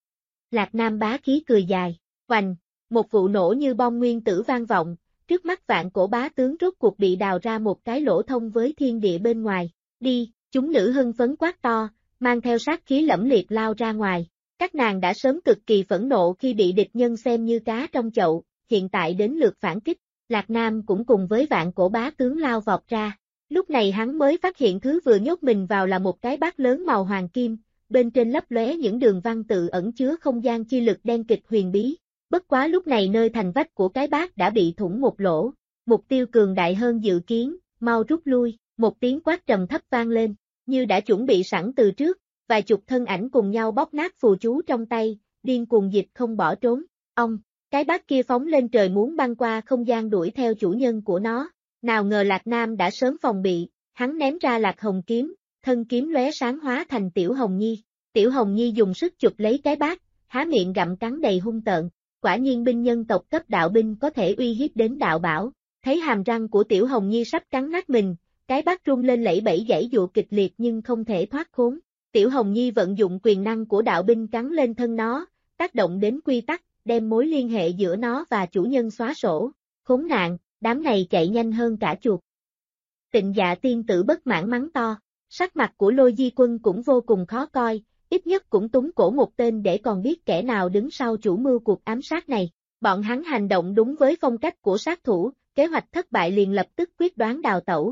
B: Lạc Nam bá khí cười dài, oành, một vụ nổ như bom nguyên tử vang vọng, trước mắt Vạn Cổ Bá Tướng rốt cuộc bị đào ra một cái lỗ thông với thiên địa bên ngoài. Đi! Chúng nữ hưng phấn quát to, mang theo sát khí lẫm liệt lao ra ngoài. Các nàng đã sớm cực kỳ phẫn nộ khi bị địch nhân xem như cá trong chậu, hiện tại đến lượt phản kích. Lạc Nam cũng cùng với Vạn Cổ Bá Tướng lao vọt ra. Lúc này hắn mới phát hiện thứ vừa nhốt mình vào là một cái bát lớn màu hoàng kim, bên trên lấp lóe những đường văn tự ẩn chứa không gian chi lực đen kịch huyền bí. Bất quá lúc này nơi thành vách của cái bát đã bị thủng một lỗ. Mục tiêu cường đại hơn dự kiến, mau rút lui, một tiếng quát trầm thấp vang lên. Như đã chuẩn bị sẵn từ trước, vài chục thân ảnh cùng nhau bóp nát phù chú trong tay, điên cuồng dịch không bỏ trốn. Cái bát kia phóng lên trời muốn băng qua không gian đuổi theo chủ nhân của nó. Nào ngờ Lạc Nam đã sớm phòng bị, hắn ném ra Lạc Hồng kiếm, thân kiếm lóe sáng hóa thành Tiểu Hồng Nhi. Tiểu Hồng Nhi dùng sức chụp lấy cái bát, há miệng gặm cắn đầy hung tợn. Quả nhiên binh nhân tộc cấp đạo binh có thể uy hiếp đến đạo bảo. Thấy hàm răng của Tiểu Hồng Nhi sắp cắn nát mình, cái bát rung lên lẫy bẫy giãy giụa kịch liệt nhưng không thể thoát khốn. Tiểu Hồng Nhi vận dụng quyền năng của đạo binh cắn lên thân nó, tác động đến quy tắc, đem mối liên hệ giữa nó và chủ nhân xóa sổ. Khốn nạn, đám này chạy nhanh hơn cả chuột. Tịnh Dạ tiên tử bất mãn mắng to, sắc mặt của Lôi Di Quân cũng vô cùng khó coi, ít nhất cũng túng cổ một tên để còn biết kẻ nào đứng sau chủ mưu cuộc ám sát này. Bọn hắn hành động đúng với phong cách của sát thủ, kế hoạch thất bại liền lập tức quyết đoán đào tẩu.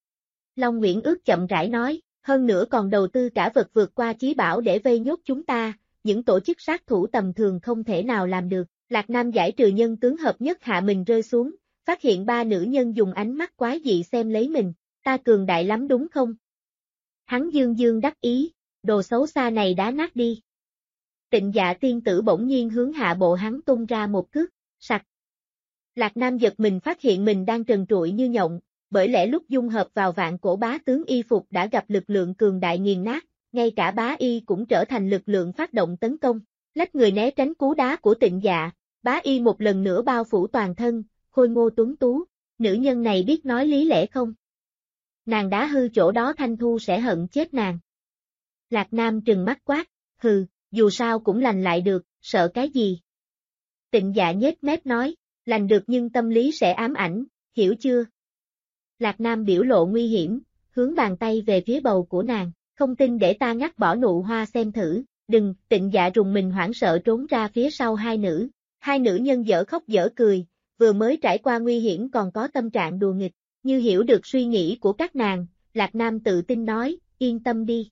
B: Long Nguyễn Ước chậm rãi nói, hơn nữa còn đầu tư cả vật vượt qua chí bảo để vây nhốt chúng ta, những tổ chức sát thủ tầm thường không thể nào làm được. Lạc Nam giải trừ nhân tướng hợp nhất hạ mình rơi xuống, phát hiện ba nữ nhân dùng ánh mắt quái dị xem lấy mình, ta cường đại lắm đúng không? Hắn dương dương đắc ý, đồ xấu xa này đá nát đi. Tịnh Dạ tiên tử bỗng nhiên hướng hạ bộ hắn tung ra một cước, sặc. Lạc Nam giật mình phát hiện mình đang trần trụi như nhộng, bởi lẽ lúc dung hợp vào Vạn Cổ Bá Tướng y phục đã gặp lực lượng cường đại nghiền nát, ngay cả bá y cũng trở thành lực lượng phát động tấn công, lách người né tránh cú đá của Tịnh Dạ, bá y một lần nữa bao phủ toàn thân, khôi ngô tuấn tú, nữ nhân này biết nói lý lẽ không? Nàng đá hư chỗ đó Thanh Thu sẽ hận chết nàng. Lạc Nam trừng mắt quát, hừ, dù sao cũng lành lại được, sợ cái gì? Tịnh Dạ nhếch mép nói, lành được nhưng tâm lý sẽ ám ảnh, hiểu chưa? Lạc Nam biểu lộ nguy hiểm, hướng bàn tay về phía bầu của nàng, không tin để ta ngắt bỏ nụ hoa xem thử, đừng. Tịnh Dạ rùng mình hoảng sợ trốn ra phía sau hai nữ nhân dở khóc dở cười, vừa mới trải qua nguy hiểm còn có tâm trạng đùa nghịch, như hiểu được suy nghĩ của các nàng, Lạc Nam tự tin nói, yên tâm đi.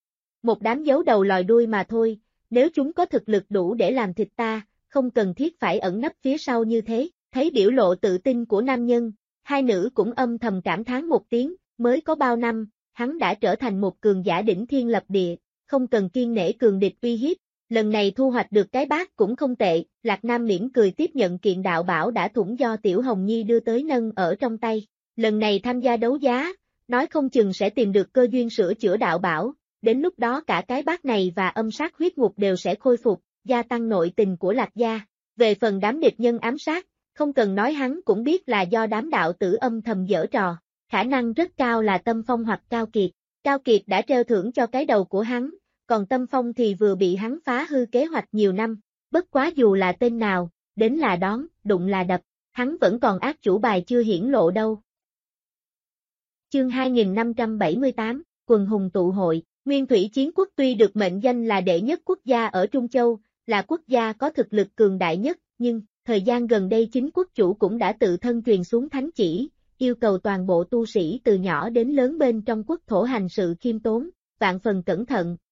B: Một đám giấu đầu lòi đuôi mà thôi, nếu chúng có thực lực đủ để làm thịt ta, không cần thiết phải ẩn nấp phía sau như thế, thấy biểu lộ tự tin của nam nhân. Hai nữ cũng âm thầm cảm thán một tiếng, mới có bao năm, hắn đã trở thành một cường giả đỉnh thiên lập địa, không cần kiêng nể cường địch uy hiếp, lần này thu hoạch được cái bát cũng không tệ. Lạc Nam mỉm cười tiếp nhận kiện đạo bảo đã thủng do Tiểu Hồng Nhi đưa tới nâng ở trong tay, lần này tham gia đấu giá, nói không chừng sẽ tìm được cơ duyên sửa chữa đạo bảo, đến lúc đó cả cái bát này và âm sát huyết ngục đều sẽ khôi phục, gia tăng nội tình của Lạc gia. Về phần đám địch nhân ám sát, không cần nói hắn cũng biết là do đám đạo tử âm thầm giở trò, khả năng rất cao là Tâm Phong hoặc Cao Kiệt đã treo thưởng cho cái đầu của hắn, còn Tâm Phong thì vừa bị hắn phá hư kế hoạch nhiều năm, bất quá dù là tên nào, đến là đón, đụng là đập, hắn vẫn còn ác chủ bài chưa hiển lộ đâu. Chương 2578, Quần hùng tụ hội. Nguyên Thủy Chiến Quốc tuy được mệnh danh là đệ nhất quốc gia ở Trung Châu, là quốc gia có thực lực cường đại nhất, nhưng thời gian gần đây chính quốc chủ cũng đã tự thân truyền xuống thánh chỉ, yêu cầu toàn bộ tu sĩ từ nhỏ đến lớn bên trong quốc thổ hành sự khiêm tốn, vạn phần cẩn thận,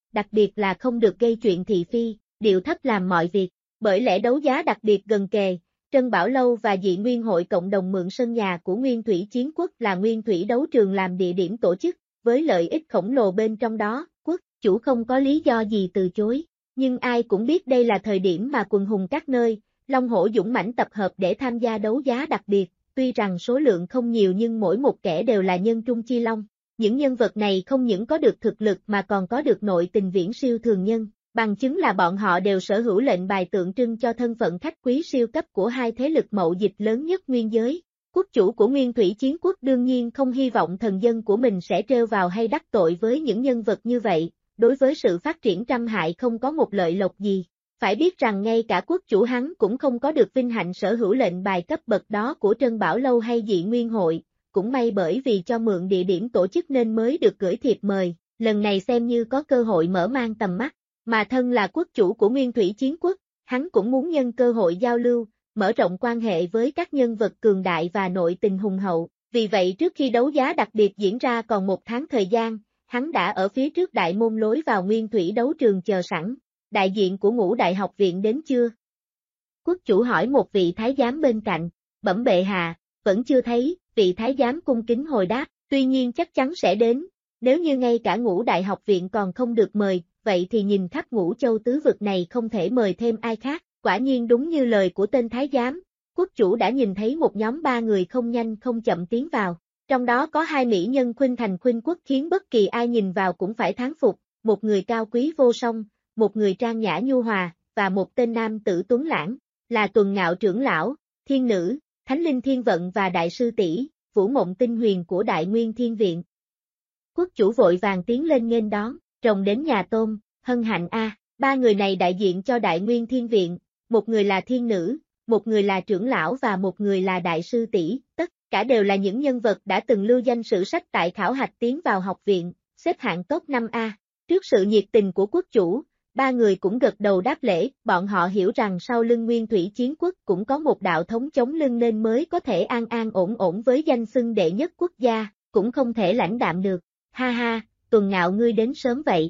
B: đặc biệt là không được gây chuyện thị phi, điệu thấp làm mọi việc. Bởi lẽ đấu giá đặc biệt gần kề, Trân Bảo Lâu và Dị Nguyên Hội cộng đồng mượn sân nhà của Nguyên Thủy Chiến Quốc là Nguyên Thủy Đấu Trường làm địa điểm tổ chức, với lợi ích khổng lồ bên trong đó, quốc chủ không có lý do gì từ chối. Nhưng ai cũng biết đây là thời điểm mà quần hùng các nơi, Long Hổ dũng mãnh tập hợp để tham gia đấu giá đặc biệt, tuy rằng số lượng không nhiều nhưng mỗi một kẻ đều là nhân trung chi long. Những nhân vật này không những có được thực lực mà còn có được nội tình viễn siêu thường nhân, bằng chứng là bọn họ đều sở hữu lệnh bài tượng trưng cho thân phận khách quý siêu cấp của hai thế lực mậu dịch lớn nhất nguyên giới. Quốc chủ của Nguyên Thủy Chiến Quốc đương nhiên không hy vọng thần dân của mình sẽ trêu vào hay đắc tội với những nhân vật như vậy, đối với sự phát triển trăm hại không có một lợi lộc gì. Phải biết rằng ngay cả quốc chủ hắn cũng không có được vinh hạnh sở hữu lệnh bài cấp bậc đó của Trân Bảo Lâu hay Dị Nguyên Hội, cũng may bởi vì cho mượn địa điểm tổ chức nên mới được gửi thiệp mời, lần này xem như có cơ hội mở mang tầm mắt, mà thân là quốc chủ của Nguyên Thủy Chiến Quốc, hắn cũng muốn nhân cơ hội giao lưu, mở rộng quan hệ với các nhân vật cường đại và nội tình hùng hậu, vì vậy trước khi đấu giá đặc biệt diễn ra còn 1 tháng thời gian, hắn đã ở phía trước đại môn lối vào Nguyên Thủy Đấu Trường chờ sẵn. Đại diện của Ngũ Đại Học Viện đến chưa? Quốc chủ hỏi một vị thái giám bên cạnh, bẩm bệ hạ, vẫn chưa thấy, vị thái giám cung kính hồi đáp, tuy nhiên chắc chắn sẽ đến, nếu như ngay cả Ngũ Đại Học Viện còn không được mời, vậy thì nhìn khắp Ngũ Châu tứ vực này không thể mời thêm ai khác, quả nhiên đúng như lời của tên thái giám, quốc chủ đã nhìn thấy một nhóm 3 người không nhanh không chậm tiến vào, trong đó có 2 mỹ nhân khuynh thành khuynh quốc khiến bất kỳ ai nhìn vào cũng phải thán phục, một người cao quý vô song, một người trang nhã nhu hòa, và một tên nam tử tuấn lãng, là Tuần Ngạo trưởng lão, thiên nữ, Thánh Linh Thiên Vận và đại sư tỷ, Vũ Mộng Tinh Huyền của Đại Nguyên Thiên Viện. Quốc chủ vội vàng tiến lên nghênh đón, rồng đến nhà tôm, hân hạnh a. 3 người này đại diện cho Đại Nguyên Thiên Viện, một người là thiên nữ, một người là trưởng lão và một người là đại sư tỷ, tất cả đều là những nhân vật đã từng lưu danh sử sách tại khảo hạch tiến vào học viện, xếp hạng top 5A. Trước sự nhiệt tình của quốc chủ, 3 người cũng gật đầu đáp lễ, bọn họ hiểu rằng sau lưng Nguyên Thủy Chiến Quốc cũng có một đạo thống chống lưng nên mới có thể an an ổn ổn với danh xưng đệ nhất quốc gia, cũng không thể lãnh đạm được. Ha ha, Tuần Ngạo ngươi đến sớm vậy.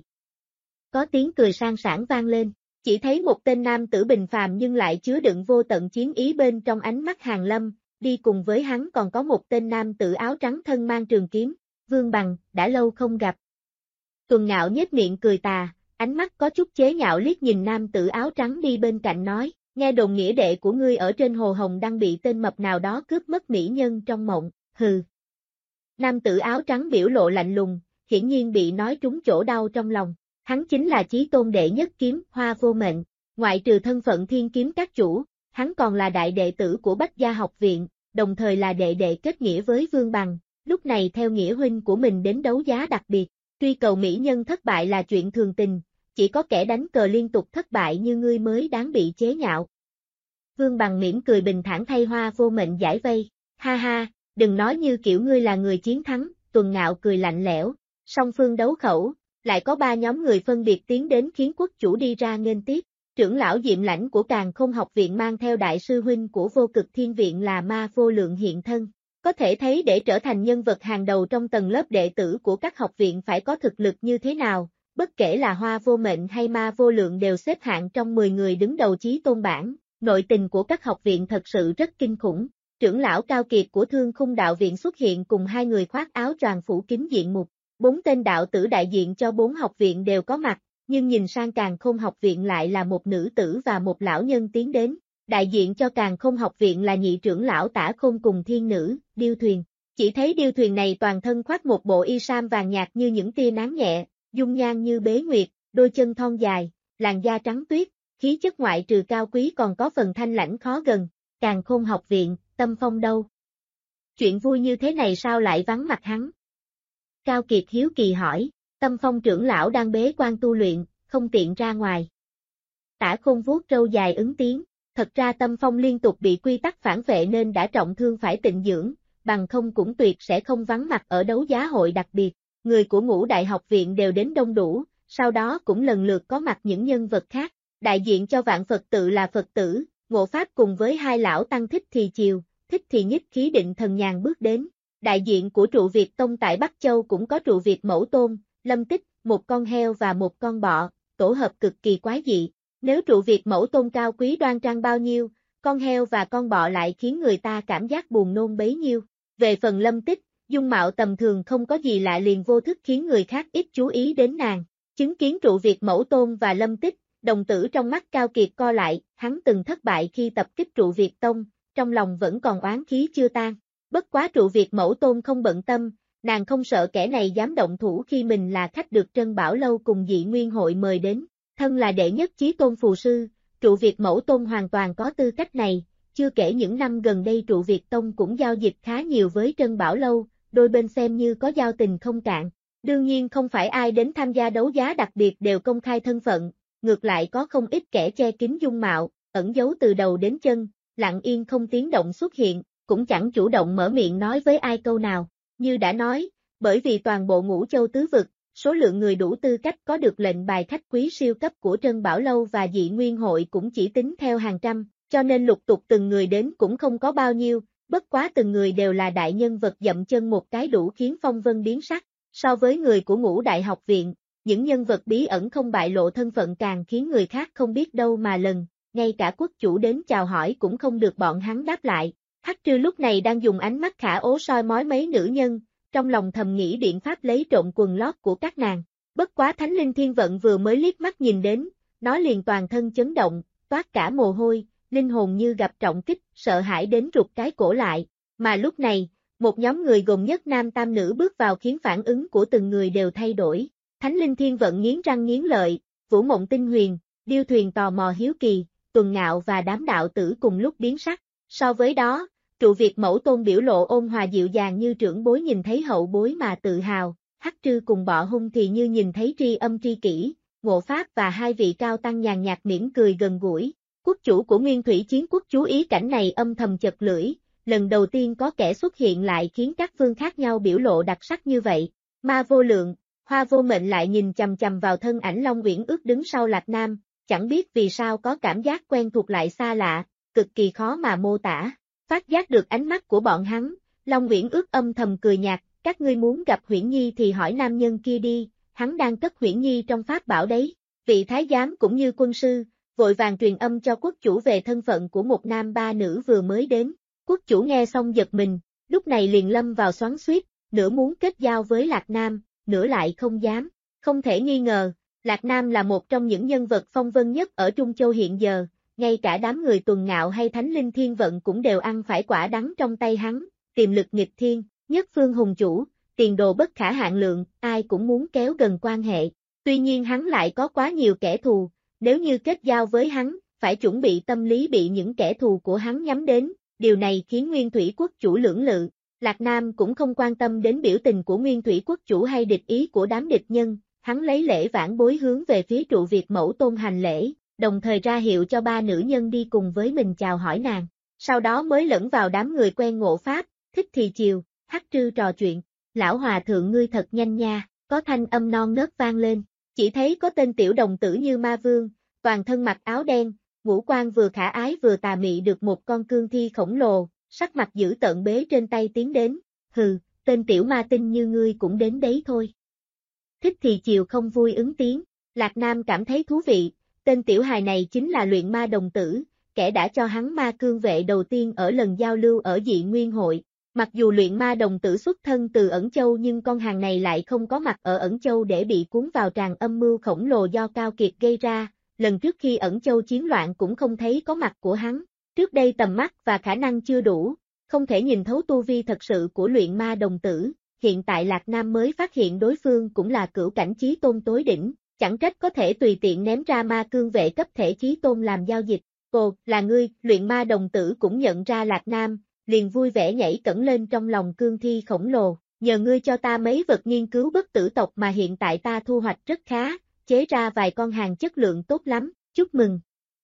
B: Có tiếng cười sang sảng vang lên, chỉ thấy một tên nam tử bình phàm nhưng lại chứa đựng vô tận chiến ý bên trong ánh mắt Hàn Lâm, đi cùng với hắn còn có một tên nam tử áo trắng thân mang trường kiếm, Vương Bằng, đã lâu không gặp. Tuần Ngạo nhếch miệng cười tà, ánh mắt có chút chế nhạo liếc nhìn nam tử áo trắng đi bên cạnh nói, nghe đồn nghĩa đệ của ngươi ở trên hồ Hồng đang bị tên mập nào đó cướp mất mỹ nhân trong mộng, hừ. Nam tử áo trắng biểu lộ lạnh lùng, hiển nhiên bị nói trúng chỗ đau trong lòng, hắn chính là chí tôn đệ nhất kiếm, Hoa Vô Mệnh, ngoại trừ thân phận thiên kiếm các chủ, hắn còn là đại đệ tử của Bách Gia học viện, đồng thời là đệ đệ kết nghĩa với Vương Bằng, lúc này theo nghĩa huynh của mình đến đấu giá đặc biệt. Truy cầu mỹ nhân thất bại là chuyện thường tình, chỉ có kẻ đánh cờ liên tục thất bại như ngươi mới đáng bị chế nhạo. Vương Bằng mỉm cười bình thản thay Hoa Vô Mệnh giải vây, ha ha, đừng nói như kiểu ngươi là người chiến thắng, Tuần Ngạo cười lạnh lẽo, song phương đấu khẩu, lại có 3 nhóm người phân biệt tiến đến khiến quốc chủ đi ra nghênh tiếp, trưởng lão Diệm Lãnh của Càn Khôn học viện mang theo đại sư huynh của Vô Cực Thiên Viện là Ma Vô Lượng hiện thân. Có thể thấy để trở thành nhân vật hàng đầu trong tầng lớp đệ tử của các học viện phải có thực lực như thế nào, bất kể là Hoa Vô Mệnh hay Ma Vô Lượng đều xếp hạng trong 10 người đứng đầu chí tôn bảng, nội tình của các học viện thật sự rất kinh khủng. Trưởng lão Cao Kiệt của Thương Khung Đạo Viện xuất hiện cùng 2 người khoác áo choàng phủ kín diện mục, 4 tên đạo tử đại diện cho 4 học viện đều có mặt, nhưng nhìn sang Càn Khôn học viện lại là một nữ tử và một lão nhân tiến đến. Đại diện cho Càn Khôn học viện là nhị trưởng lão Tả Khôn cùng thiên nữ, Điêu Thuyền. Chỉ thấy Điêu Thuyền này toàn thân khoác một bộ y sam vàng nhạt như những tia nắng nhẹ, dung nhan như bế nguyệt, đôi chân thon dài, làn da trắng tuyết, khí chất ngoại trừ cao quý còn có phần thanh lãnh khó gần. Càn Khôn học viện, Tâm Phong đâu? Chuyện vui như thế này sao lại vắng mặt hắn? Cao Kiệt hiếu kỳ hỏi, Tâm Phong trưởng lão đang bế quan tu luyện, không tiện ra ngoài. Tả Khôn vuốt râu dài ứng tiếng. Thật ra Tâm Phong liên tục bị quy tắc phản vệ nên đã trọng thương phải tịnh dưỡng, bằng không cũng tuyệt sẽ không vắng mặt ở đấu giá hội đặc biệt. Người của Ngũ Đại học viện đều đến đông đủ, sau đó cũng lần lượt có mặt những nhân vật khác. Đại diện cho Vạn Phật tự là Phật tử, Ngộ Pháp cùng với 2 lão tăng Thích Thì Chiều, Thích Thì Nhích khí định thần nhàn bước đến. Đại diện của Trụ Việt Tông tại Bắc Châu cũng có Trụ Việt Mẫu Tôn, Lâm Tích, một con heo và một con bọ, tổ hợp cực kỳ quái dị. Nếu trụ Việt mẫu tôn cao quý đoan trang bao nhiêu, con heo và con bọ lại khiến người ta cảm giác buồn nôn bấy nhiêu. Về phần Lâm Tích, dung mạo tầm thường không có gì lạ liền vô thức khiến người khác ít chú ý đến nàng. Chứng kiến trụ Việt mẫu tôn và Lâm Tích, đồng tử trong mắt Cao Kiệt co lại, hắn từng thất bại khi tập kích trụ Việt tông, trong lòng vẫn còn oán khí chưa tan. Bất quá trụ Việt mẫu tôn không bận tâm, nàng không sợ kẻ này dám động thủ khi mình là khách được Trân Bảo Lâu cùng Dị Nguyên hội mời đến. Thân là đệ nhất chí tôn phù sư, trụ Việt mẫu tôn hoàn toàn có tư cách này, chưa kể những năm gần đây trụ Việt tông cũng giao dịch khá nhiều với Trân Bảo Lâu, đôi bên xem như có giao tình không cạn. Đương nhiên không phải ai đến tham gia đấu giá đặc biệt đều công khai thân phận, ngược lại có không ít kẻ che kín dung mạo, ẩn giấu từ đầu đến chân, lặng yên không tiếng động xuất hiện, cũng chẳng chủ động mở miệng nói với ai câu nào. Như đã nói, bởi vì toàn bộ Ngũ Châu tứ vực, số lượng người đủ tư cách có được lệnh bài khách quý siêu cấp của Trân Bảo Lâu và Dị Nguyên hội cũng chỉ tính theo hàng trăm, cho nên lục tục từng người đến cũng không có bao nhiêu, bất quá từng người đều là đại nhân vật dậm chân một cái đủ khiến phong vân biến sắc. So với người của Ngũ Đại học viện, những nhân vật bí ẩn không bại lộ thân phận càng khiến người khác không biết đâu mà lần, ngay cả quốc chủ đến chào hỏi cũng không được bọn hắn đáp lại. Hắc Trư lúc này đang dùng ánh mắt khả ố soi mói mấy nữ nhân, trong lòng thầm nghĩ biện pháp lấy trộm quần lót của các nàng. Bất quá Thánh Linh Thiên Vận vừa mới liếc mắt nhìn đến, nó liền toàn thân chấn động, toát cả mồ hôi, linh hồn như gặp trọng kích, sợ hãi đến rụt cái cổ lại. Mà lúc này, một nhóm người gồm nhất nam tam nữ bước vào khiến phản ứng của từng người đều thay đổi. Thánh Linh Thiên Vận nghiến răng nghiến lợi, Vũ Mộng Tinh Huyền, Điêu Thuyền tò mò hiếu kỳ, Tuần Ngạo và đám đạo tử cùng lúc biến sắc. So với đó, trụ Việt mẫu tôn biểu lộ ôn hòa dịu dàng như trưởng bối nhìn thấy hậu bối mà tự hào, Hắc Trư cùng Bọ Hung thì như nhìn thấy tri âm tri kỷ, Ngộ Pháp và hai vị cao tăng nhàn nhạt mỉm cười gần gũi. Quốc chủ của Nguyên Thủy Chiến Quốc chú ý cảnh này âm thầm chật lưỡi, lần đầu tiên có kẻ xuất hiện lại khiến các phương khác nhau biểu lộ đặc sắc như vậy. Ma Vô Lượng, Hoa Vô Mệnh lại nhìn chằm chằm vào thân ảnh Long Uyển Ước đứng sau Lạc Nam, chẳng biết vì sao có cảm giác quen thuộc lại xa lạ, cực kỳ khó mà mô tả. Phát giác được ánh mắt của bọn hắn, Long Uyển Ước âm thầm cười nhạt, các ngươi muốn gặp Huyễn Nhi thì hỏi nam nhân kia đi, hắn đang cất Huyễn Nhi trong pháp bảo đấy. Vị thái giám cũng như quân sư, vội vàng truyền âm cho quốc chủ về thân phận của một nam ba nữ vừa mới đến. Quốc chủ nghe xong giật mình, lúc này liền lâm vào xoắn xuýt, nửa muốn kết giao với Lạc Nam, nửa lại không dám. Không thể nghi ngờ, Lạc Nam là một trong những nhân vật phong vân nhất ở Trung Châu hiện giờ, ngay cả đám người Tuần Ngạo hay Thánh Linh Thiên Vận cũng đều ăn phải quả đắng trong tay hắn, tiềm lực nghịch thiên, nhất phương hùng chủ, tiền đồ bất khả hạn lượng, ai cũng muốn kéo gần quan hệ. Tuy nhiên hắn lại có quá nhiều kẻ thù, nếu như kết giao với hắn, phải chuẩn bị tâm lý bị những kẻ thù của hắn nhắm đến, điều này khiến Nguyên Thủy Quốc chủ lưỡng lự. Lạc Nam cũng không quan tâm đến biểu tình của Nguyên Thủy Quốc chủ hay địch ý của đám địch nhân, hắn lấy lễ vãn bối hướng về phía trụ Việt mẫu tôn hành lễ, đồng thời ra hiệu cho ba nữ nhân đi cùng với mình chào hỏi nàng, sau đó mới lẫn vào đám người quen Ngộ Pháp, Thích Thì Chiều, Hắc Trư trò chuyện. Lão hòa thượng ngươi thật nhanh nha, có thanh âm non nớt vang lên, chỉ thấy có tên tiểu đồng tử như ma vương, toàn thân mặc áo đen, ngũ quan vừa khả ái vừa tà mị được một con cương thi khổng lồ, sắc mặt dữ tợn bế trên tay tiến đến, hừ, tên tiểu ma tinh như ngươi cũng đến đấy thôi. Thích Thì Chiều không vui ứng tiếng, Lạc Nam cảm thấy thú vị, tên tiểu hài này chính là luyện ma đồng tử, kẻ đã cho hắn ma cương vệ đầu tiên ở lần giao lưu ở Dị Nguyên hội. Mặc dù luyện ma đồng tử xuất thân từ Ẩn Châu nhưng con hàng này lại không có mặt ở Ẩn Châu để bị cuốn vào tràn âm mưu khổng lồ do Cao Kiệt gây ra, lần trước khi Ẩn Châu chiến loạn cũng không thấy có mặt của hắn. Trước đây tầm mắt và khả năng chưa đủ, không thể nhìn thấu tu vi thật sự của luyện ma đồng tử, hiện tại Lạc Nam mới phát hiện đối phương cũng là cửu cảnh chí tôn tối đỉnh, chẳng trách có thể tùy tiện ném ra ma cương vệ cấp thể chí tôn làm giao dịch. Ồ, là ngươi, luyện ma đồng tử cũng nhận ra Lạc Nam, liền vui vẻ nhảy cẫng lên trong lòng cương thi khổng lồ, nhờ ngươi cho ta mấy vật nghiên cứu bất tử tộc mà hiện tại ta thu hoạch rất khá, chế ra vài con hàng chất lượng tốt lắm, chúc mừng.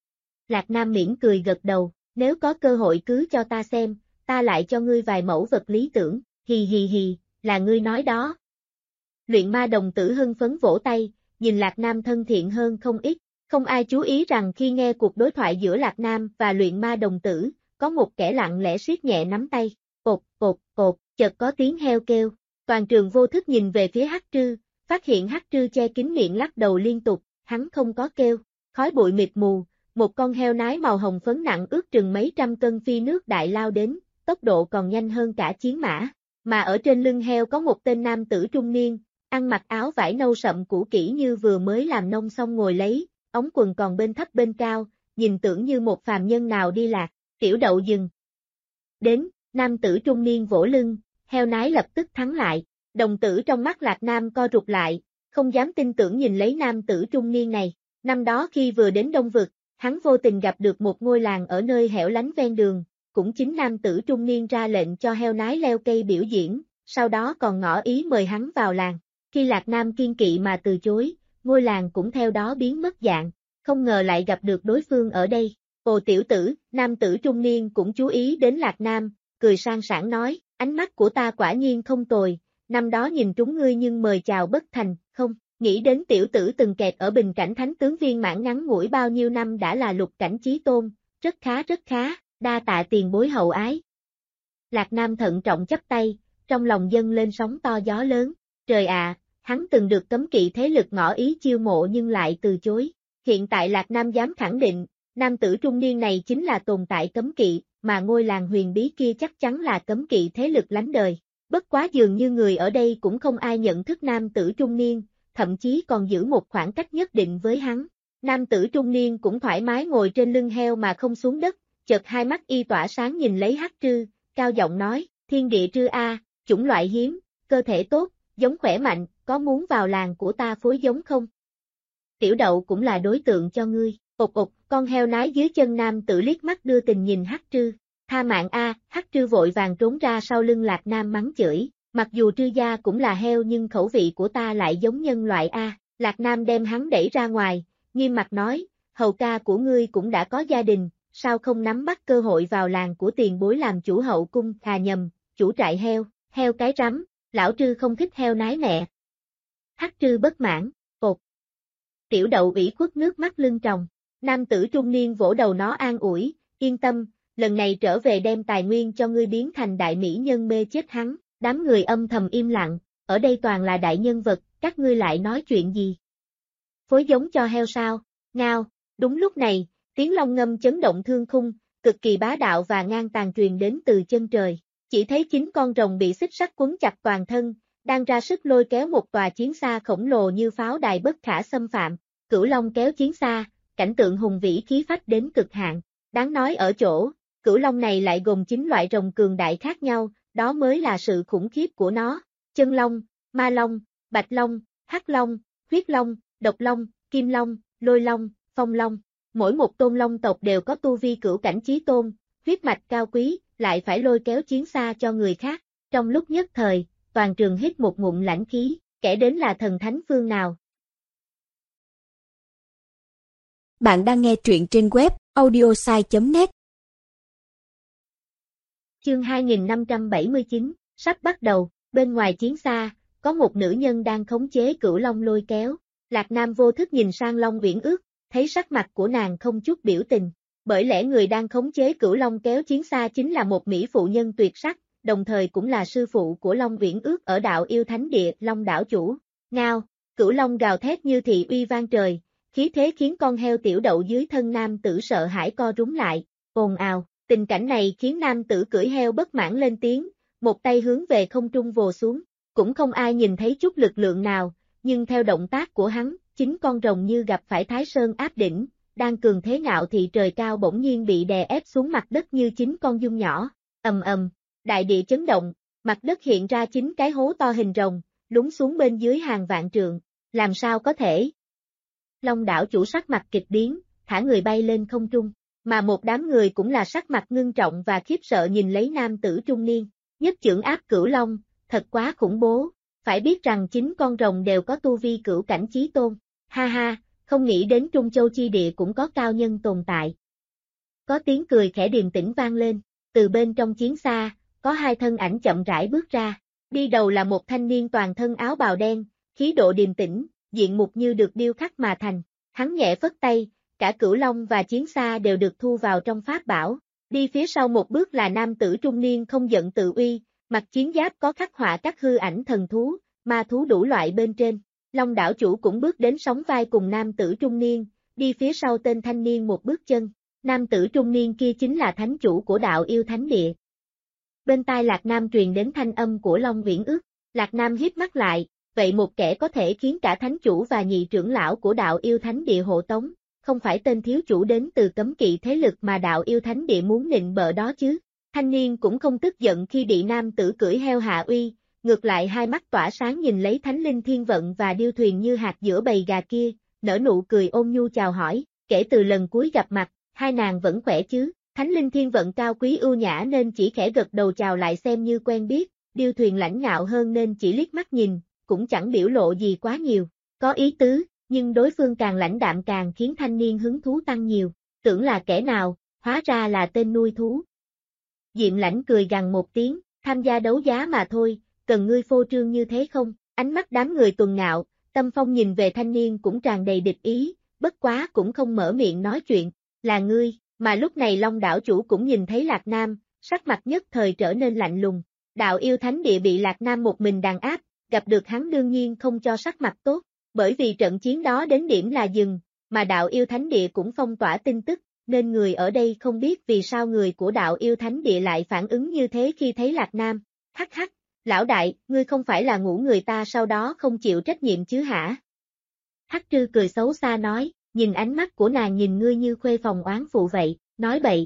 B: Lạc Nam mỉm cười gật đầu, nếu có cơ hội cứ cho ta xem, ta lại cho ngươi vài mẫu vật lý tưởng, hì hì hì, là ngươi nói đó. Luyện ma đồng tử hưng phấn vỗ tay, nhìn Lạc Nam thân thiện hơn không ít, không ai chú ý rằng khi nghe cuộc đối thoại giữa Lạc Nam và luyện ma đồng tử, có một kẻ lặng lẽ siết nhẹ nắm tay, cột, chợt có tiếng heo kêu, toàn trường vô thức nhìn về phía Hắc Trư, Phát hiện Hắc Trư che kín miệng lắc đầu liên tục, hắn không có kêu, khói bụi mịt mù, một con heo nái màu hồng phấn nặng ước chừng mấy trăm cân phi nước đại lao đến, tốc độ còn nhanh hơn cả chiến mã, mà ở trên lưng heo có một tên nam tử trung niên, ăn mặc áo vải nâu sậm cũ kỹ như vừa mới làm nông xong ngồi lấy, ống quần còn bên thấp bên cao, nhìn tưởng như một phàm nhân nào đi lạc, Tiểu Đậu dừng. Đến, nam tử trung niên vỗ lưng, heo nái lập tức thắng lại, đồng tử trong mắt Lạc Nam co rụt lại, không dám tin tưởng nhìn lấy nam tử trung niên này, năm đó khi vừa đến Đông Vực, hắn vô tình gặp được một ngôi làng ở nơi hẻo lánh ven đường, cũng chính nam tử trung niên ra lệnh cho heo nái leo cây biểu diễn, sau đó còn ngỏ ý mời hắn vào làng. Khi Lạc Nam kiên kỵ mà từ chối, ngôi làng cũng theo đó biến mất dạng, không ngờ lại gặp được đối phương ở đây. Ồ tiểu tử, nam tử trung niên cũng chú ý đến Lạc Nam, cười sang sảng nói, ánh mắt của ta quả nhiên không tồi, năm đó nhìn trúng ngươi nhưng mời chào bất thành, không, nghĩ đến tiểu tử từng kẹt ở bình cảnh thánh tướng viên mãn ngắn ngủi bao nhiêu năm đã là lục cảnh chí tôn, rất khá, đa tạ tiền bối hậu ái. Lạc Nam thận trọng chắp tay, trong lòng dâng lên sóng to gió lớn, trời ạ, hắn từng được cấm kỵ thế lực ngỏ ý chiêu mộ nhưng lại từ chối, hiện tại Lạc Nam dám khẳng định, nam tử trung niên này chính là tồn tại cấm kỵ, mà ngôi làng huyền bí kia chắc chắn là cấm kỵ thế lực lánh đời. Bất quá dường như người ở đây cũng không ai nhận thức nam tử trung niên, thậm chí còn giữ một khoảng cách nhất định với hắn. Nam tử trung niên cũng thoải mái ngồi trên lưng heo mà không xuống đất, chợt hai mắt y tỏa sáng nhìn lấy Hắc Trư, cao giọng nói, thiên địa trư a, chủng loại hiếm, cơ thể tốt, giống khỏe mạnh, có muốn vào làng của ta phối giống không? Tiểu Đậu cũng là đối tượng cho ngươi. Ột ột, con heo nái dưới chân nam tử liếc mắt đưa tình nhìn Hắc Trư, tha mạng a, Hắc Trư vội vàng trốn ra sau lưng Lạc Nam mắng chửi, mặc dù Trư gia cũng là heo nhưng khẩu vị của ta lại giống nhân loại a. Lạc Nam đem hắn đẩy ra ngoài, nghiêm mặt nói, hầu ca của ngươi cũng đã có gia đình, sao không nắm bắt cơ hội vào làng của tiền bối làm chủ hậu cung, nhầm, chủ trại heo cái rắm, lão Trư không thích heo nái mẹ. Hắc Trư bất mãn, ột. Tiểu Đậu ủy khuất nước mắt lưng tròng. Nam tử trung niên vỗ đầu nó an ủi, yên tâm, lần này trở về đem tài nguyên cho ngươi biến thành đại mỹ nhân mê chết hắn, đám người âm thầm im lặng, ở đây toàn là đại nhân vật, các ngươi lại nói chuyện gì? Phối giống cho heo sao? Ngao, đúng lúc này, tiếng long ngâm chấn động thương khung, cực kỳ bá đạo và ngang tàn truyền đến từ chân trời, chỉ thấy 9 con rồng bị xích sắt quấn chặt toàn thân, đang ra sức lôi kéo một tòa chiến xa khổng lồ như pháo đài bất khả xâm phạm, Cửu Long kéo chiến xa. Cảnh tượng hùng vĩ khí phách đến cực hạn, đáng nói ở chỗ, Cửu Long này lại gồm 9 loại rồng cường đại khác nhau, đó mới là sự khủng khiếp của nó, chân long, ma long, bạch long, hắc long, huyết long, độc long, kim long, lôi long, phong long, mỗi một tôn long tộc đều có tu vi cửu cảnh chí tôn, huyết mạch cao quý, lại phải lôi kéo chiến xa cho người khác, trong lúc nhất thời, toàn trường hít một ngụm lãnh khí, kẻ đến là thần thánh phương nào.
A: Bạn đang nghe truyện trên web audiosai.net.
B: Chương 2579, sắp bắt đầu, bên ngoài chiến xa, có một nữ nhân đang khống chế Cửu Long lôi kéo. Lạc Nam vô thức nhìn sang Long Uyển Ước, thấy sắc mặt của nàng không chút biểu tình. Bởi lẽ người đang khống chế Cửu Long kéo chiến xa chính là một mỹ phụ nhân tuyệt sắc, đồng thời cũng là sư phụ của Long Uyển Ước ở đạo yêu thánh địa Long đảo chủ. Ngao, Cửu Long gào thét như thị uy vang trời. Khí thế khiến con heo Tiểu Đậu dưới thân nam tử sợ hãi co rúm lại, ồn ào, tình cảnh này khiến nam tử cưỡi heo bất mãn lên tiếng, một tay hướng về không trung vồ xuống, cũng không ai nhìn thấy chút lực lượng nào, nhưng theo động tác của hắn, 9 con rồng như gặp phải Thái Sơn áp đỉnh, đang cường thế ngạo thị trời cao bỗng nhiên bị đè ép xuống mặt đất như 9 con giun nhỏ, ầm, đại địa chấn động, mặt đất hiện ra 9 cái hố to hình rồng, lún xuống bên dưới hàng vạn trượng, làm sao có thể? Long đảo chủ sắc mặt kịch biến, thả người bay lên không trung, mà một đám người cũng là sắc mặt ngưng trọng và khiếp sợ nhìn lấy nam tử trung niên, nhất chưởng áp Cửu Long, thật quá khủng bố, phải biết rằng 9 con rồng đều có tu vi cửu cảnh chí tôn, ha ha, không nghĩ đến Trung Châu chi địa cũng có cao nhân tồn tại. Có tiếng cười khẽ điềm tĩnh vang lên, từ bên trong chiến xa, có 2 thân ảnh chậm rãi bước ra, đi đầu là một thanh niên toàn thân áo bào đen, khí độ điềm tĩnh, diện mục như được điêu khắc mà thành, hắn nhẹ phất tay, cả Cửu Long và chiến xa đều được thu vào trong pháp bảo, đi phía sau một bước là nam tử trung niên không giận tự uy, mặc chiến giáp có khắc họa các hư ảnh thần thú, ma thú đủ loại bên trên, Long đảo chủ cũng bước đến sóng vai cùng nam tử trung niên, đi phía sau tên thanh niên một bước chân. Nam tử trung niên kia chính là thánh chủ của đạo yêu thánh địa. Bên tai Lạc Nam truyền đến thanh âm của Long Viễn Ước. Lạc Nam híp mắt lại, vậy một kẻ có thể khiến cả thánh chủ và nhị trưởng lão của đạo yêu thánh địa hộ tống, không phải tên thiếu chủ đến từ cấm kỵ thế lực mà đạo yêu thánh địa muốn nịnh bợ đó chứ. Thanh niên cũng không tức giận khi bị nam tử cưỡi heo hạ uy, ngược lại hai mắt tỏa sáng nhìn lấy thánh linh thiên vận và điêu thuyền như hạt giữa bầy gà kia, nở nụ cười ôn nhu chào hỏi, kể từ lần cuối gặp mặt, hai nàng vẫn khỏe chứ. Thánh linh thiên vận cao quý ưu nhã nên chỉ khẽ gật đầu chào lại xem như quen biết, điêu thuyền lãnh ngạo hơn nên chỉ liếc mắt nhìn, cũng chẳng biểu lộ gì quá nhiều, có ý tứ, nhưng đối phương càng lãnh đạm càng khiến thanh niên hứng thú tăng nhiều, tưởng là kẻ nào, hóa ra là tên nuôi thú. Diệm Lãnh cười gằn một tiếng, tham gia đấu giá mà thôi, cần ngươi phô trương như thế không? Ánh mắt đám người tuần ngạo, Tâm Phong nhìn về thanh niên cũng tràn đầy địch ý, bất quá cũng không mở miệng nói chuyện, là ngươi, mà lúc này Long đảo chủ cũng nhìn thấy Lạc Nam, sắc mặt nhất thời trở nên lạnh lùng. Đạo yêu thánh địa bị Lạc Nam một mình đàn áp, gặp được hắn đương nhiên không cho sắc mặt tốt, bởi vì trận chiến đó đến điểm là dừng, mà đạo yêu thánh địa cũng phong tỏa tin tức, nên người ở đây không biết vì sao người của đạo yêu thánh địa lại phản ứng như thế khi thấy Lạc Nam. Hắc hắc, lão đại, ngươi không phải là ngủ người ta sau đó không chịu trách nhiệm chứ hả? Hắc Trư cười xấu xa nói, nhìn ánh mắt của nàng nhìn ngươi như khuê phòng oán phụ vậy, nói bậy.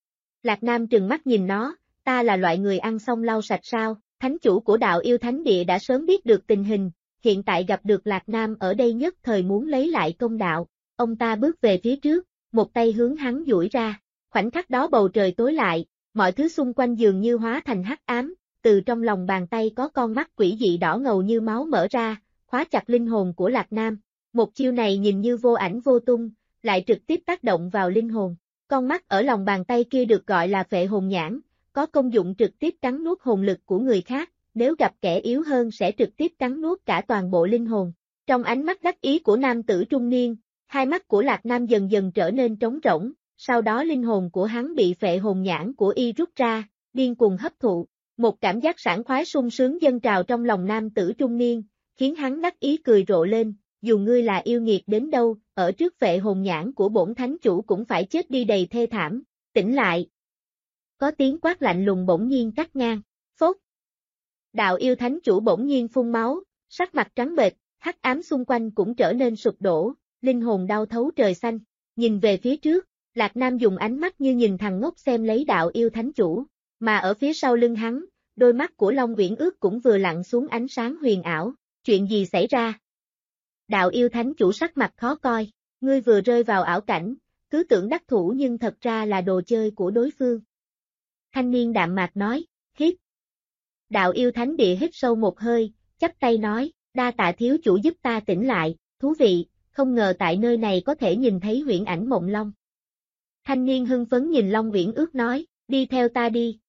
B: Lạc Nam trừng mắt nhìn nó, ta là loại người ăn xong lau sạch sao? Thánh chủ của đạo yêu thánh địa đã sớm biết được tình hình, hiện tại gặp được Lạc Nam ở đây nhất thời muốn lấy lại công đạo. Ông ta bước về phía trước, một tay hướng hắn duỗi ra, khoảnh khắc đó bầu trời tối lại, mọi thứ xung quanh dường như hóa thành hắc ám, từ trong lòng bàn tay có con mắt quỷ dị đỏ ngầu như máu mở ra, khóa chặt linh hồn của Lạc Nam. Một chiêu này nhìn như vô ảnh vô tung, lại trực tiếp tác động vào linh hồn. Con mắt ở lòng bàn tay kia được gọi là phệ hồn nhãn, có công dụng trực tiếp cắn nuốt hồn lực của người khác, nếu gặp kẻ yếu hơn sẽ trực tiếp cắn nuốt cả toàn bộ linh hồn. Trong ánh mắt đắc ý của nam tử trung niên, hai mắt của Lạc Nam dần dần trở nên trống rỗng, sau đó linh hồn của hắn bị phệ hồn nhãn của y rút ra, điên cuồng hấp thụ. Một cảm giác sảng khoái sung sướng dâng trào trong lòng nam tử trung niên, khiến hắn đắc ý cười rộ lên, dù ngươi là yêu nghiệt đến đâu, ở trước phệ hồn nhãn của bổn thánh chủ cũng phải chết đi đầy thê thảm, tỉnh lại. Có tiếng quát lạnh lùng bỗng nhiên cắt ngang, phốt. Đạo yêu thánh chủ bỗng nhiên phun máu, sắc mặt trắng bệch, hắc ám xung quanh cũng trở nên sụp đổ, linh hồn đau thấu trời xanh. Nhìn về phía trước, Lạc Nam dùng ánh mắt như nhìn thằng ngốc xem lấy đạo yêu thánh chủ, mà ở phía sau lưng hắn, đôi mắt của Long Viễn Ước cũng vừa lặn xuống ánh sáng huyền ảo, chuyện gì xảy ra? Đạo yêu thánh chủ sắc mặt khó coi, ngươi vừa rơi vào ảo cảnh, cứ tưởng đắc thủ nhưng thật ra là đồ chơi của đối phương. Thanh niên đạm mạc nói, hít. Đạo yêu thánh địa hít sâu một hơi, chắp tay nói, đa tạ thiếu chủ giúp ta tỉnh lại, thú vị, không ngờ tại nơi này có thể nhìn thấy huyễn ảnh mộng long. Thanh niên hưng phấn nhìn Long Viễn Ước nói, đi theo ta đi.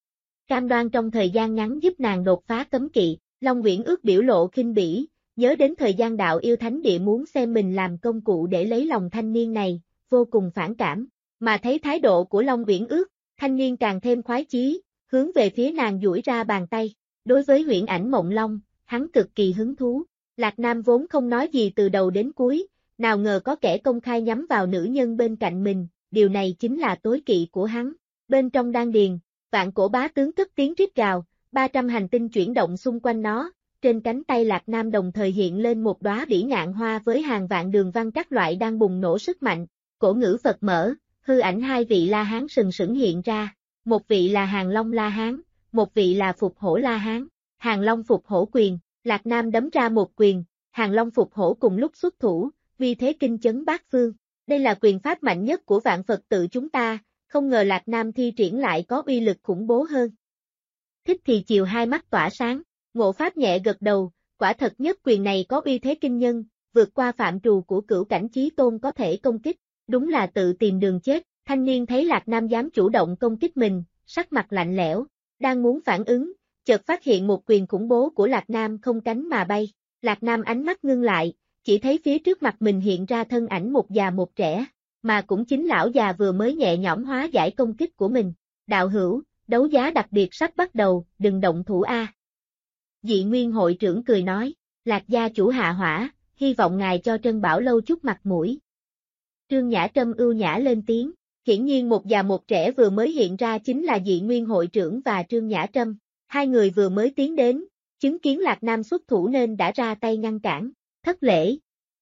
B: Cam đoan trong thời gian ngắn giúp nàng đột phá cấm kỵ, Long Viễn Ước biểu lộ khinh bỉ, nhớ đến thời gian đạo yêu thánh địa muốn xem mình làm công cụ để lấy lòng thanh niên này, vô cùng phản cảm, mà thấy thái độ của Long Viễn Ước, thanh niên càng thêm khoái chí, hướng về phía nàng duỗi ra bàn tay. Đối với huyễn ảnh mộng long, hắn cực kỳ hứng thú. Lạc Nam vốn không nói gì từ đầu đến cuối, nào ngờ có kẻ công khai nhắm vào nữ nhân bên cạnh mình, điều này chính là tối kỵ của hắn. Bên trong đan điền, vạn cổ bá tướng cất tiếng rít gào, 300 hành tinh chuyển động xung quanh nó, trên cánh tay Lạc Nam đồng thời hiện lên một đóa bỉ ngạn hoa với hàng vạn đường văn các loại đang bùng nổ sức mạnh. Cổ ngữ Phật mở, hư ảnh hai vị La Hán sừng sững hiện ra, một vị là Hàng Long La Hán, một vị là Phục Hổ La Hán. Hàng Long Phục Hổ quyền, Lạc Nam đấm ra một quyền, Hàng Long Phục Hổ cùng lúc xuất thủ, vì thế kinh chấn bát phương. Đây là quyền pháp mạnh nhất của vạn Phật tự chúng ta, không ngờ Lạc Nam thi triển lại có uy lực khủng bố hơn. Thích thì chiều hai mắt tỏa sáng, Ngộ Pháp nhẹ gật đầu, quả thật nhất quyền này có uy thế kinh nhân, vượt qua phạm trù của cửu cảnh chí tôn có thể công kích, đúng là tự tìm đường chết. Thanh niên thấy Lạc Nam dám chủ động công kích mình, sắc mặt lạnh lẽo, đang muốn phản ứng, chợt phát hiện một quyền khủng bố của Lạc Nam không cánh mà bay. Lạc Nam ánh mắt ngưng lại, chỉ thấy phía trước mặt mình hiện ra thân ảnh một già một trẻ, mà cũng chính lão già vừa mới nhẹ nhõm hóa giải công kích của mình. Đạo hữu, đấu giá đặc biệt sắp bắt đầu, đừng động thủ a. Dị Nguyên hội trưởng cười nói, Lạc gia chủ hạ hỏa, hy vọng ngài cho Trân Bảo Lâu chút mặt mũi. Trương Nhã Trâm ưu nhã lên tiếng, hiển nhiên một già một trẻ vừa mới hiện ra chính là Dị Nguyên hội trưởng và Trương Nhã Trâm. Hai người vừa mới tiến đến, chứng kiến Lạc Nam xuất thủ nên đã ra tay ngăn cản, thất lễ.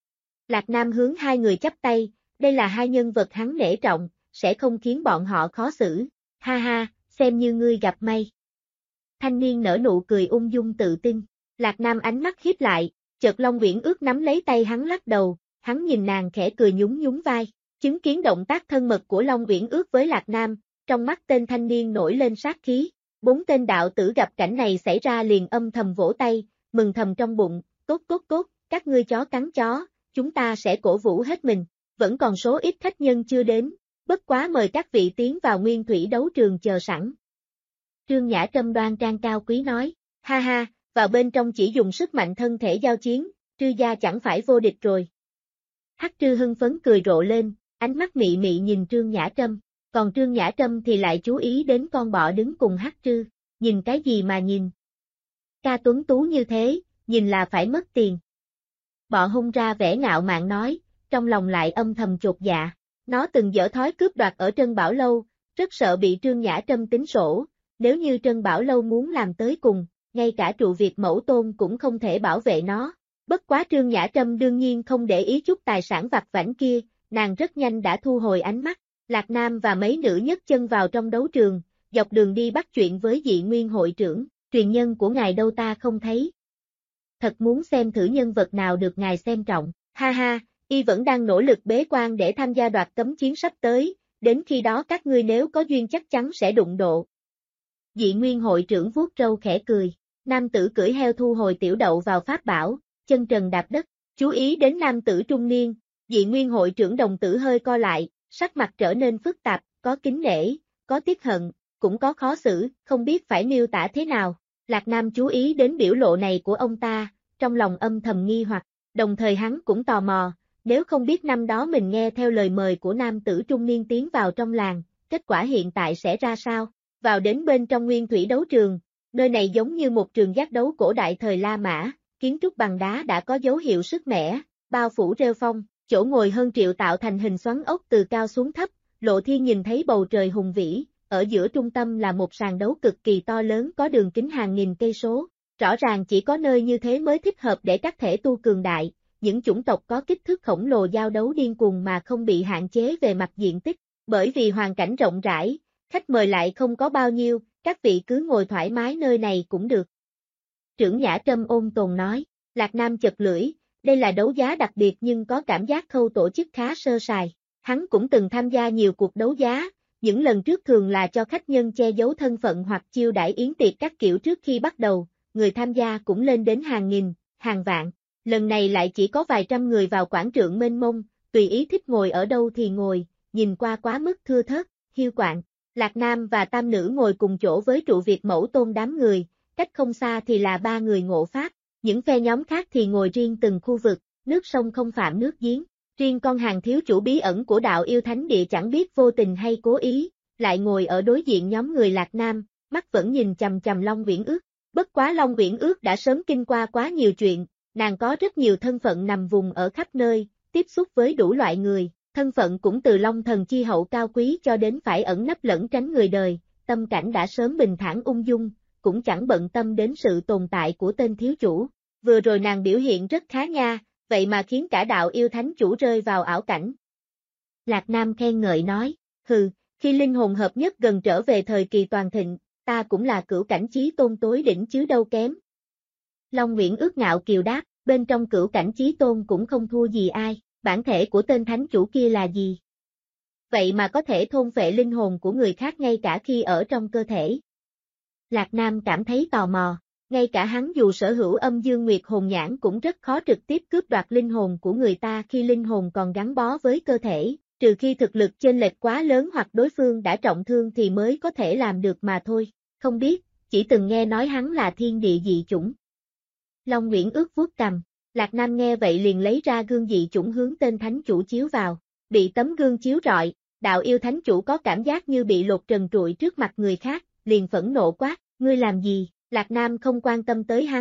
B: Lạc Nam hướng hai người chắp tay, đây là hai nhân vật hắn nể trọng, sẽ không khiến bọn họ khó xử. Ha ha, xem như ngươi gặp may. Thanh niên nở nụ cười ung dung tự tin. Lạc Nam ánh mắt híp lại, chợt Long Viễn Ước nắm lấy tay hắn lắc đầu, hắn nhìn nàng khẽ cười nhún nhún vai. Chứng kiến động tác thân mật của Long Viễn Ước với Lạc Nam, trong mắt tên thanh niên nổi lên sát khí. Bốn tên đạo tử gặp cảnh này xảy ra liền âm thầm vỗ tay, mừng thầm trong bụng, cốt, các ngươi chó cắn chó, chúng ta sẽ cổ vũ hết mình. Vẫn còn số ít khách nhân chưa đến, bất quá mời các vị tiến vào nguyên thủy đấu trường chờ sẵn. Trương Nhã Trâm đoan trang cao quý nói, ha ha, vào bên trong chỉ dùng sức mạnh thân thể giao chiến, Trư gia chẳng phải vô địch rồi. Hắc Trư hưng phấn cười rộ lên, ánh mắt mị mị nhìn Trương Nhã Trâm, còn Trương Nhã Trâm thì lại chú ý đến con bọ đứng cùng Hắc Trư, nhìn cái gì mà nhìn. Ca tuấn tú như thế, nhìn là phải mất tiền. Bọ hung ra vẻ ngạo mạn nói, trong lòng lại âm thầm chột dạ, nó từng dở thói cướp đoạt ở Trân Bảo Lâu, rất sợ bị Trương Nhã Trâm tính sổ, nếu như Trân Bảo Lâu muốn làm tới cùng, ngay cả trụ Việt Mẫu Tôn cũng không thể bảo vệ nó. Bất quá Trương Nhã Trâm đương nhiên không để ý chút tài sản vặt vãnh kia, nàng rất nhanh đã thu hồi ánh mắt. Lạc Nam và mấy nữ nhấc chân vào trong đấu trường, dọc đường đi bắt chuyện với Dị Nguyên hội trưởng, truyền nhân của ngài đâu ta không thấy. Thật muốn xem thử nhân vật nào được ngài xem trọng, ha ha, y vẫn đang nỗ lực bế quan để tham gia đoạt cấm chiến sắp tới, đến khi đó các ngươi nếu có duyên chắc chắn sẽ đụng độ. Dị Nguyên hội trưởng vuốt râu khẽ cười, nam tử cưỡi heo thu hồi tiểu đậu vào pháp bảo, chân trần đạp đất, chú ý đến nam tử trung niên, Dị Nguyên hội trưởng đồng tử hơi co lại, sắc mặt trở nên phức tạp, có kính nể, có tiếc hận, cũng có khó xử, không biết phải miêu tả thế nào. Lạc Nam chú ý đến biểu lộ này của ông ta, trong lòng âm thầm nghi hoặc, đồng thời hắn cũng tò mò, nếu không biết năm đó mình nghe theo lời mời của nam tử trung niên tiến vào trong làng, kết quả hiện tại sẽ ra sao? Vào đến bên trong nguyên thủy đấu trường, nơi này giống như một trường giác đấu cổ đại thời La Mã, kiến trúc bằng đá đã có dấu hiệu sức mẻ, bao phủ rêu phong, chỗ ngồi hơn triệu tạo thành hình xoắn ốc từ cao xuống thấp, Lộ Thiên nhìn thấy bầu trời hùng vĩ, ở giữa trung tâm là một sàn đấu cực kỳ to lớn có đường kính hàng nghìn cây số, rõ ràng chỉ có nơi như thế mới thích hợp để các thể tu cường đại, những chủng tộc có kích thước khổng lồ giao đấu điên cuồng mà không bị hạn chế về mặt diện tích, bởi vì hoàn cảnh rộng rãi, khách mời lại không có bao nhiêu, các vị cứ ngồi thoải mái nơi này cũng được. Trưởng Nhã Trâm ôn tồn nói, Lạc Nam chật lưỡi, đây là đấu giá đặc biệt nhưng có cảm giác khâu tổ chức khá sơ sài, hắn cũng từng tham gia nhiều cuộc đấu giá, những lần trước thường là cho khách nhân che giấu thân phận hoặc chiêu đãi yến tiệc các kiểu trước khi bắt đầu, người tham gia cũng lên đến hàng nghìn, hàng vạn, lần này lại chỉ có vài trăm người vào quảng trường mênh mông, tùy ý thích ngồi ở đâu thì ngồi, nhìn qua quá mức thưa thớt, hiu quạnh. Lạc Nam và tam nữ ngồi cùng chỗ với trụ Việt Mẫu Tôn đám người, cách không xa thì là ba người ngộ pháp, những phe nhóm khác thì ngồi riêng từng khu vực, nước sông không phạm nước giếng, riêng con hàng thiếu chủ bí ẩn của đạo yêu thánh địa chẳng biết vô tình hay cố ý, lại ngồi ở đối diện nhóm người Lạc Nam, mắt vẫn nhìn chằm chằm Long Viễn Ước, bất quá Long Viễn Ước đã sớm kinh qua quá nhiều chuyện, nàng có rất nhiều thân phận nằm vùng ở khắp nơi, tiếp xúc với đủ loại người. Thân phận cũng từ Long Thần chi hậu cao quý cho đến phải ẩn nấp lẫn tránh người đời, tâm cảnh đã sớm bình thản ung dung, cũng chẳng bận tâm đến sự tồn tại của tên thiếu chủ. Vừa rồi nàng biểu hiện rất khá nha, vậy mà khiến cả đạo yêu thánh chủ rơi vào ảo cảnh. Lạc Nam khen ngợi nói, hừ, khi linh hồn hợp nhất gần trở về thời kỳ toàn thịnh, ta cũng là cửu cảnh chí tôn tối đỉnh chứ đâu kém. Long Viễn Ước ngạo kiều đáp, bên trong cửu cảnh chí tôn cũng không thua gì ai. Bản thể của tên thánh chủ kia là gì? Vậy mà có thể thôn phệ linh hồn của người khác ngay cả khi ở trong cơ thể. Lạc Nam cảm thấy tò mò, ngay cả hắn dù sở hữu âm dương nguyệt hồn nhãn cũng rất khó trực tiếp cướp đoạt linh hồn của người ta khi linh hồn còn gắn bó với cơ thể, trừ khi thực lực chênh lệch quá lớn hoặc đối phương đã trọng thương thì mới có thể làm được mà thôi, không biết, chỉ từng nghe nói hắn là thiên địa dị chủng. Long Viễn Ước vuốt cằm. Lạc Nam nghe vậy liền lấy ra gương dị chủng hướng tên thánh chủ chiếu vào, bị tấm gương chiếu rọi, đạo yêu thánh chủ có cảm giác như bị lột trần trụi trước mặt người khác, liền phẫn nộ quát, ngươi làm gì? Lạc Nam không quan tâm tới hắn,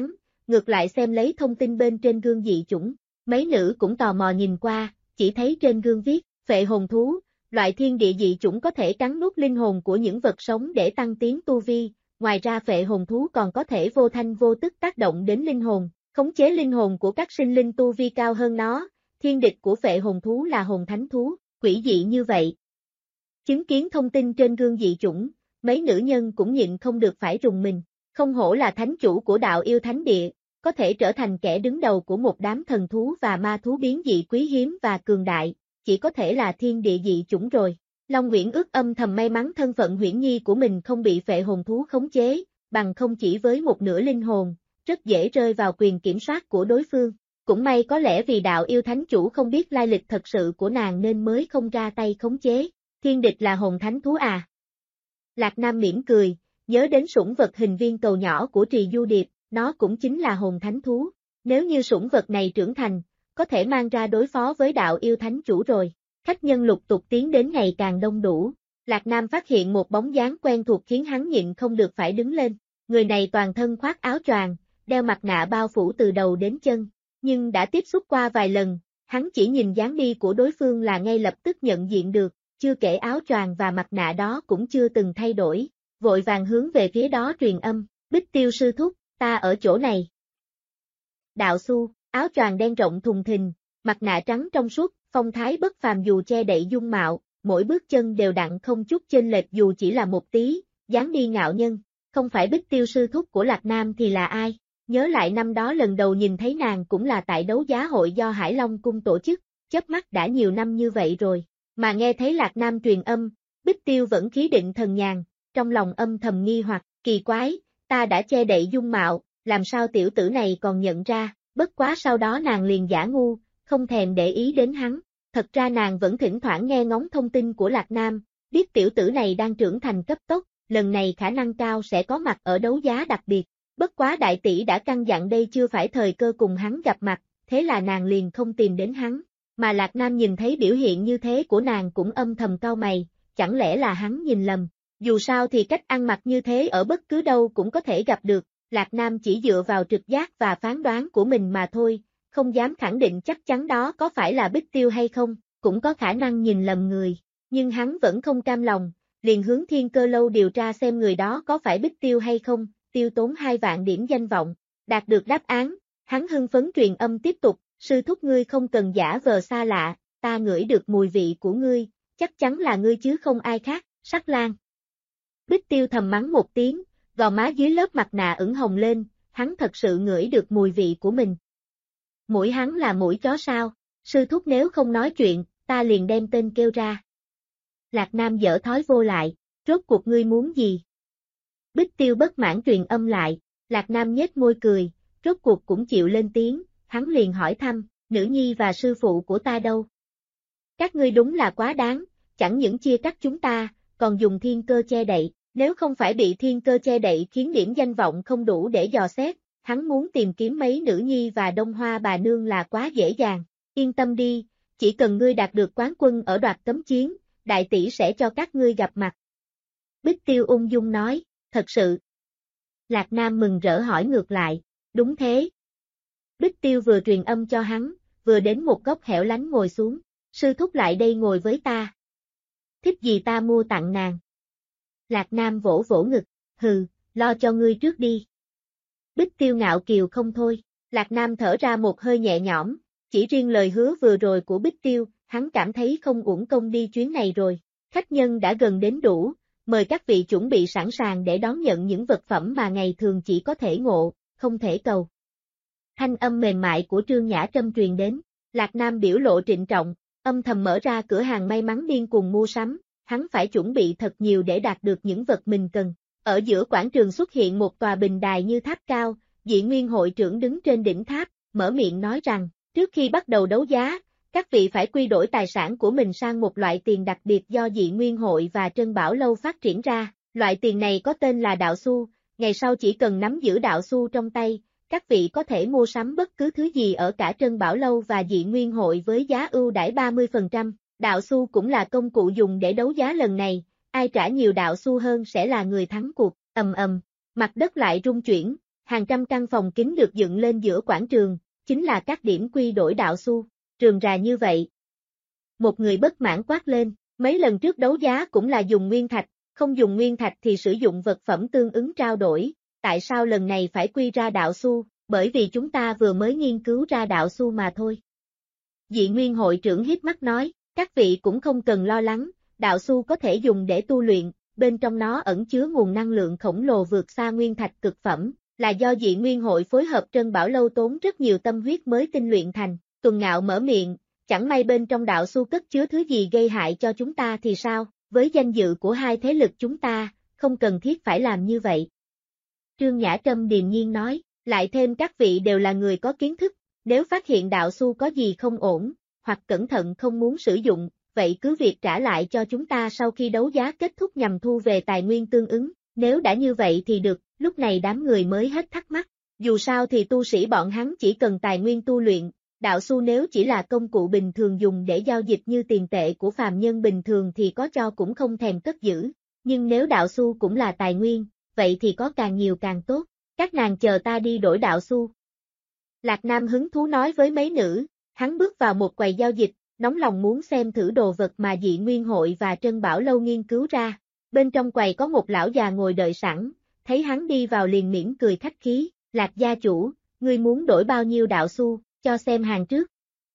B: ngược lại xem lấy thông tin bên trên gương dị chủng. Mấy nữ cũng tò mò nhìn qua, chỉ thấy trên gương viết, phệ hồn thú, loại thiên địa dị chủng có thể cắn nuốt linh hồn của những vật sống để tăng tiến tu vi, ngoài ra phệ hồn thú còn có thể vô thanh vô tức tác động đến linh hồn, khống chế linh hồn của các sinh linh tu vi cao hơn nó, thiên địch của phệ hồn thú là hồn thánh thú, quỷ dị như vậy. Chứng kiến thông tin trên gương dị chủng, mấy nữ nhân cũng nhịn không được phải rùng mình, không hổ là thánh chủ của đạo yêu thánh địa, có thể trở thành kẻ đứng đầu của một đám thần thú và ma thú biến dị quý hiếm và cường đại, chỉ có thể là thiên địa dị chủng rồi. Long Uyển Ước âm thầm may mắn thân phận Uyển Nhi của mình không bị phệ hồn thú khống chế, bằng không chỉ với một nửa linh hồn, rất dễ rơi vào quyền kiểm soát của đối phương. Cũng may có lẽ vì đạo yêu thánh chủ không biết lai lịch thật sự của nàng nên mới không ra tay khống chế. Thiên địch là hồn thánh thú à? Lạc Nam mỉm cười, nhớ đến sủng vật hình viên cầu nhỏ của Trì Du Điệp, nó cũng chính là hồn thánh thú. Nếu như sủng vật này trưởng thành, có thể mang ra đối phó với đạo yêu thánh chủ rồi. Khách nhân lục tục tiến đến ngày càng đông đủ. Lạc Nam phát hiện một bóng dáng quen thuộc khiến hắn nhịn không được phải đứng lên. Người này toàn thân khoác áo choàng, đeo mặt nạ bao phủ từ đầu đến chân. Nhưng đã tiếp xúc qua vài lần, hắn chỉ nhìn dáng đi của đối phương là ngay lập tức nhận diện được, chưa kể áo choàng và mặt nạ đó cũng chưa từng thay đổi. Vội vàng hướng về phía đó truyền âm, Bích Tiêu sư thúc, ta ở chỗ này. Đạo Xu, áo choàng đen rộng thùng thình, mặt nạ trắng trong suốt, phong thái bất phàm dù che đậy dung mạo, mỗi bước chân đều đặn không chút chênh lệch dù chỉ là một tí, dáng đi ngạo nhân, không phải Bích Tiêu sư thúc của Lạc Nam thì là ai? Nhớ lại năm đó lần đầu nhìn thấy nàng cũng là tại đấu giá hội do Hải Long cung tổ chức, chớp mắt đã nhiều năm như vậy rồi, mà nghe thấy Lạc Nam truyền âm, Bích Tiêu vẫn khí định thần nhàn, trong lòng âm thầm nghi hoặc, kỳ quái, ta đã che đậy dung mạo, làm sao tiểu tử này còn nhận ra, bất quá sau đó nàng liền giả ngu, không thèm để ý đến hắn, thật ra nàng vẫn thỉnh thoảng nghe ngóng thông tin của Lạc Nam, biết tiểu tử này đang trưởng thành cấp tốc, lần này khả năng cao sẽ có mặt ở đấu giá đặc biệt, bất quá đại tỷ đã căn dặn đây chưa phải thời cơ cùng hắn gặp mặt, thế là nàng liền không tìm đến hắn, mà Lạc Nam nhìn thấy biểu hiện như thế của nàng cũng âm thầm cau mày, chẳng lẽ là hắn nhìn lầm, dù sao thì cách ăn mặc như thế ở bất cứ đâu cũng có thể gặp được, Lạc Nam chỉ dựa vào trực giác và phán đoán của mình mà thôi, không dám khẳng định chắc chắn đó có phải là Bích Tiêu hay không, cũng có khả năng nhìn lầm người, nhưng hắn vẫn không cam lòng, liền hướng Thiên Cơ Lâu điều tra xem người đó có phải Bích Tiêu hay không, tiêu tốn 2 vạn điểm danh vọng, đạt được đáp án, hắn hưng phấn truyền âm tiếp tục, sư thúc ngươi không cần giả vờ xa lạ, ta ngửi được mùi vị của ngươi, chắc chắn là ngươi chứ không ai khác, Sắc Lang. Bích Tiêu thầm mắng một tiếng, gò má dưới lớp mặt nạ ửng hồng lên, hắn thật sự ngửi được mùi vị của mình. Mũi hắn là mũi chó sao, sư thúc nếu không nói chuyện, ta liền đem tên kêu ra. Lạc Nam dở thói vô lại, rốt cuộc ngươi muốn gì? Bích Tiêu bất mãn truyền âm lại, Lạc Nam nhếch môi cười, rốt cuộc cũng chịu lên tiếng, hắn liền hỏi thăm, nữ nhi và sư phụ của ta đâu? Các ngươi đúng là quá đáng, chẳng những chia cắt chúng ta, còn dùng thiên cơ che đậy, nếu không phải bị thiên cơ che đậy khiến điểm danh vọng không đủ để dò xét, hắn muốn tìm kiếm mấy nữ nhi và Đông Hoa bà nương là quá dễ dàng, yên tâm đi, chỉ cần ngươi đạt được quán quân ở đoạt cấm chiến, đại tỷ sẽ cho các ngươi gặp mặt. Bích Tiêu ung dung nói, thật sự. Lạc Nam mừng rỡ hỏi ngược lại, đúng thế. Bích Tiêu vừa truyền âm cho hắn, vừa đến một góc hẻo lánh ngồi xuống, sư thúc lại đây ngồi với ta. Thích gì ta mua tặng nàng. Lạc Nam vỗ vỗ ngực, hừ, lo cho ngươi trước đi. Bích Tiêu ngạo kiều không thôi, Lạc Nam thở ra một hơi nhẹ nhõm, chỉ riêng lời hứa vừa rồi của Bích Tiêu, hắn cảm thấy không uổng công đi chuyến này rồi, khách nhân đã gần đến đủ, mời các vị chuẩn bị sẵn sàng để đón nhận những vật phẩm mà ngày thường chỉ có thể ngộ, không thể cầu. Thanh âm mềm mại của Trương Nhã Trâm truyền đến, Lạc Nam biểu lộ trịnh trọng, âm thầm mở ra cửa hàng may mắn điên cuồng mua sắm, hắn phải chuẩn bị thật nhiều để đạt được những vật mình cần. Ở giữa quảng trường xuất hiện một tòa bình đài như tháp cao, Dị Nguyên hội trưởng đứng trên đỉnh tháp, mở miệng nói rằng, trước khi bắt đầu đấu giá, các vị phải quy đổi tài sản của mình sang một loại tiền đặc biệt do Dị Nguyên hội và Trân Bảo Lâu phát triển ra, loại tiền này có tên là đạo xu, ngày sau chỉ cần nắm giữ đạo xu trong tay, các vị có thể mua sắm bất cứ thứ gì ở cả Trân Bảo Lâu và Dị Nguyên hội với giá ưu đãi 30%, đạo xu cũng là công cụ dùng để đấu giá lần này, ai trả nhiều đạo xu hơn sẽ là người thắng cuộc, ầm ầm, mặt đất lại rung chuyển, hàng trăm căn phòng kín được dựng lên giữa quảng trường, chính là các điểm quy đổi đạo xu, rườm rà như vậy. Một người bất mãn quát lên, mấy lần trước đấu giá cũng là dùng nguyên thạch, không dùng nguyên thạch thì sử dụng vật phẩm tương ứng trao đổi, tại sao lần này phải quy ra đạo xu, bởi vì chúng ta vừa mới nghiên cứu ra đạo xu mà thôi. Dị Nguyên hội trưởng híp mắt nói, các vị cũng không cần lo lắng, đạo xu có thể dùng để tu luyện, bên trong nó ẩn chứa nguồn năng lượng khổng lồ vượt xa nguyên thạch cực phẩm, là do Dị Nguyên hội phối hợp Trân Bảo Lâu tốn rất nhiều tâm huyết mới tinh luyện thành. Tuần Ngạo mở miệng, chẳng may bên trong đạo xu cất chứa thứ gì gây hại cho chúng ta thì sao, với danh dự của hai thế lực chúng ta, không cần thiết phải làm như vậy. Trương Nhã Trâm điềm nhiên nói, lại thêm các vị đều là người có kiến thức, nếu phát hiện đạo xu có gì không ổn, hoặc cẩn thận không muốn sử dụng, vậy cứ việc trả lại cho chúng ta sau khi đấu giá kết thúc nhằm thu về tài nguyên tương ứng, nếu đã như vậy thì được, lúc này đám người mới hết thắc mắc, dù sao thì tu sĩ bọn hắn chỉ cần tài nguyên tu luyện, đạo xu nếu chỉ là công cụ bình thường dùng để giao dịch như tiền tệ của phàm nhân bình thường thì có cho cũng không thèm cất giữ, nhưng nếu đạo xu cũng là tài nguyên, vậy thì có càng nhiều càng tốt, các nàng chờ ta đi đổi đạo xu. Lạc Nam hứng thú nói với mấy nữ, hắn bước vào một quầy giao dịch, nóng lòng muốn xem thử đồ vật mà Dị Nguyên hội và Trân Bảo Lâu nghiên cứu ra. Bên trong quầy có một lão già ngồi đợi sẵn, thấy hắn đi vào liền mỉm cười khách khí, Lạc gia chủ, ngươi muốn đổi bao nhiêu đạo xu, cho xem hàng trước.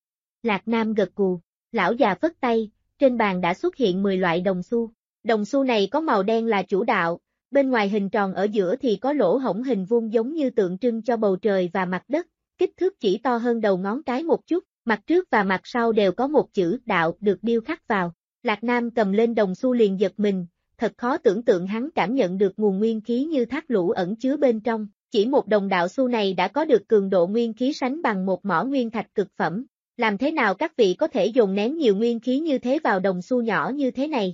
B: Lạc Nam gật gù, lão già phất tay, trên bàn đã xuất hiện 10 loại đồng xu này có màu đen là chủ đạo, bên ngoài hình tròn ở giữa thì có lỗ hổng hình vuông giống như tượng trưng cho bầu trời và mặt đất, kích thước chỉ to hơn đầu ngón cái một chút, mặt trước và mặt sau đều có một chữ đạo được điêu khắc vào. Lạc Nam cầm lên đồng xu liền giật mình, thật khó tưởng tượng hắn cảm nhận được nguồn nguyên khí như thác lũ ẩn chứa bên trong, chỉ một đồng đạo xu này đã có được cường độ nguyên khí sánh bằng một mỏ nguyên thạch cực phẩm, làm thế nào các vị có thể dồn nén nhiều nguyên khí như thế vào đồng xu nhỏ như thế này?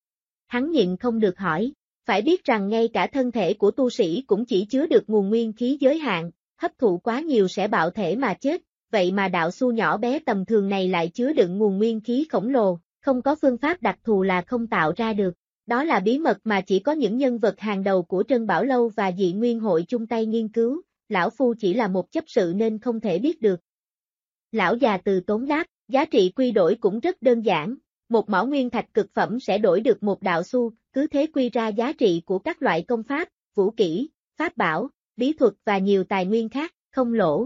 B: Hắn nhịn không được hỏi, phải biết rằng ngay cả thân thể của tu sĩ cũng chỉ chứa được nguồn nguyên khí giới hạn, hấp thụ quá nhiều sẽ bạo thể mà chết, vậy mà đạo xu nhỏ bé tầm thường này lại chứa đựng nguồn nguyên khí khổng lồ, không có phương pháp đặc thù là không tạo ra được. Đó là bí mật mà chỉ có những nhân vật hàng đầu của Trân Bảo Lâu và Dị Nguyên hội chung tay nghiên cứu, lão phu chỉ là một chấp sự nên không thể biết được. Lão già từ tốn đáp, giá trị quy đổi cũng rất đơn giản, một mỏ nguyên thạch cực phẩm sẽ đổi được một đạo xu, cứ thế quy ra giá trị của các loại công pháp, vũ kỹ, pháp bảo, bí thuật và nhiều tài nguyên khác, không lỗ.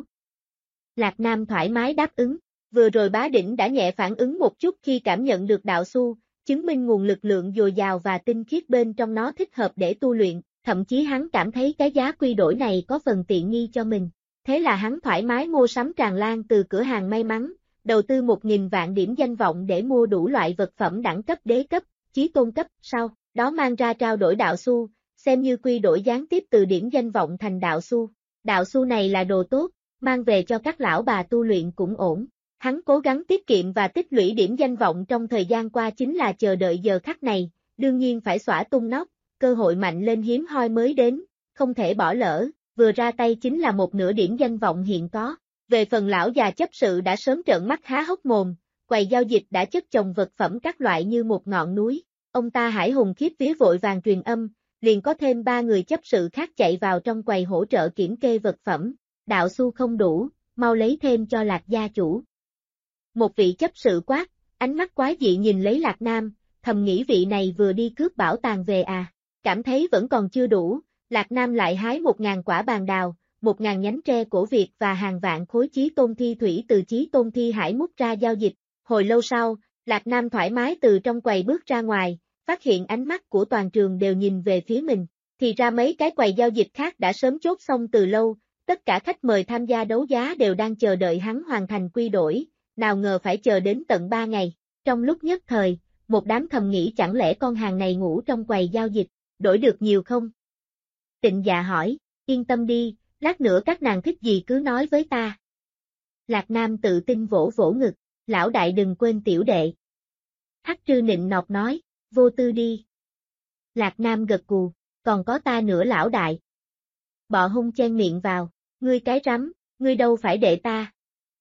B: Lạc Nam thoải mái đáp ứng, vừa rồi Bá Đỉnh đã nhẹ phản ứng một chút khi cảm nhận được đạo xu, chứng minh nguồn lực lượng dồi dào và tinh khiết bên trong nó thích hợp để tu luyện, thậm chí hắn cảm thấy cái giá quy đổi này có phần tiện nghi cho mình. Thế là hắn thoải mái mua sắm tràn lan từ cửa hàng may mắn, đầu tư 1.000 vạn điểm danh vọng để mua đủ loại vật phẩm đẳng cấp đế cấp, chí tôn cấp, sau đó mang ra trao đổi đạo xu, xem như quy đổi gián tiếp từ điểm danh vọng thành đạo xu. Đạo xu này là đồ tốt, mang về cho các lão bà tu luyện cũng ổn. Hắn cố gắng tiết kiệm và tích lũy điểm danh vọng trong thời gian qua chính là chờ đợi giờ khắc này, đương nhiên phải xõa tung nóc, cơ hội mạnh lên hiếm hoi mới đến, không thể bỏ lỡ, vừa ra tay chính là một nửa điểm danh vọng hiện có. Về phần lão già chấp sự đã sớm trợn mắt há hốc mồm, quầy giao dịch đã chất chồng vật phẩm các loại như một ngọn núi, ông ta hải hùng khiếp vía vội vàng truyền âm, liền có thêm 3 người chấp sự khác chạy vào trong quầy hỗ trợ kiểm kê vật phẩm, đạo xu không đủ, mau lấy thêm cho Lạc gia chủ. Một vị chấp sự quát, ánh mắt quái dị nhìn lấy Lạc Nam, thầm nghĩ vị này vừa đi cướp bảo tàng về à, cảm thấy vẫn còn chưa đủ, Lạc Nam lại hái 1.000 quả bàn đào, 1.000 nhánh tre cổ Việt và hàng vạn khối chí tôn thi thủy từ chí tôn thi hải mút ra giao dịch. Hồi lâu sau, Lạc Nam thoải mái từ trong quầy bước ra ngoài, phát hiện ánh mắt của toàn trường đều nhìn về phía mình, thì ra mấy cái quầy giao dịch khác đã sớm chốt xong từ lâu, tất cả khách mời tham gia đấu giá đều đang chờ đợi hắn hoàn thành quy đổi, nào ngờ phải chờ đến tận 3 ngày. Trong lúc nhất thời, một đám thầm nghĩ chẳng lẽ con hàng này ngủ trong quầy giao dịch, đổi được nhiều không? Tịnh Dạ hỏi, yên tâm đi, lát nữa các nàng thích gì cứ nói với ta. Lạc Nam tự tin vỗ vỗ ngực, lão đại đừng quên tiểu đệ. Hắc Trư nịnh nọt nói, vô tư đi. Lạc Nam gật gù, còn có ta nữa lão đại. Bọ hung chen miệng vào, ngươi cái rắm, ngươi đâu phải đệ ta.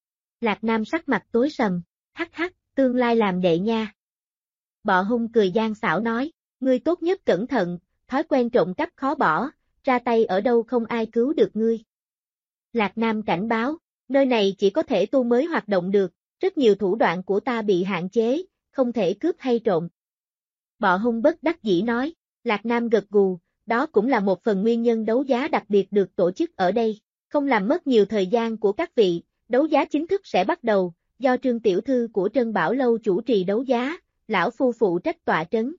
B: Lạc Nam sắc mặt tối sầm, hắc hắc, tương lai làm đệ nha. Bọ hung cười gian xảo nói, ngươi tốt nhất cẩn thận, thói quen trộm cắp khó bỏ, ra tay ở đâu không ai cứu được ngươi. Lạc Nam cảnh báo, nơi này chỉ có thể tu mới hoạt động được, rất nhiều thủ đoạn của ta bị hạn chế, không thể cướp hay trộm. Bọ Hung bất đắc dĩ nói, Lạc Nam gật gù, đó cũng là một phần nguyên nhân đấu giá đặc biệt được tổ chức ở đây, không làm mất nhiều thời gian của các vị, đấu giá chính thức sẽ bắt đầu, do Trương tiểu thư của Trân Bảo Lâu chủ trì đấu giá, lão phu phụ trách tọa trấn.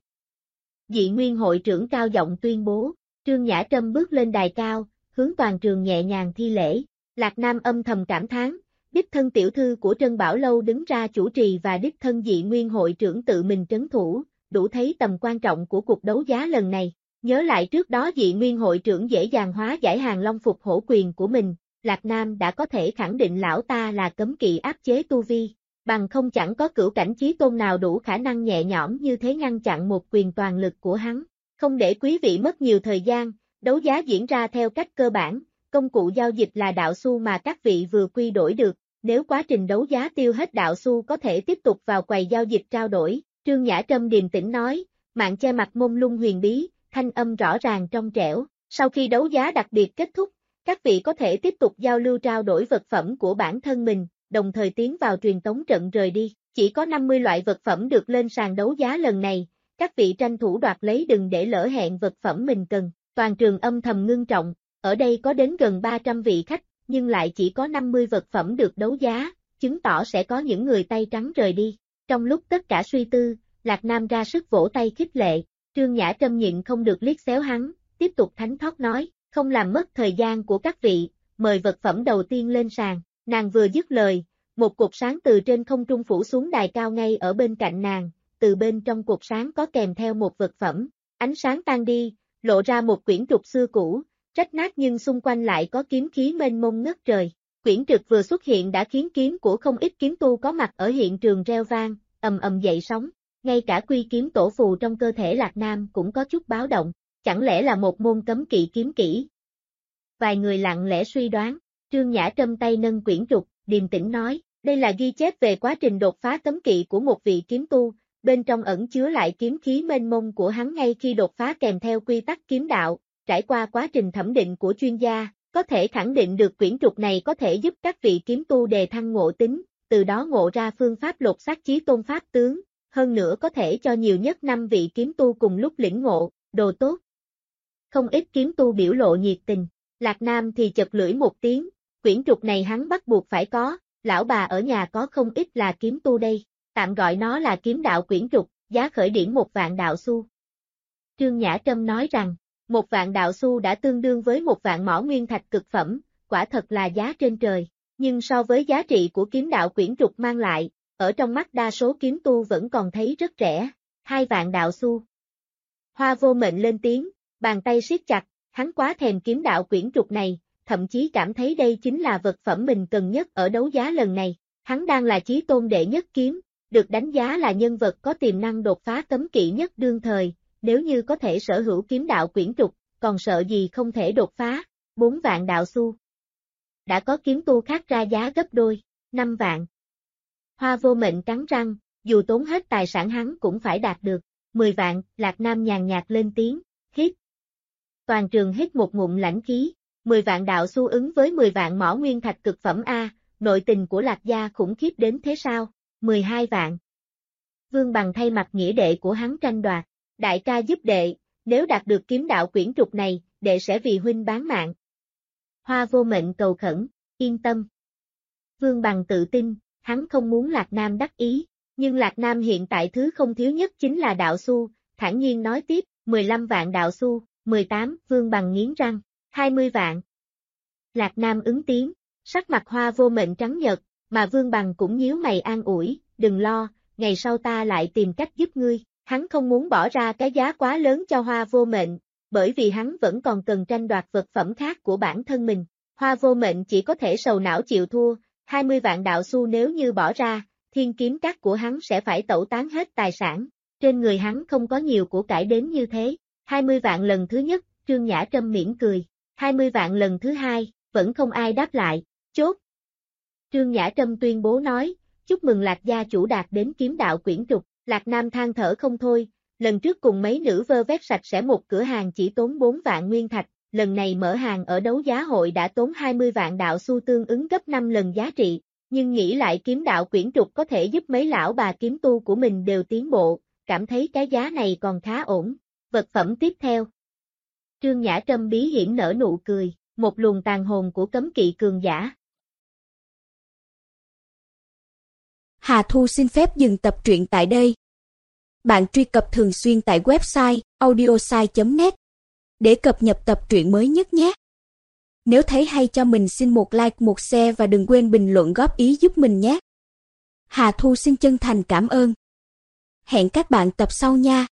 B: Dị Nguyên hội trưởng cao giọng tuyên bố, Trương Nhã Trâm bước lên đài cao, hướng toàn trường nhẹ nhàng thi lễ, Lạc Nam âm thầm cảm thán, đích thân tiểu thư của Trân Bảo Lâu đứng ra chủ trì và đích thân Dị Nguyên hội trưởng tự mình trấn thủ, đủ thấy tầm quan trọng của cuộc đấu giá lần này. Nhớ lại trước đó Dị Nguyên hội trưởng dễ dàng hóa giải Hàng Long phục hổ quyền của mình, Lạc Nam đã có thể khẳng định lão ta là cấm kỵ áp chế tu vi, bằng không chẳng có cửu cảnh chí tôn nào đủ khả năng nhẹ nhõm như thế ngăn chặn một quyền toàn lực của hắn. Không để quý vị mất nhiều thời gian, đấu giá diễn ra theo cách cơ bản, công cụ giao dịch là đạo xu mà các vị vừa quy đổi được, nếu quá trình đấu giá tiêu hết đạo xu có thể tiếp tục vào quầy giao dịch trao đổi, Trương Nhã Trâm điềm tĩnh nói, mạng che mặt mông lung huyền bí, thanh âm rõ ràng trong trẻo, sau khi đấu giá đặc biệt kết thúc, các vị có thể tiếp tục giao lưu trao đổi vật phẩm của bản thân mình, đồng thời tiến vào truyền tống trận rời đi, chỉ có 50 loại vật phẩm được lên sàn đấu giá lần này, các vị tranh thủ đoạt lấy đừng để lỡ hẹn vật phẩm mình cần, toàn trường âm thầm ngưng trọng, ở đây có đến gần 300 vị khách, nhưng lại chỉ có 50 vật phẩm được đấu giá, chứng tỏ sẽ có những người tay trắng rời đi, trong lúc tất cả suy tư, Lạc Nam ra sức vỗ tay khích lệ. Trương Nhã Trâm nhịn không được liếc xéo hắn, tiếp tục thánh thót nói, không làm mất thời gian của các vị, mời vật phẩm đầu tiên lên sàn, nàng vừa dứt lời, một cột sáng từ trên không trung phủ xuống đài cao ngay ở bên cạnh nàng, từ bên trong cột sáng có kèm theo một vật phẩm, ánh sáng tan đi, lộ ra một quyển trục xưa cũ, rách nát nhưng xung quanh lại có kiếm khí mênh mông ngất trời, quyển trục vừa xuất hiện đã khiến kiếm của không ít kiếm tu có mặt ở hiện trường reo vang, ầm ầm dậy sóng. Ngay cả quy kiếm tổ phù trong cơ thể Lạc Nam cũng có chút báo động, chẳng lẽ là một môn cấm kỵ kiếm kỹ? Vài người lặng lẽ suy đoán, Trương Nhã Trâm tay nâng quyển trục, điềm tĩnh nói, đây là ghi chép về quá trình đột phá cấm kỵ của một vị kiếm tu, bên trong ẩn chứa lại kiếm khí mênh mông của hắn ngay khi đột phá kèm theo quy tắc kiếm đạo, trải qua quá trình thẩm định của chuyên gia, có thể khẳng định được quyển trục này có thể giúp các vị kiếm tu đề thăng ngộ tính, từ đó ngộ ra phương pháp lột xác chí tôn pháp tướng. Hơn nữa có thể cho nhiều nhất 5 vị kiếm tu cùng lúc lĩnh ngộ, đồ tốt. Không ít kiếm tu biểu lộ nhiệt tình, Lạc Nam thì chật lưỡi một tiếng, quyển trục này hắn bắt buộc phải có, lão bà ở nhà có không ít là kiếm tu đây, tạm gọi nó là kiếm đạo quyển trục, giá khởi điểm 1.000 đạo xu. Trương Nhã Trâm nói rằng, 1.000 đạo xu đã tương đương với 1.000 mỏ nguyên thạch cực phẩm, quả thật là giá trên trời, nhưng so với giá trị của kiếm đạo quyển trục mang lại, ở trong mắt đa số kiếm tu vẫn còn thấy rất rẻ, 2.000 đạo xu. Hoa Vô Mệnh lên tiếng, bàn tay siết chặt, hắn quá thèm kiếm đạo quyển trục này, thậm chí cảm thấy đây chính là vật phẩm mình cần nhất ở đấu giá lần này, hắn đang là chí tôn đệ nhất kiếm, được đánh giá là nhân vật có tiềm năng đột phá cấm kỵ nhất đương thời, nếu như có thể sở hữu kiếm đạo quyển trục, còn sợ gì không thể đột phá, 4.000 đạo xu. Đã có kiếm tu khác ra giá gấp đôi, 5 vạn. Hoa Vô Mệnh cắn răng, dù tốn hết tài sản hắn cũng phải đạt được, 10 vạn, Lạc Nam nhàn nhạt lên tiếng, hít. Toàn trường hít một ngụm lãnh khí, 10 vạn đạo xu ứng với 10 vạn mỏ nguyên thạch cực phẩm A, nội tình của Lạc gia khủng khiếp đến thế sao, 12 vạn. Vương Bằng thay mặt nghĩa đệ của hắn tranh đoạt, đại ca giúp đệ, nếu đạt được kiếm đạo quyển trục này, đệ sẽ vì huynh bán mạng. Hoa Vô Mệnh cầu khẩn, yên tâm. Vương Bằng tự tin, hắn không muốn Lạc Nam đắc ý, nhưng Lạc Nam hiện tại thứ không thiếu nhất chính là đạo xu, thản nhiên nói tiếp, 15 vạn đạo xu, 18, Vương Bằng nghiến răng, 20 vạn. Lạc Nam ứng tiếng, sắc mặt Hoa Vô Mệnh trắng nhợt, mà Vương Bằng cũng nhíu mày an ủi, đừng lo, ngày sau ta lại tìm cách giúp ngươi, hắn không muốn bỏ ra cái giá quá lớn cho Hoa Vô Mệnh, bởi vì hắn vẫn còn cần tranh đoạt vật phẩm khác của bản thân mình, Hoa Vô Mệnh chỉ có thể sầu não chịu thua, 20 vạn đạo xu nếu như bỏ ra, thiên kiếm các của hắn sẽ phải tẩu tán hết tài sản, trên người hắn không có nhiều của cải đến như thế, 20 vạn lần thứ nhất, Trương Nhã Trâm mỉm cười, 20 vạn lần thứ hai, vẫn không ai đáp lại, chốt. Trương Nhã Trâm tuyên bố nói, chúc mừng Lạc gia chủ đạt đến kiếm đạo quyển trục, Lạc Nam than thở không thôi, lần trước cùng mấy nữ vơ vét sạch sẽ một cửa hàng chỉ tốn 4 vạn nguyên thạch, lần này mở hàng ở đấu giá hội đã tốn 20 vạn đạo xu tương ứng gấp 5 lần giá trị, nhưng nghĩ lại kiếm đạo quyển trục có thể giúp mấy lão bà kiếm tu của mình đều tiến bộ, cảm thấy cái giá này còn khá ổn. Vật phẩm tiếp theo. Trương Nhã Trâm bí hiểm nở nụ cười, một luồng tàn hồn của cấm kỵ cường giả.
A: Hà Thu xin phép dừng tập truyện tại đây. Bạn truy cập thường xuyên tại website audiosai.net để cập nhật tập truyện mới nhất nhé. Nếu thấy hay cho mình xin một like, một share và đừng quên bình luận góp ý giúp mình nhé. Hà Thu xin chân thành cảm ơn. Hẹn các bạn tập sau nha.